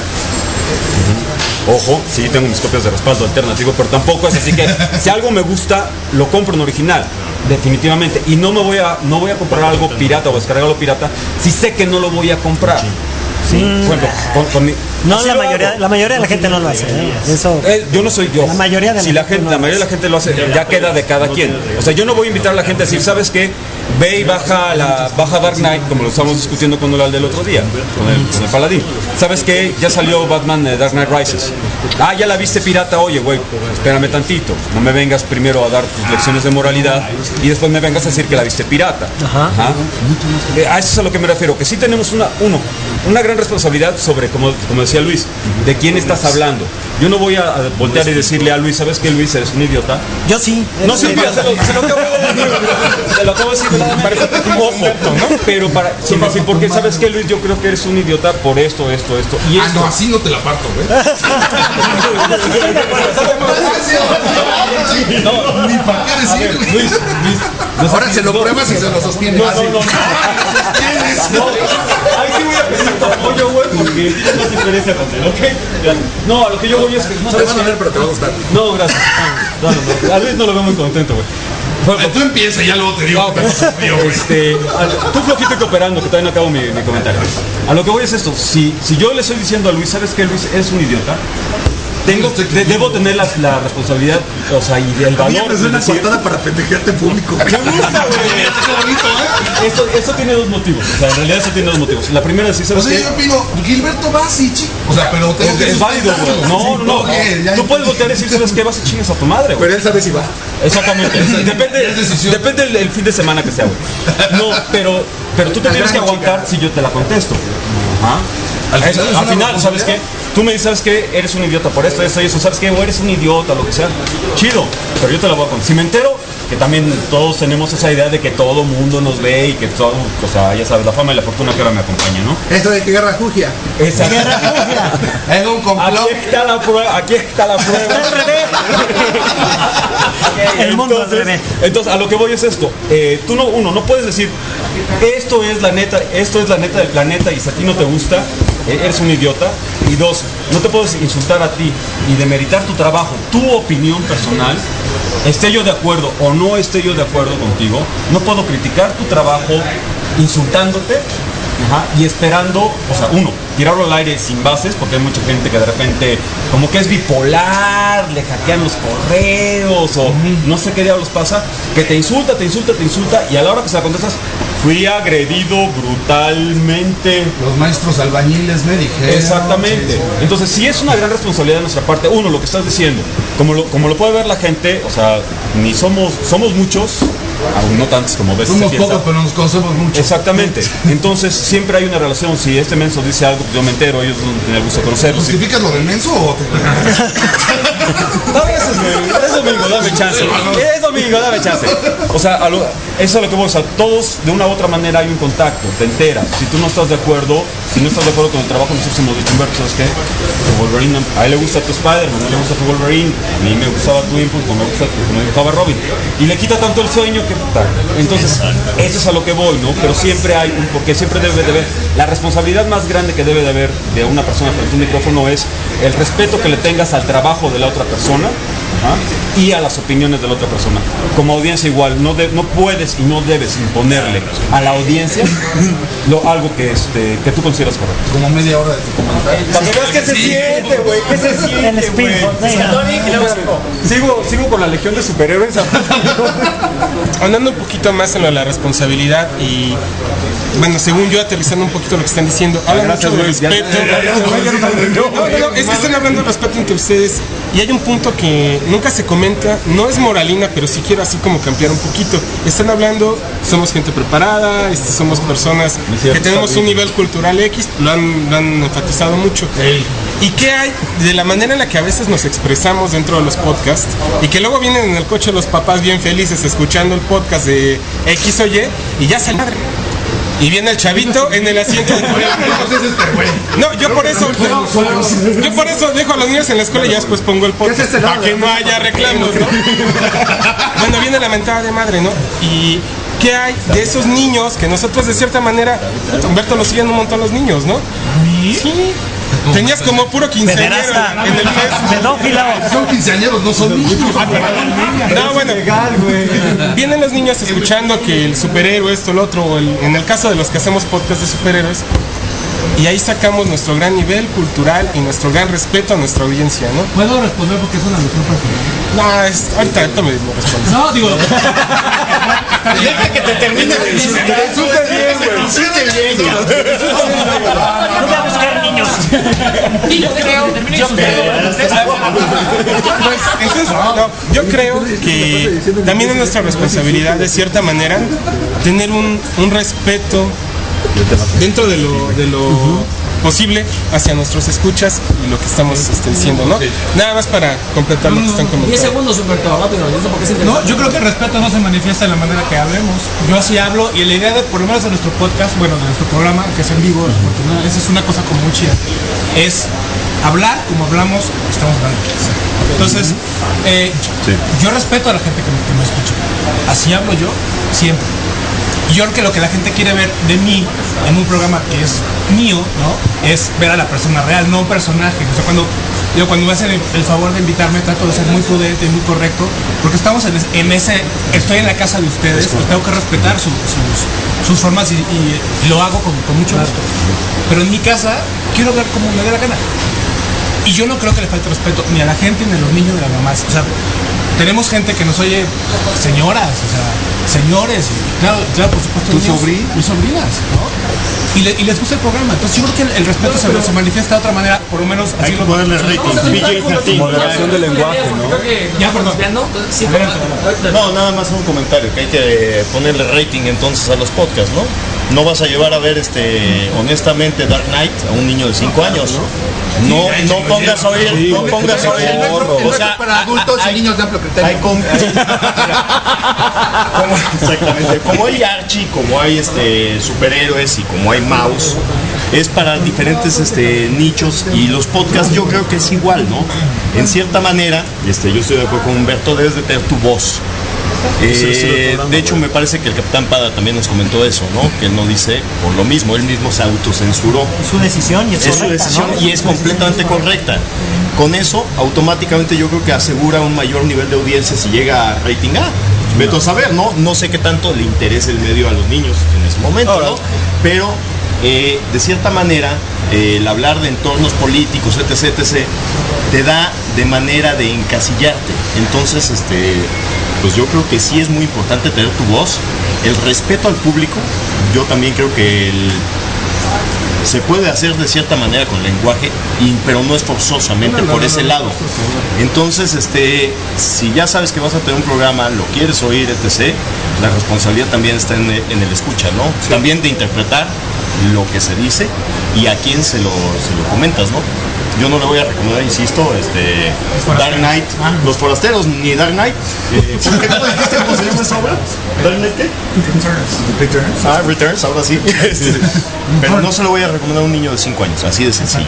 [SPEAKER 3] Ojo, sí tengo mis copias de respaldo alternativo, pero tampoco es así que si algo me gusta, lo compro en original, definitivamente. Y no voy a comprar algo pirata o descargarlo pirata si sé que no lo voy a comprar. Sí. Por ejemplo,
[SPEAKER 4] No,
[SPEAKER 3] Así
[SPEAKER 4] la
[SPEAKER 3] lo
[SPEAKER 4] mayoría,
[SPEAKER 3] hago.
[SPEAKER 4] la mayoría de la gente no lo hace. Eso.
[SPEAKER 3] Yo no soy yo.
[SPEAKER 4] La mayoría de
[SPEAKER 3] si la gente, la mayoría de la gente lo hace, ya queda de cada quien. O sea, yo no voy a invitar a la gente a decir, ¿sabes qué? Ve y baja Dark Knight, como lo estábamos discutiendo con el del otro día, con el Paladín. ¿Sabes qué? Ya salió Batman Dark Knight Rises. Ah, ya la viste pirata, oye, güey, espérame tantito. No me vengas primero a dar tus lecciones de moralidad y después me vengas a decir que la viste pirata. Ajá. A eso es a lo que me refiero, que sí tenemos una gran responsabilidad sobre, como decía Luis, de quién estás hablando. Yo no voy a voltear y decirle a Luis, ¿sabes qué, Luis? Eres un idiota.
[SPEAKER 4] Yo sí.
[SPEAKER 3] No, sí, mira, se lo acabo de decir. Se lo acabo de decir. Ojo, ¿no? Pero sin decir, porque ¿sabes qué, Luis? Yo creo que eres un idiota por esto. Y esto.
[SPEAKER 9] no, así no te la parto, güey.
[SPEAKER 3] No,
[SPEAKER 9] ni para qué decir.
[SPEAKER 3] Luis,
[SPEAKER 9] ahora se lo pruebas y se lo sostiene.
[SPEAKER 3] No. Ahí sí voy a pedir tu apoyo, güey, porque tienes más diferencia con él, ¿ok? No, a lo que yo voy es que...
[SPEAKER 9] No te van a ver, pero te va a gustar.
[SPEAKER 3] No, gracias. No. A Luis no lo veo muy contento, güey.
[SPEAKER 9] Tú empieza y ya luego te digo.
[SPEAKER 3] Tú flojito y cooperando, que todavía no acabo mi comentario. A lo que voy es esto. Si yo le estoy diciendo a Luis, ¿sabes qué, Luis? Eres un idiota. Debo tener la responsabilidad, o sea, y el valor.
[SPEAKER 9] Es una cortada para pendejearte en público.
[SPEAKER 3] Me gusta, güey. Esto tiene dos motivos. O sea, en realidad eso tiene dos motivos. La primera es, ¿sabes qué?
[SPEAKER 9] Yo opino, Gilberto Bassi, chico. O sea, pero tengo que...
[SPEAKER 3] Es válido, güey. No. Tú puedes voltear y decir, ¿sabes qué? Vas y chingas a tu madre, güey.
[SPEAKER 12] Pero él sabe si va.
[SPEAKER 3] Exactamente. Depende el fin de semana que sea, güey. No, pero tú te tienes que aguantar si yo te la contesto. Ajá. Al final, ¿sabes qué? Tú me dices, ¿sabes qué? Eres un idiota por esto, eso, ¿sabes qué? O eres un idiota, lo que sea. Chido, pero yo te la voy a contar. Si me entero, que también todos tenemos esa idea de que todo mundo nos ve y que todo, o sea, ya sabes, la fama y la fortuna que ahora me acompaña, ¿no?
[SPEAKER 12] Eso de que guerra jugia.
[SPEAKER 3] Esa
[SPEAKER 12] guerra jugia.
[SPEAKER 9] Es un complot.
[SPEAKER 3] Aquí está la prueba.
[SPEAKER 4] El mundo al revés.
[SPEAKER 3] Entonces, a lo que voy es esto. Tú no puedes decir, esto es la neta del planeta y si a ti no te gusta, eres un idiota. Y dos, no te puedes insultar a ti y demeritar tu trabajo, tu opinión personal. Esté yo de acuerdo o no esté yo de acuerdo contigo, no puedo criticar tu trabajo insultándote. Ajá, y esperando, o sea, tirarlo al aire sin bases, porque hay mucha gente que de repente como que es bipolar, le hackean los correos o no sé qué diablos pasa, que te insulta y a la hora que se la contestas, fui agredido brutalmente.
[SPEAKER 9] Los maestros albañiles me dijeron.
[SPEAKER 3] Exactamente. Entonces sí es una gran responsabilidad de nuestra parte, lo que estás diciendo, como lo puede ver la gente, o sea, ni somos muchos, aún no tantos como ves.
[SPEAKER 9] Somos pocos, pero nos conocemos mucho.
[SPEAKER 3] Exactamente. Entonces siempre hay una relación. Si este menso dice algo, yo me entero, ellos no tienen el gusto de conocerlo.
[SPEAKER 9] ¿Justificas lo del menso o te...
[SPEAKER 3] A veces, güey. Es domingo, dame chance. O sea, eso es a lo que voy. O sea, todos de una u otra manera hay un contacto, te enteras. Si tú no estás de acuerdo, con el trabajo, nosotros hemos dicho, Humberto, ¿sabes qué? Tu Wolverine, a él le gusta tu Spider-Man, a él le gusta tu Wolverine, a mí me gustaba tu Impulse, como me gustaba Robin. Y le quita tanto el sueño que puta. Entonces, eso es a lo que voy, ¿no? Pero siempre hay porque siempre debe de haber, la responsabilidad más grande que debe de haber de una persona frente a un micrófono es el respeto que le tengas al trabajo de la otra persona. Ajá, y a las opiniones de la otra persona. Como audiencia igual, no puedes y no debes imponerle a la audiencia algo que tú consideras correcto.
[SPEAKER 9] Como media hora de tu comentario.
[SPEAKER 3] Para que veas que se siente, güey, que se siente, Sigo con la legión de superhéroes.
[SPEAKER 10] Andando un poquito más en lo de la responsabilidad y bueno, según yo, aterrizando un poquito lo que están diciendo, hablan mucho de respeto. No, es que están hablando de respeto entre ustedes y hay un punto que nunca se comenta, no es moralina, pero sí quiero así como cambiar un poquito. Están hablando, somos gente preparada, somos personas que tenemos un nivel cultural X, lo han enfatizado mucho. ¿Y qué hay de la manera en la que a veces nos expresamos dentro de los podcasts y que luego vienen en el coche los papás bien felices escuchando el podcast de X o Y ya se madre? Y viene el chavito en el asiento de No, yo por eso dejo a los niños en la escuela y ya después pongo el podcast para que no haya reclamos, ¿no? Bueno, viene la mentada de madre, ¿no? Y ¿qué hay de esos niños que nosotros de cierta manera, Humberto, lo siguen un montón los niños, ¿no? Sí. Tenías como puro quinceañero en el mes.
[SPEAKER 9] Son quinceañeros, no son niños.
[SPEAKER 10] No, bueno, vienen los niños escuchando que el superhéroe, esto, lo otro, o en el caso de los que hacemos podcast de superhéroes, Y ahí sacamos nuestro gran nivel cultural y nuestro gran respeto a nuestra audiencia, ¿no?
[SPEAKER 11] ¿Puedo responder porque es una alusión personal?
[SPEAKER 10] No, ahorita me respondes.
[SPEAKER 11] No, digo...
[SPEAKER 2] Deja que te termine de insultar.
[SPEAKER 4] Insulte bien, güey. Insulte bien. No voy a buscar niños.
[SPEAKER 10] Yo creo que también es nuestra responsabilidad, de cierta manera, tener un respeto dentro de lo posible hacia nuestros escuchas y lo que estamos diciendo, ¿no? Nada más para completar lo que están comentando.
[SPEAKER 8] 10 segundos, Humberto, rápido.
[SPEAKER 11] No, yo creo que el respeto no se manifiesta de la manera que hablemos. Yo así hablo y la idea de, por lo menos de nuestro podcast, bueno, de nuestro programa, que es en vivo, porque esa es una cosa como muy chida, es hablar como hablamos, estamos hablando. Entonces, yo respeto a la gente que me escucha. Así hablo yo siempre. Y yo creo que lo que la gente quiere ver de mí en un programa que es mío, ¿no? Es ver a la persona real, no un personaje. O sea, cuando me hacen el favor de invitarme, trato de ser muy prudente y muy correcto, porque estamos estoy en la casa de ustedes, pues tengo que respetar sus formas y lo hago con mucho gusto. Pero en mi casa quiero ver como me dé la gana. Y yo no creo que le falte respeto ni a la gente, ni a los niños, ni a las mamás. O sea, tenemos gente que nos oye, señoras, o sea, señores, y claro, por supuesto, mis sobrinas, ¿no? Y les gusta el programa. Entonces yo creo que el respeto se manifiesta de otra manera, por lo menos así.
[SPEAKER 2] Hay que ponerle rating.
[SPEAKER 3] Moderación del lenguaje, ¿no?
[SPEAKER 8] Ya, perdón.
[SPEAKER 2] No, nada más un comentario, que hay que ponerle rating entonces a los podcasts, ¿no? No vas a llevar a ver honestamente Dark Knight a un niño de 5 años. No pongas a oír, no pongas a oír.
[SPEAKER 12] O sea, para adultos y niños de amplio criterio.
[SPEAKER 2] Exactamente. Como hay Archie, como hay superhéroes y como hay Mouse, es para diferentes nichos, y los podcasts yo creo que es igual, ¿no? En cierta manera, yo estoy de acuerdo con Humberto, debes de tener tu voz. De hecho, me parece que el Capitán Pada también nos comentó eso, ¿no? Que él no dice por lo mismo, él mismo se autocensuró.
[SPEAKER 4] Es su decisión y es correcta,
[SPEAKER 2] su decisión, ¿no? Y es completamente correcta. Con eso, automáticamente yo creo que asegura un mayor nivel de audiencia si llega a rating A. Vete a saber, ¿no? No sé qué tanto le interesa el medio a los niños en ese momento, ¿no? Pero de cierta manera, el hablar de entornos políticos, etc., te da de manera de encasillarte. Entonces, pues yo creo que sí es muy importante tener tu voz, el respeto al público. Yo también creo que se puede hacer de cierta manera con lenguaje, pero no es forzosamente por ese lado. Entonces, si ya sabes que vas a tener un programa, lo quieres oír, etc., la responsabilidad también está en el escucha, ¿no? Sí. También de interpretar lo que se dice y a quién se lo comentas, ¿no? Yo no le voy a recomendar, insisto, Dark Knight, Los Forasteros, ni Dark Knight. ¿Cómo dijiste cómo se llama esa obra? ¿Dark Knight qué? Returns. Returns, ahora sí. Pero no se lo voy a recomendar a un niño de 5 años, así de sencillo.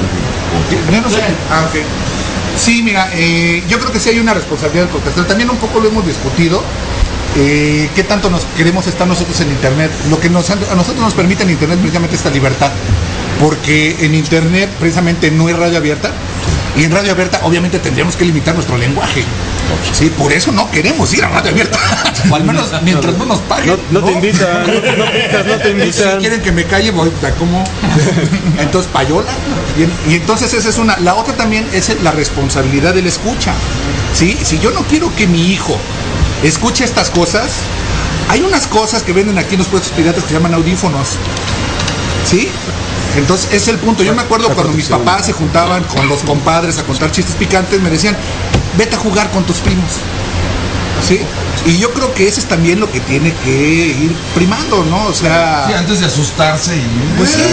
[SPEAKER 12] No sé. Okay. Sí, mira, yo creo que sí hay una responsabilidad del podcastero. También un poco lo hemos discutido. ¿Qué tanto nos queremos estar nosotros en Internet? Lo que a nosotros nos permite en Internet precisamente esta libertad, porque en Internet precisamente no hay radio abierta, y en radio abierta obviamente tendríamos que limitar nuestro lenguaje. Sí, por eso no queremos ir a radio abierta, o al menos mientras no nos paguen.
[SPEAKER 3] No te invitan, no te invitan.
[SPEAKER 12] Si quieren que me calle, voy a como. Entonces, payola. Y entonces esa es una. La otra también es la responsabilidad del escucha. ¿Sí? Si yo no quiero que mi hijo escuche estas cosas, hay unas cosas que venden aquí en los puestos piratas que se llaman audífonos. ¿Sí? Entonces, ese es el punto. Yo me acuerdo cuando mis papás se juntaban con los compadres a contar chistes picantes, me decían, vete a jugar con tus primos. ¿Sí? Y yo creo que ese es también lo que tiene que ir primando, ¿no? O sea...
[SPEAKER 9] Sí, antes de asustarse y...
[SPEAKER 12] Pues sí,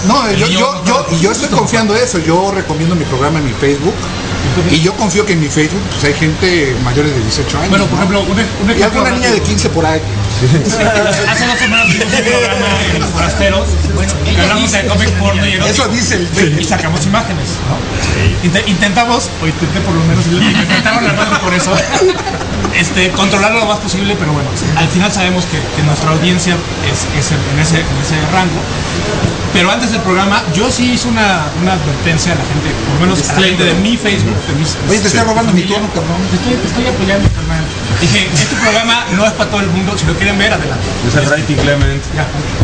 [SPEAKER 12] yo estoy confiando eso. Yo recomiendo mi programa en mi Facebook. Y yo confío que en mi Facebook pues hay gente mayores de 18 años.
[SPEAKER 11] Bueno, por ejemplo,
[SPEAKER 12] y alguna niña de 15 por ahí.
[SPEAKER 11] Hace 2 semanas tuvimos un programa en Los Forasteros, que hablamos de cómic porno y erótico.
[SPEAKER 12] Eso dice
[SPEAKER 11] y sacamos imágenes, ¿no? Intentamos, o intenté por lo menos, intentaron hablar por eso, controlarlo lo más posible, pero bueno, al final sabemos que nuestra audiencia es en ese rango. Pero antes del programa, yo sí hice una advertencia a la gente, por lo menos a la gente de mi Facebook.
[SPEAKER 12] Oye, te estoy robando mi tono, cabrón.
[SPEAKER 11] Te estoy apoyando, carnal. Dije, este programa no es para todo el mundo, si lo quieren ver, adelante.
[SPEAKER 3] Es el rating, Clement.
[SPEAKER 11] Ya.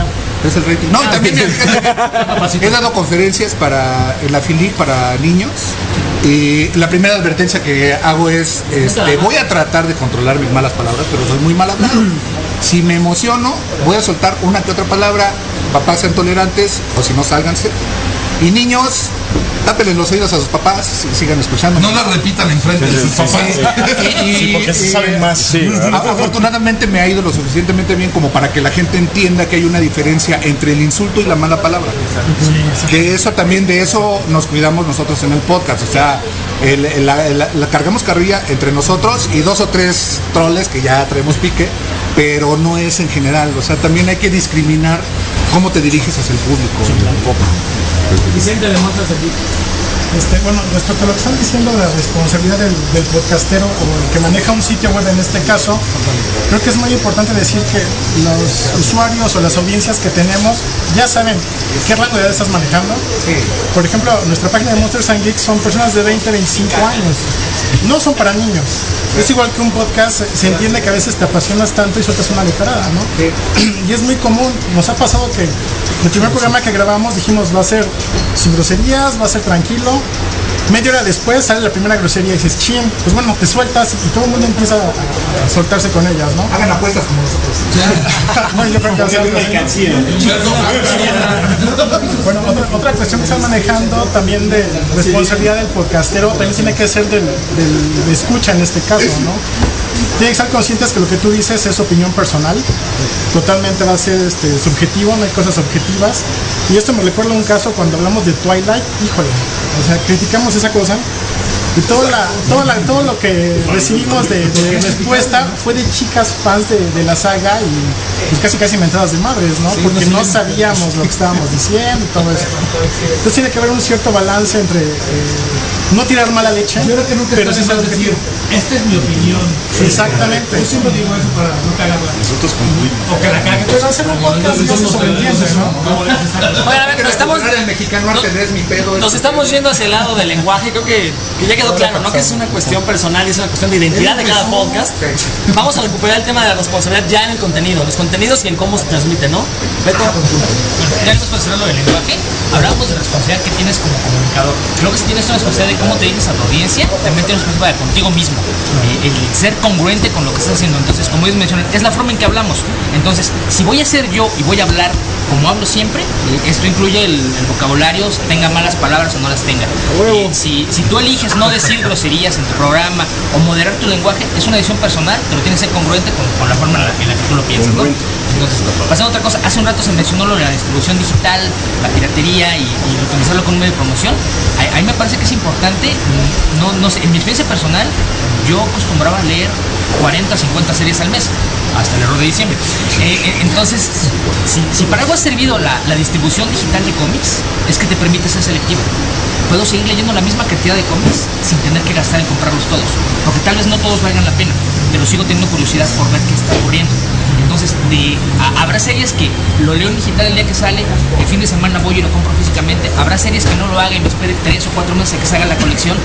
[SPEAKER 12] Es el rating. No, y también he dado conferencias en la FILIC para niños. Y la primera advertencia que hago es, voy a tratar de controlar mis malas palabras, pero soy muy mal hablado. Si me emociono, voy a soltar una que otra palabra. Papás, sean tolerantes, o si no, sálganse. Y niños, tápenles los oídos a sus papás y sigan escuchando.
[SPEAKER 9] No la repitan enfrente de sus papás.
[SPEAKER 2] Sí, porque se saben más. Sí,
[SPEAKER 12] afortunadamente me ha ido lo suficientemente bien como para que la gente entienda que hay una diferencia entre el insulto y la mala palabra. Que eso también, de eso nos cuidamos nosotros en el podcast. O sea, la cargamos carrilla entre nosotros y 2 o 3 troles que ya traemos pique, pero no es en general. O sea, también hay que discriminar cómo te diriges hacia el público. Un poco.
[SPEAKER 8] Vicente de Montes aquí.
[SPEAKER 15] Bueno, respecto a lo que están diciendo de la responsabilidad del podcastero o el que maneja un sitio web en este caso, creo que es muy importante decir que los usuarios o las audiencias que tenemos ya saben qué rango de edad estás manejando. Por ejemplo, nuestra página de Monsters and Geeks son personas de 20, 25 años. No son para niños. Es igual que un podcast, se entiende que a veces te apasionas tanto y sueltas una letrada, ¿no? Y es muy común, nos ha pasado que el primer programa que grabamos dijimos va a ser sin groserías, va a ser tranquilo. Media hora después sale la primera grosería y dices, chin, pues bueno, te sueltas y todo el mundo empieza a soltarse con ellas, ¿no?
[SPEAKER 12] Hagan apuestas como nosotros.
[SPEAKER 15] No, yo creo que bueno, otra cuestión que están manejando también de responsabilidad del podcastero también tiene que ser del escucha en este caso, ¿no? Tienen que estar conscientes que lo que tú dices es opinión personal, totalmente va a ser subjetivo, no hay cosas objetivas. Y esto me recuerda un caso cuando hablamos de Twilight, híjole, o sea, criticamos esa cosa y todo lo que recibimos de respuesta fue de chicas fans de la saga y pues casi mentadas de madres, ¿no? Porque no sabíamos lo que estábamos diciendo y todo eso. Entonces tiene que haber un cierto balance entre no tirar mala leche,
[SPEAKER 11] yo creo que nunca
[SPEAKER 15] pero sí
[SPEAKER 11] está de más decir, esta es mi opinión.
[SPEAKER 15] Exactamente.
[SPEAKER 11] Yo siempre digo eso para no cagarla.
[SPEAKER 2] Nosotros concluimos.
[SPEAKER 11] O que la caguen.
[SPEAKER 15] Pero hacer un podcast no se sobreentiende, ¿no?
[SPEAKER 8] Oigan, a ver, pero estamos...
[SPEAKER 12] El mexicano es mi pedo.
[SPEAKER 8] Nos estamos yendo hacia el lado del lenguaje, creo que ya quedó claro, ¿no? Que es una cuestión personal y es una cuestión de identidad de cada podcast. Vamos a recuperar el tema de la responsabilidad ya en el contenido, los contenidos y en cómo se transmite, ¿no? Beto.
[SPEAKER 13] Ya hemos considerado lo del lenguaje, hablamos de responsabilidad que tienes como comunicador. Creo que si tienes una responsabilidad de cómo te diriges a tu audiencia, también tienes responsabilidad contigo mismo. El ser congruente con lo que estás haciendo. Entonces, como ellos mencionan, es la forma en que hablamos. Entonces, si voy a ser yo y voy a hablar como hablo siempre, esto incluye el vocabulario, tenga malas palabras o no las tenga. Si tú eliges no decir groserías en tu programa o moderar tu lenguaje, es una decisión personal, pero tienes que ser congruente con la forma en la que tú lo piensas, ¿no? Entonces, pasando a otra cosa, hace un rato se mencionó lo de la distribución digital, la piratería y utilizarlo como un medio de promoción. A mí me parece que es importante, no sé, en mi experiencia personal, yo acostumbraba a leer 40 o 50 series al mes, hasta el error de diciembre. Entonces, si para algo ha servido la distribución digital de cómics, es que te permite ser selectivo. Puedo seguir leyendo la misma cantidad de cómics sin tener que gastar en comprarlos todos, porque tal vez no todos valgan la pena, pero sigo teniendo curiosidad por ver qué está ocurriendo. Entonces, habrá series que lo leo en digital el día que sale, el fin de semana voy y lo compro físicamente. Habrá series que no lo haga y me espere 3 o 4 meses a que se haga la colección.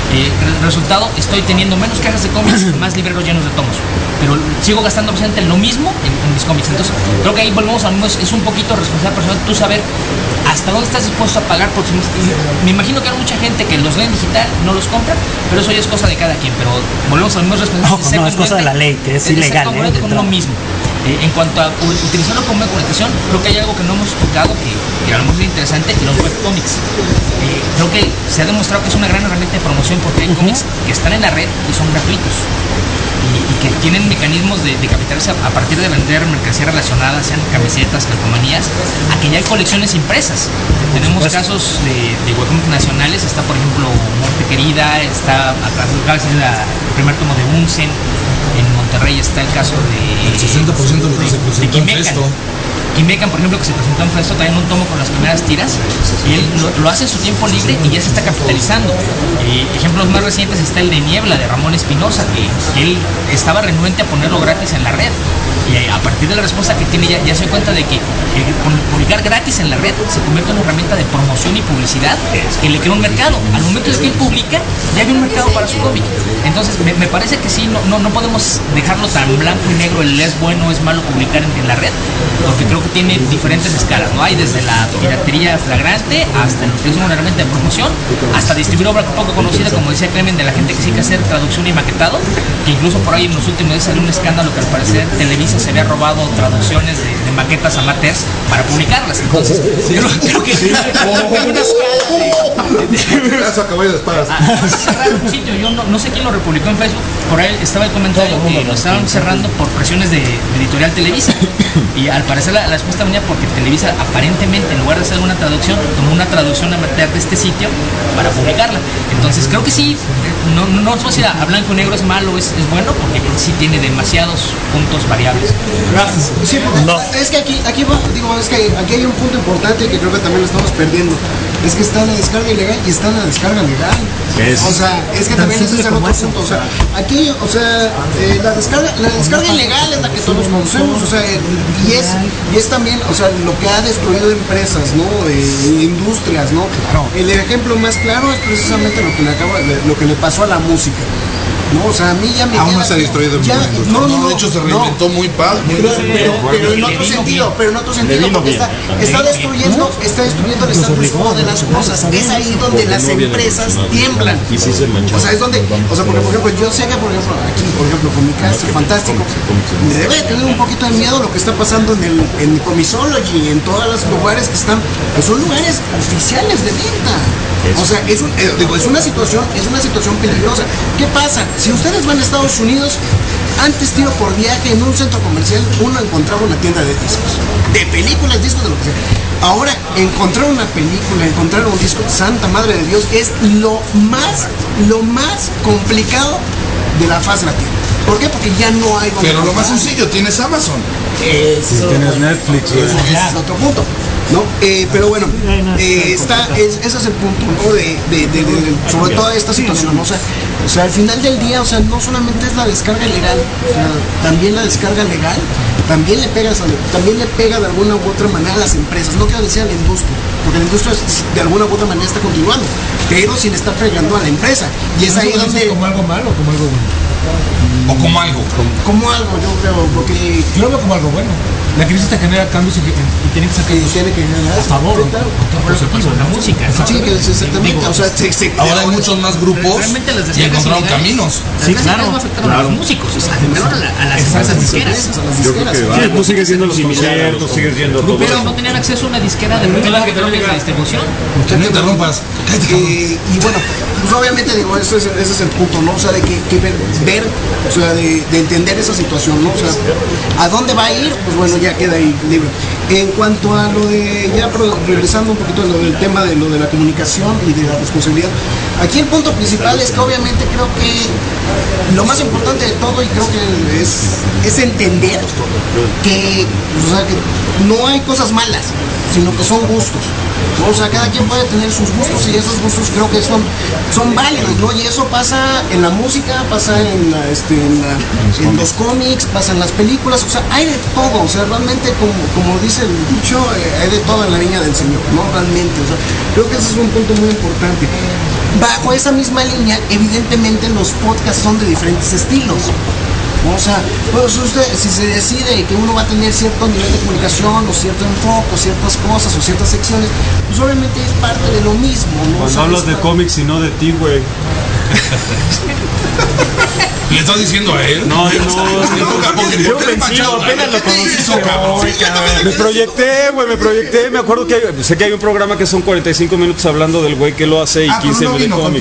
[SPEAKER 13] Resultado, estoy teniendo menos cajas de cómics y más libreros llenos de tomos. Pero sigo gastando presente lo mismo en mis cómics. Entonces, creo que ahí volvemos a lo mismo, es un poquito responsabilidad personal tú saber hasta dónde estás dispuesto a pagar. Porque me imagino que hay mucha gente que los lee en digital, no los compra, pero eso ya es cosa de cada quien. Pero volvemos a lo mismo, responsabilidad.
[SPEAKER 4] No, es cosa de la ley, que es ilegal.
[SPEAKER 8] Con uno mismo. En cuanto a utilizarlo como medio de comunicación, creo que hay algo que no hemos tocado que a lo mejor es interesante, los webcomics. Creo que se ha demostrado que es una gran herramienta de promoción porque hay cómics que están en la red y son gratuitos y que tienen mecanismos de capitalizar a partir de vender mercancía relacionada, sean camisetas, calcomanías, a que ya hay colecciones impresas. Tenemos casos de webcomics nacionales, está por ejemplo Muerte Querida, está acá el primer tomo de Bunsen. En Monterrey está el caso de...
[SPEAKER 9] El 60% de lo que se presentó en Festo.
[SPEAKER 8] Kimekan, por ejemplo, que se presentó en Festo, también un tomo con las primeras tiras. Y él lo hace en su tiempo libre y ya se está capitalizando. Ejemplos más recientes está el de Niebla, de Ramón Espinosa, que él estaba renuente a ponerlo gratis en la red. Y a partir de la respuesta que tiene ya se da cuenta de que publicar gratis en la red se convierte en una herramienta de promoción y publicidad que le crea un mercado. Al momento de que él publica, ya hay un mercado para su cómic. Entonces me parece que sí, no podemos dejarlo tan blanco y negro, el es bueno, es malo publicar en la red, porque
[SPEAKER 13] creo que tiene diferentes escalas, ¿no? Hay desde la piratería flagrante hasta lo que es una herramienta de promoción, hasta distribuir obra poco conocida, como decía Clemen, de la gente que sí que hacer traducción y maquetado, que incluso por ahí en los últimos días salió un escándalo que al parecer Televisa se había robado traducciones de maquetas amateurs para publicarlas. Entonces, yo creo que una escala
[SPEAKER 12] Eso caballo de espadas.
[SPEAKER 13] cerrar un sitio, yo no sé quién lo republicó en Facebook, por ahí estaba el comentario que lo estaban cerrando por presiones de editorial Televisa, y al parecer la respuesta venía porque Televisa aparentemente, en lugar de hacer una traducción, tomó una traducción amateur de este sitio para publicarla. Entonces creo que sí, no es fácil a blanco y negro, es malo, es bueno, porque sí tiene demasiados puntos variables.
[SPEAKER 14] Sí, porque es que aquí hay un punto importante que creo que también lo estamos perdiendo. Es que está la descarga ilegal y está la descarga legal. O sea, es que también ese es el otro punto. O sea, aquí, la descarga ilegal es la que todos conocemos, o sea, y es también, o sea, lo que ha destruido empresas, ¿no? Industrias, ¿no? El ejemplo más claro es precisamente lo que le pasó a la música. No, o sea, a mí ya me
[SPEAKER 9] aún no se ha destruido el de hecho se reinventó muy padre.
[SPEAKER 14] Pero en otro sentido, porque está destruyendo el status quo de las cosas. Es ahí donde las empresas tiemblan. O sea, es donde, porque por ejemplo, yo sé que aquí, con mi caso fantástico, me debe de tener un poquito de miedo lo que está pasando en Comixology, en todos los lugares que están, pues son lugares oficiales de venta. O sea, es una situación peligrosa. ¿Qué pasa? Si ustedes van a Estados Unidos, antes tiro por viaje en un centro comercial, uno encontraba una tienda de discos, de películas, discos, de lo que sea. Ahora, encontrar una película, encontrar un disco, santa madre de Dios, es lo más complicado de la faz de la tierra. ¿Por qué? Porque ya no hay...
[SPEAKER 9] Pero lo más sencillo, tienes Amazon.
[SPEAKER 3] Tienes Netflix.
[SPEAKER 14] Ese es otro punto, ¿no? Pero bueno, ese es el punto, ¿no? Sobre toda esta situación, ¿no? O sea, al final del día, o sea, no solamente es la descarga ilegal, o sea, también la descarga legal, también le pega de alguna u otra manera a las empresas. No quiero decir a la industria, porque la industria de alguna u otra manera está continuando, pero sí le está pegando a la empresa. Y es ahí donde...
[SPEAKER 11] ¿Como algo malo o como algo bueno?
[SPEAKER 9] O como algo.
[SPEAKER 14] Como algo, yo creo, porque...
[SPEAKER 11] Yo lo veo como algo bueno. La crisis te genera cambios y tiene que ser a favor.
[SPEAKER 13] La música.
[SPEAKER 14] Sí, que exactamente. O sea,
[SPEAKER 9] ahora hay muchos más grupos y encontraron caminos.
[SPEAKER 13] Sí, claro. No afectaron a los músicos, o sea, a las empresas disqueras.
[SPEAKER 3] Yo creo que tú sigues yendo a los conciertos, sigues yendo a todo.
[SPEAKER 13] Pero no tenían acceso a una disquera de música de distribución.
[SPEAKER 9] No interrumpas.
[SPEAKER 14] Y bueno, pues obviamente digo, ese es el punto, ¿no? O sea, de que ver, o sea, de entender esa situación, ¿no? O sea, ¿a dónde va a ir? Pues bueno, ya queda ahí libre. En cuanto a lo de, ya regresando un poquito a lo del tema de lo de la comunicación y de la responsabilidad, aquí el punto principal es que obviamente creo que lo más importante de todo, y creo que es entender que, o sea, que no hay cosas malas, sino que son gustos. O sea, cada quien puede tener sus gustos y esos gustos creo que son válidos, ¿no? Y eso pasa en la música, pasa en los cómics, pasa en las películas, o sea, hay de todo, o sea, realmente como dice el dicho, hay de todo en la viña del Señor, ¿no? Realmente, o sea, creo que ese es un punto muy importante. Bajo esa misma línea, evidentemente los podcasts son de diferentes estilos. O sea, pues usted, si se decide que uno va a tener cierto nivel de comunicación o cierto enfoque o ciertas cosas o ciertas secciones, pues obviamente es parte de lo mismo, ¿no?
[SPEAKER 3] Cuando hablas de cómics y no de ti, güey.
[SPEAKER 9] ¿Le estás diciendo a él?
[SPEAKER 3] No, apenas lo conocí. Me proyecté, me acuerdo que sé que hay un programa que son 45 minutos hablando del güey que lo hace y 15 de cómics.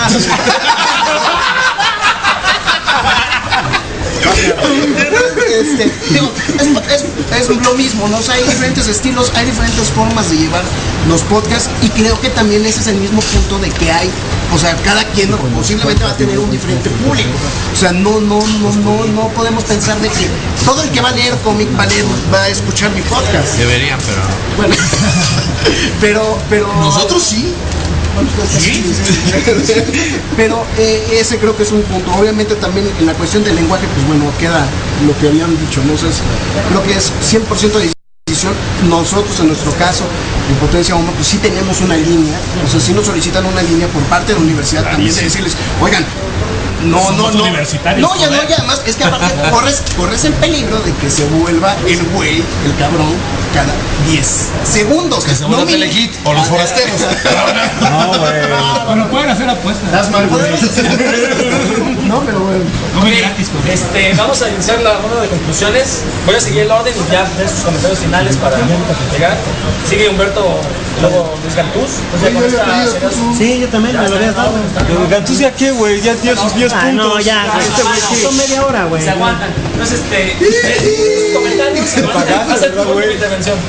[SPEAKER 14] Es lo mismo, ¿no? O sea, hay diferentes estilos, hay diferentes formas de llevar los podcasts y creo que también ese es el mismo punto de que hay, o sea, cada quien posiblemente va a tener un diferente público. O sea, no podemos pensar de que todo el que va a leer cómic va a escuchar mi podcast.
[SPEAKER 16] Deberían, pero...
[SPEAKER 14] Bueno, pero...
[SPEAKER 9] Nosotros sí.
[SPEAKER 14] ¿Sí? Pero ese creo que es un punto. Obviamente también en la cuestión del lenguaje, pues bueno, queda lo que habían dicho, ¿no? O sea, creo que es 100% de decisión. Nosotros en nuestro caso, en Potencia 1, pues sí tenemos una línea, o sea, sí nos solicitan una línea por parte de la universidad también de decirles, oigan, No,
[SPEAKER 11] Somos
[SPEAKER 14] no, no.
[SPEAKER 11] universitarios,
[SPEAKER 14] No, ya no,
[SPEAKER 11] joder.
[SPEAKER 14] ya además es que aparte corres el peligro de que se vuelva el güey, el cabrón, cada 10 segundos.
[SPEAKER 9] Que se vuelva
[SPEAKER 14] mínimo.
[SPEAKER 9] Telehit o los forasteros.
[SPEAKER 3] No, güey.
[SPEAKER 11] Bueno, pueden hacer apuestas.
[SPEAKER 14] Das mal, güey. No, pero bueno.
[SPEAKER 11] Come gratis, güey.
[SPEAKER 8] Vamos a iniciar la ronda de conclusiones. Voy a seguir el orden y ya de sus comentarios finales para llegar. Sigue Humberto, luego Luis Gantús.
[SPEAKER 4] Sí, yo también me lo habías dado.
[SPEAKER 3] ¿Gantús ya qué, güey? Ya tiene sus 10 puntos.
[SPEAKER 4] No, ya, güey. Son media hora, güey.
[SPEAKER 8] Se aguantan. Entonces, sus comentarios se van a hacer tu última intervención.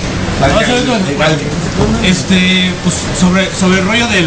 [SPEAKER 11] Pues sobre el rollo de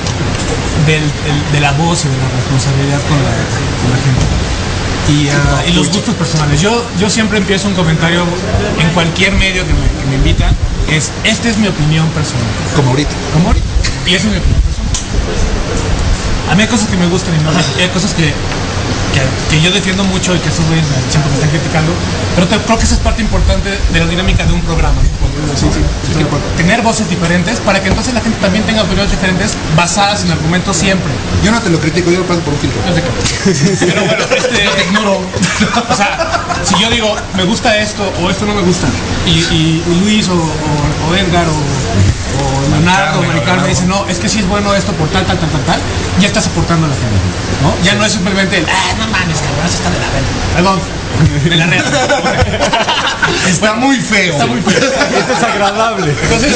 [SPEAKER 11] la voz y de la responsabilidad con la gente y los gustos personales. Yo siempre empiezo un comentario en cualquier medio que me invitan, esta es mi opinión personal.
[SPEAKER 12] Como ahorita.
[SPEAKER 11] Y esa es mi opinión personal. A mí hay cosas que me gustan y no, y hay cosas que yo defiendo mucho y que esos güeyes siempre me están criticando, pero creo que esa es parte importante de la dinámica de un programa. Tener voces diferentes para que entonces la gente también tenga opiniones diferentes basadas en argumentos siempre.
[SPEAKER 12] Yo no te lo critico, yo lo paso por un filtro.
[SPEAKER 11] Pero bueno, yo te ignoro. O sea, si yo digo, me gusta esto o esto no me gusta, y Luis o Edgar o Leonardo o Maricar me dicen, no, es que sí es bueno esto por tal, ya estás aportando a la gente, ¿no? Ya no es simplemente el, no mames, cabrón, eso está de la verga. Perdón, de la red.
[SPEAKER 9] Está muy feo.
[SPEAKER 11] Está muy feo.
[SPEAKER 3] Es desagradable.
[SPEAKER 11] Entonces,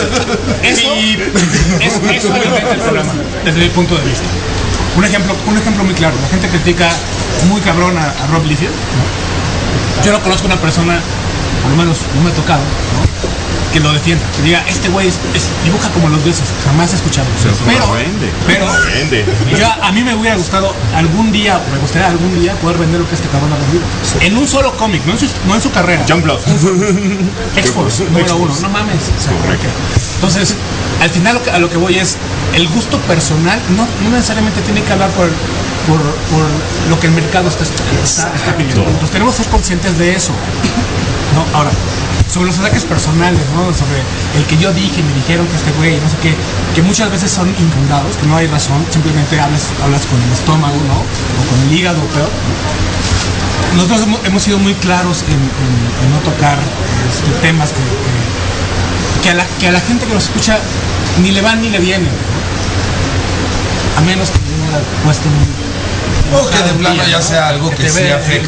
[SPEAKER 11] eso obviamente el programa, desde mi punto de vista. Un ejemplo muy claro, la gente critica muy cabrón a Rob Liefeld, ¿no? Yo no conozco una persona, por lo menos no me ha tocado, ¿no?, que lo defienda, que diga, este güey dibuja como los dioses, jamás he escuchado. Pero a mí me hubiera gustado algún día poder vender lo que este cabrón ha vendido. En un solo cómic, no en su carrera.
[SPEAKER 2] John Blood.
[SPEAKER 11] X-Force, número 1, no mames. Entonces, al final a lo que voy es, el gusto personal no necesariamente tiene que hablar por lo que el mercado está pidiendo. Entonces tenemos que ser conscientes de eso, ¿no? Ahora, sobre los ataques personales, ¿no? Sobre el que yo dije, me dijeron que este güey, no sé qué, que muchas veces son infundados, que no hay razón, simplemente hablas con el estómago, ¿no? O con el hígado, peor. Nosotros hemos sido muy claros en no tocar temas que a la gente que nos escucha ni le van ni le vienen, ¿no? A menos que yo no la puesto
[SPEAKER 9] o que de plano ya sea algo que sí afecte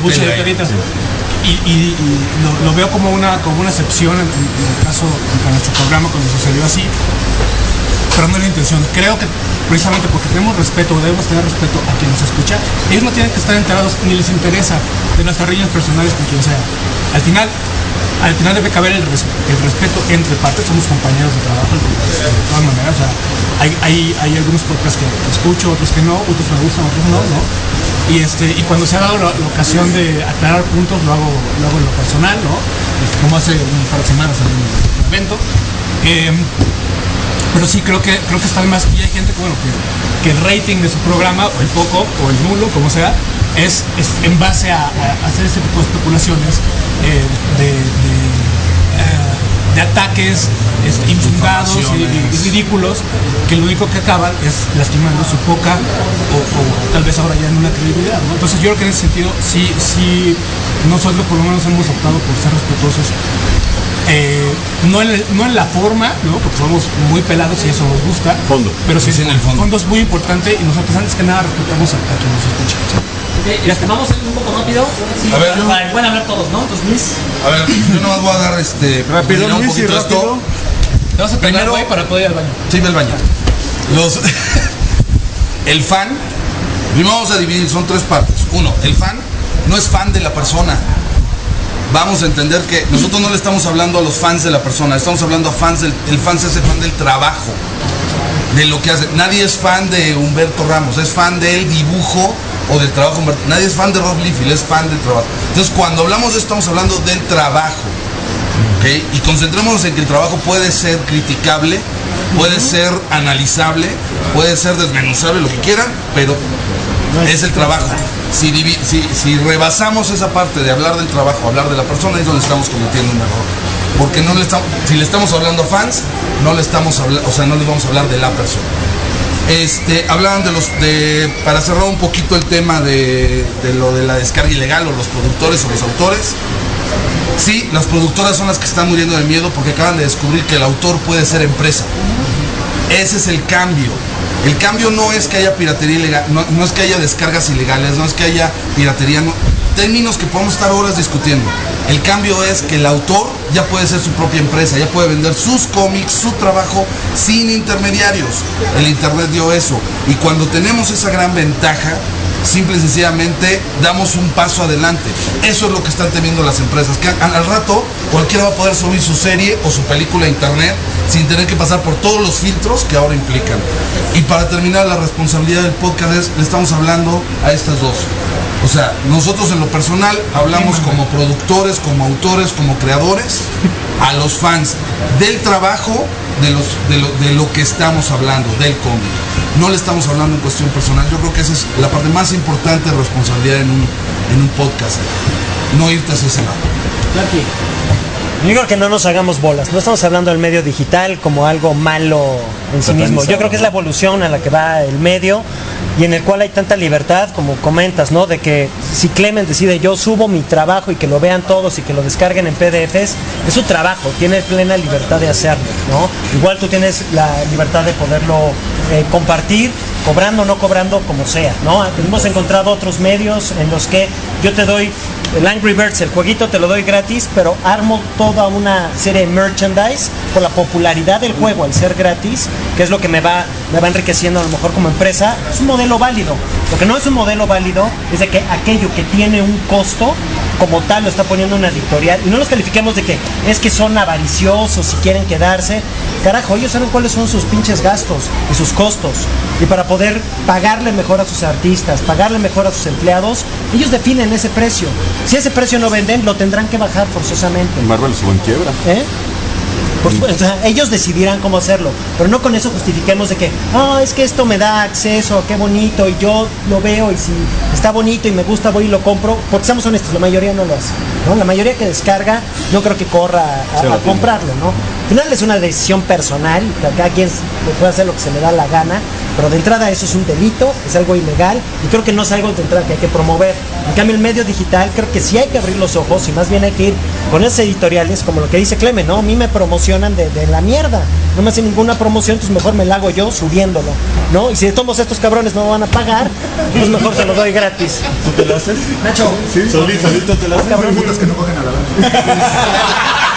[SPEAKER 11] y lo veo como una excepción en el caso de nuestro programa cuando sucedió así, pero no es la intención. Creo que precisamente porque tenemos respeto, debemos tener respeto a quien nos escucha, ellos no tienen que estar enterados ni les interesa de nuestras riñas personales con quien sea. Al final debe caber el respeto entre partes, somos compañeros de trabajo de todas maneras. O sea, hay algunos podcasts que escucho, otros que no, otros me gustan, otros no, ¿no? Y cuando se ha dado la ocasión de aclarar puntos, lo hago en lo personal, ¿no? Como hace un par de semanas en un evento. Pero sí creo que está más, y hay gente que el rating de su programa, o el poco, o el nulo, como sea, es en base a hacer este tipo de especulaciones de ataques infundados y ridículos, que lo único que acaban es lastimando su poca o tal vez ahora ya en una credibilidad, ¿no? Entonces yo creo que en ese sentido sí nosotros por lo menos hemos optado por ser respetuosos, no en la forma, ¿no? Porque somos muy pelados y eso nos gusta, pero sí en el fondo es muy importante, y nosotros antes que nada respetamos a quien nos escucha. Ya vamos a ir un poco rápido. Sí,
[SPEAKER 9] a ver,
[SPEAKER 11] pueden hablar todos, ¿no? Entonces, Luis.
[SPEAKER 9] A ver, yo nomás voy a dar
[SPEAKER 3] rápido,
[SPEAKER 9] un
[SPEAKER 3] Luis,
[SPEAKER 9] poquito
[SPEAKER 3] y
[SPEAKER 9] esto.
[SPEAKER 3] rápido.
[SPEAKER 11] Te vas a primero, güey, para poder ir al baño.
[SPEAKER 9] Sí, ve al baño. El fan, primero vamos a dividir, son 3 partes. 1, el fan no es fan de la persona. Vamos a entender que nosotros no le estamos hablando a los fans de la persona, estamos hablando a fans el fan se hace fan del trabajo, de lo que hace. Nadie es fan de Humberto Ramos, es fan del dibujo o del trabajo. Nadie es fan de Rob Liefeld, es fan del trabajo. Entonces, cuando hablamos de esto, estamos hablando del trabajo, ¿okay? Y concentrémonos en que el trabajo puede ser criticable, puede ser analizable, puede ser desmenuzable, lo que quieran, pero es el trabajo. Si rebasamos esa parte de hablar del trabajo, hablar de la persona, es donde estamos cometiendo un error. Porque si le estamos hablando a fans, no le estamos hablando, o sea, no le vamos a hablar de la persona. Hablaban para cerrar un poquito el tema de lo de la descarga ilegal o los productores o los autores. Sí, las productoras son las que están muriendo de miedo porque acaban de descubrir que el autor puede ser empresa. Ese es el cambio. El cambio no es que haya piratería ilegal, no es que haya descargas ilegales, no es que haya piratería, términos que podemos estar horas discutiendo. El cambio es que el autor ya puede ser su propia empresa, ya puede vender sus cómics, su trabajo sin intermediarios. El internet dio eso. Y cuando tenemos esa gran ventaja, simple y sencillamente damos un paso adelante. Eso es lo que están temiendo las empresas, que al rato cualquiera va a poder subir su serie o su película a internet sin tener que pasar por todos los filtros que ahora implican. Y para terminar, la responsabilidad del podcast es, le estamos hablando a estas dos. O sea, nosotros en lo personal hablamos como productores, como autores, como creadores, a los fans del trabajo, de lo que estamos hablando, del cómic. No le estamos hablando en cuestión personal. Yo creo que esa es la parte más importante de responsabilidad en un podcast. No irte hacia ese lado.
[SPEAKER 4] Yo creo que no nos hagamos bolas. No estamos hablando del medio digital como algo malo en sí mismo. Yo creo que es la evolución a la que va el medio y en el cual hay tanta libertad, como comentas, ¿no? De que si Clement decide yo subo mi trabajo y que lo vean todos y que lo descarguen en PDFs, es su trabajo, tiene plena libertad de hacerlo, ¿no? Igual tú tienes la libertad de poderlo compartir, cobrando o no cobrando, como sea, ¿no? Hemos encontrado otros medios en los que yo te doy el Angry Birds, el jueguito te lo doy gratis, pero armo toda una serie de merchandise por la popularidad del juego al ser gratis, que es lo que me va enriqueciendo a lo mejor como empresa. Es un modelo válido. Lo que no es un modelo válido es de que aquello que tiene un costo como tal lo está poniendo una editorial y no los califiquemos de que es que son avariciosos y quieren quedarse. Carajo, ellos saben cuáles son sus pinches gastos y sus costos, y para poder pagarle mejor a sus artistas, pagarle mejor a sus empleados, ellos definen ese precio. Si ese precio no venden, lo tendrán que bajar forzosamente.
[SPEAKER 1] Marvel estuvo en quiebra.
[SPEAKER 4] O sea, ellos decidirán cómo hacerlo, pero no con eso justifiquemos de que es que esto me da acceso, qué bonito, y yo lo veo y si está bonito y me gusta voy y lo compro, porque seamos honestos, la mayoría no lo hace, ¿no? La mayoría que descarga no creo que corra a comprarlo, ¿no? Al final es una decisión personal, cada quien puede hacer lo que se le da la gana, pero de entrada eso es un delito, es algo ilegal y creo que no es algo de entrada que hay que promover. En cambio el medio digital creo que sí hay que abrir los ojos y más bien hay que ir con esas editoriales como lo que dice Clement, ¿no? A mí me promocionan de la mierda, no me hacen ninguna promoción, entonces mejor me la hago yo subiéndolo, ¿no? Y si de todos estos cabrones no me van a pagar, pues mejor se lo doy gratis.
[SPEAKER 3] ¿Tú te lo haces?
[SPEAKER 4] Nacho,
[SPEAKER 3] ¿Sí? Solito te lo haces.
[SPEAKER 12] Cabrón, putas que no cogen a la banda.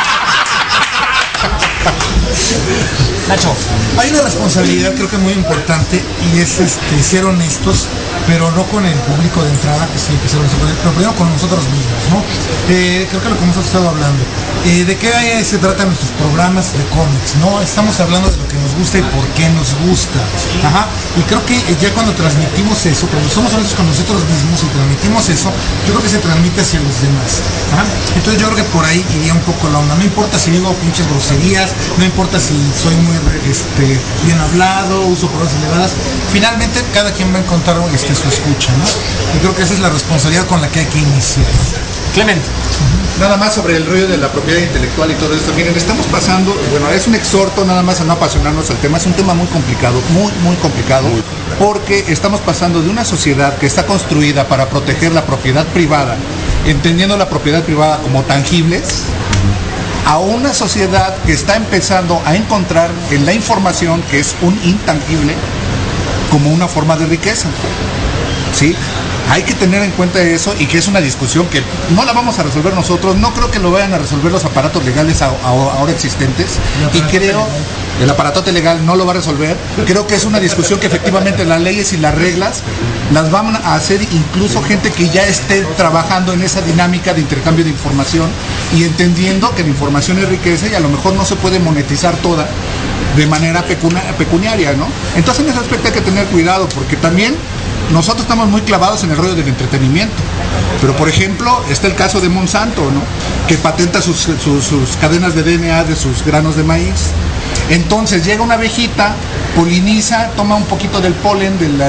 [SPEAKER 4] Nacho,
[SPEAKER 15] hay una responsabilidad creo que muy importante y es ser honestos, pero no con el público de entrada, que sí hay que ser honestos, pero primero con nosotros mismos, ¿no? Creo que lo que hemos estado hablando, de qué se tratan nuestros programas de cómics, ¿no? Estamos hablando de lo que nos gusta y por qué nos gusta. Ajá. Y creo que ya cuando transmitimos eso, cuando somos honestos con nosotros mismos y transmitimos eso, yo creo que se transmite hacia los demás. Ajá. Entonces yo creo que por ahí iría un poco la onda. No importa si digo pinches groserías, no importa si soy muy bien hablado, uso palabras elevadas, finalmente cada quien va a encontrar su escucha, ¿no? Y creo que esa es la responsabilidad con la que hay que iniciar.
[SPEAKER 4] Clement.
[SPEAKER 12] Nada más sobre el rollo de la propiedad intelectual y todo esto. Miren, estamos pasando, bueno, es un exhorto nada más a no apasionarnos al tema. Es un tema muy complicado, muy complicado, porque estamos pasando de una sociedad que está construida para proteger la propiedad privada, entendiendo la propiedad privada como tangibles, a una sociedad que está empezando a encontrar en la información, que es un intangible, como una forma de riqueza. ¿Sí? Hay que tener en cuenta eso y que es una discusión que no la vamos a resolver nosotros, no creo que lo vayan a resolver los aparatos legales ahora existentes y creo el aparatote legal no lo va a resolver. Creo que es una discusión que efectivamente las leyes y las reglas las van a hacer incluso gente que ya esté trabajando en esa dinámica de intercambio de información y entendiendo que la información es riqueza y a lo mejor no se puede monetizar toda de manera pecuniaria, ¿no? Entonces en ese aspecto hay que tener cuidado porque también nosotros estamos muy clavados en el rollo del entretenimiento. Pero por ejemplo, está el caso de Monsanto, ¿no? Que patenta sus cadenas de DNA de sus granos de maíz. Entonces llega una abejita, poliniza, toma un poquito del polen de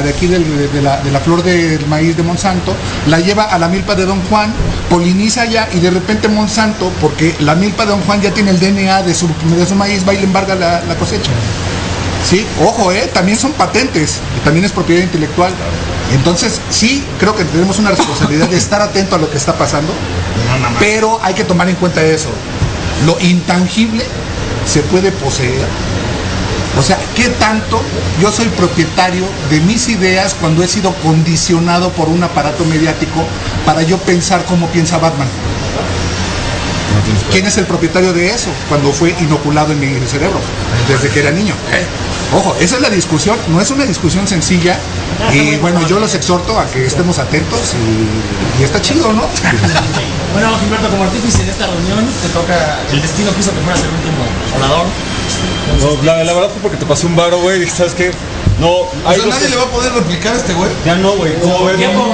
[SPEAKER 12] la flor del maíz de Monsanto, la lleva a la milpa de Don Juan, poliniza ya y de repente Monsanto, porque la milpa de Don Juan ya tiene el DNA de su maíz, va y le embarga la cosecha. Sí, ojo, también son patentes y también es propiedad intelectual. Entonces, sí, creo que tenemos una responsabilidad de estar atento a lo que está pasando, pero hay que tomar en cuenta eso. Lo intangible se puede poseer. O sea, ¿qué tanto yo soy propietario de mis ideas cuando he sido condicionado por un aparato mediático para yo pensar como piensa Batman? ¿Quién es el propietario de eso cuando fue inoculado en mi cerebro desde que era niño? Ojo, esa es la discusión, no es una discusión sencilla y bueno, yo los exhorto a que estemos atentos y está chido, ¿no?
[SPEAKER 8] Bueno, Gilberto, como artífice de esta reunión, te toca, el destino quiso que fueras el último orador.
[SPEAKER 3] No, la verdad fue porque te pasé un varo, güey, ¿sabes qué? No,
[SPEAKER 9] O sea, nadie le va a poder replicar a este güey.
[SPEAKER 3] Ya no, güey.
[SPEAKER 8] No, por el tiempo.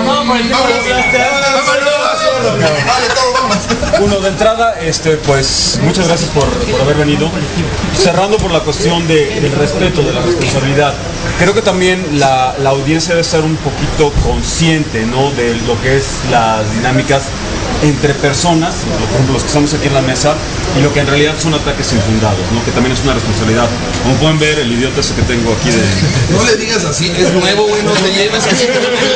[SPEAKER 3] Uno, de entrada, pues muchas gracias por haber venido. Cerrando por la cuestión del respeto, de la responsabilidad. Creo que también la audiencia debe estar un poquito consciente, ¿no? De lo que es las dinámicas entre personas, por ejemplo los que estamos aquí en la mesa, y lo que en realidad son ataques infundados, ¿no? Que también es una responsabilidad. Como pueden ver, el idiota ese que tengo aquí de...
[SPEAKER 9] No le digas así, es nuevo, güey, no te lleves así.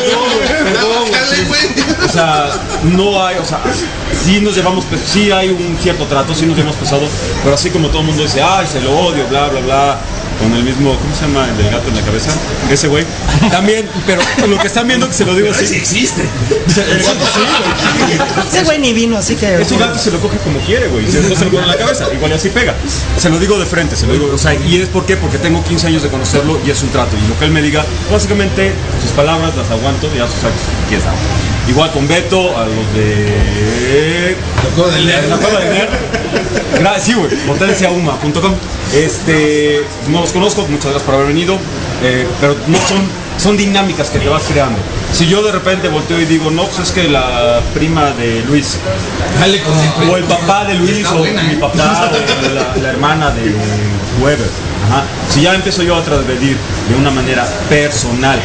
[SPEAKER 3] O sea, no hay, o sea, sí nos llevamos, sí hay un cierto trato, sí nos llevamos pesado, pero así como todo el mundo dice, ay, se lo odio, bla, bla, bla, con el mismo, ¿cómo se llama? El del gato en la cabeza, ese güey, también, pero lo que están viendo que se lo digo así.
[SPEAKER 9] Sí existe.
[SPEAKER 3] El gato sí, güey.
[SPEAKER 4] Ese güey ni vino, así que...
[SPEAKER 3] Ese gato se lo coge como quiere, güey, y después se lo pone en la cabeza, igual y así pega. Se lo digo de frente, se lo digo, o sea, y es ¿por qué? Porque tengo 15 años de conocerlo y es un trato, y lo que él me diga, básicamente, sus palabras las aguanto, ya sus actos, quién sabe. Igual con Beto, a los de... La Cueva del Nerd. Sí, güey, potenciauma.com. No los conozco, muchas gracias por haber venido, pero no son dinámicas que te vas creando. Si yo de repente volteo y digo, no, pues es que la prima de Luis, o el papá de Luis, o mi papá, o la hermana de whoever, si ya empiezo yo a transgredir de una manera personal,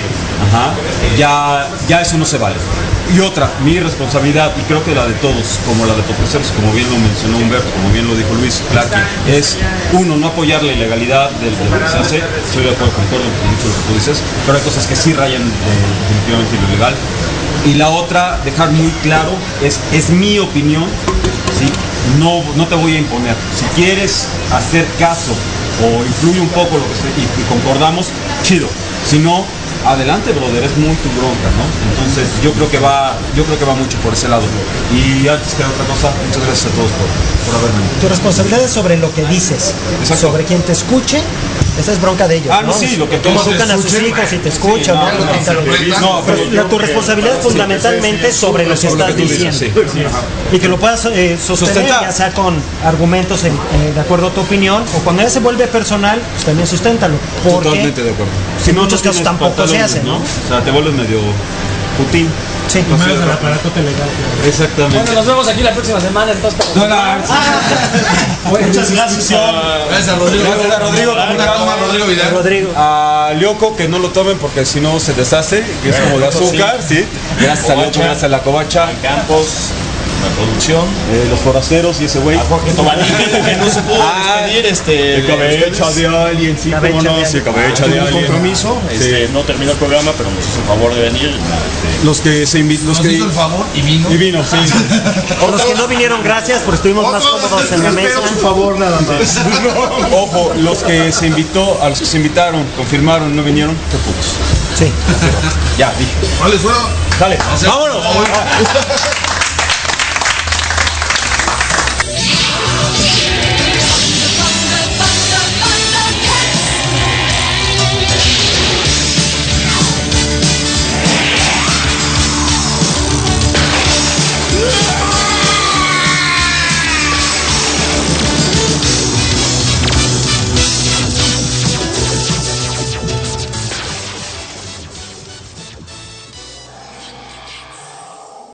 [SPEAKER 3] ya eso no se vale. Y otra, mi responsabilidad, y creo que la de todos, como la de Podcasteros, como bien lo mencionó Humberto, como bien lo dijo Luis Clark, es uno, no apoyar la ilegalidad de lo que se hace. Estoy de acuerdo, concuerdo con mucho de lo que tú dices, pero hay cosas que sí rayan definitivamente lo ilegal. Y la otra, dejar muy claro, es mi opinión, ¿sí? No te voy a imponer. Si quieres hacer caso o influye un poco lo que y concordamos, chido. Si no, adelante, brother, es muy tu bronca, ¿no? Entonces yo creo que va mucho por ese lado. Y antes que otra cosa, muchas gracias a todos por haber venido.
[SPEAKER 4] Tu responsabilidad es sobre lo que dices.
[SPEAKER 3] Exacto.
[SPEAKER 4] Sobre quien te escuche, esa es bronca de ellos.
[SPEAKER 3] No, sí, lo que
[SPEAKER 4] todos educan a sus hijos y te escuchan. Pero tu responsabilidad es fundamentalmente sobre lo que estás diciendo. Y que lo puedas sostener, ya sea con argumentos de acuerdo a tu opinión, o cuando ya se vuelve personal, pues también susténtalo.
[SPEAKER 3] Totalmente de acuerdo.
[SPEAKER 4] Si en muchos casos tampoco se hace, ¿no?
[SPEAKER 3] O sea, te vuelves medio putín.
[SPEAKER 4] Sí,
[SPEAKER 3] no
[SPEAKER 4] el aparato legal.
[SPEAKER 3] Exactamente.
[SPEAKER 8] Bueno, nos vemos aquí la próxima semana. Entonces,
[SPEAKER 4] muchas gracias.
[SPEAKER 9] Gracias a Rodrigo.
[SPEAKER 3] Gracias a Rodrigo.
[SPEAKER 9] Rodrigo Vidal.
[SPEAKER 3] A Lioco, que no lo tomen porque si no se deshace, que es como de azúcar, sí. Gracias a Lioco, gracias a la Covacha.
[SPEAKER 2] Campos, la producción.
[SPEAKER 3] Los forasteros y ese güey.
[SPEAKER 2] Jorge Tobalín, que no se pudo despedir.
[SPEAKER 3] El cabeza de alguien, sí, cómo no, sí, cabeza de alguien.
[SPEAKER 2] Compromiso, no terminó el programa, pero nos hizo el favor de venir.
[SPEAKER 3] Los que se invitan.
[SPEAKER 9] Nos hizo el favor y vino.
[SPEAKER 3] Y vino, sí.
[SPEAKER 4] O los que no vinieron, gracias, porque estuvimos más cómodos en la mesa.
[SPEAKER 12] Su favor nada más.
[SPEAKER 3] Ojo, los que se invitó, a los que se invitaron, confirmaron, no vinieron, qué putos.
[SPEAKER 4] Sí.
[SPEAKER 3] Ya, dije.
[SPEAKER 9] Vale, suena.
[SPEAKER 3] Dale, vámonos.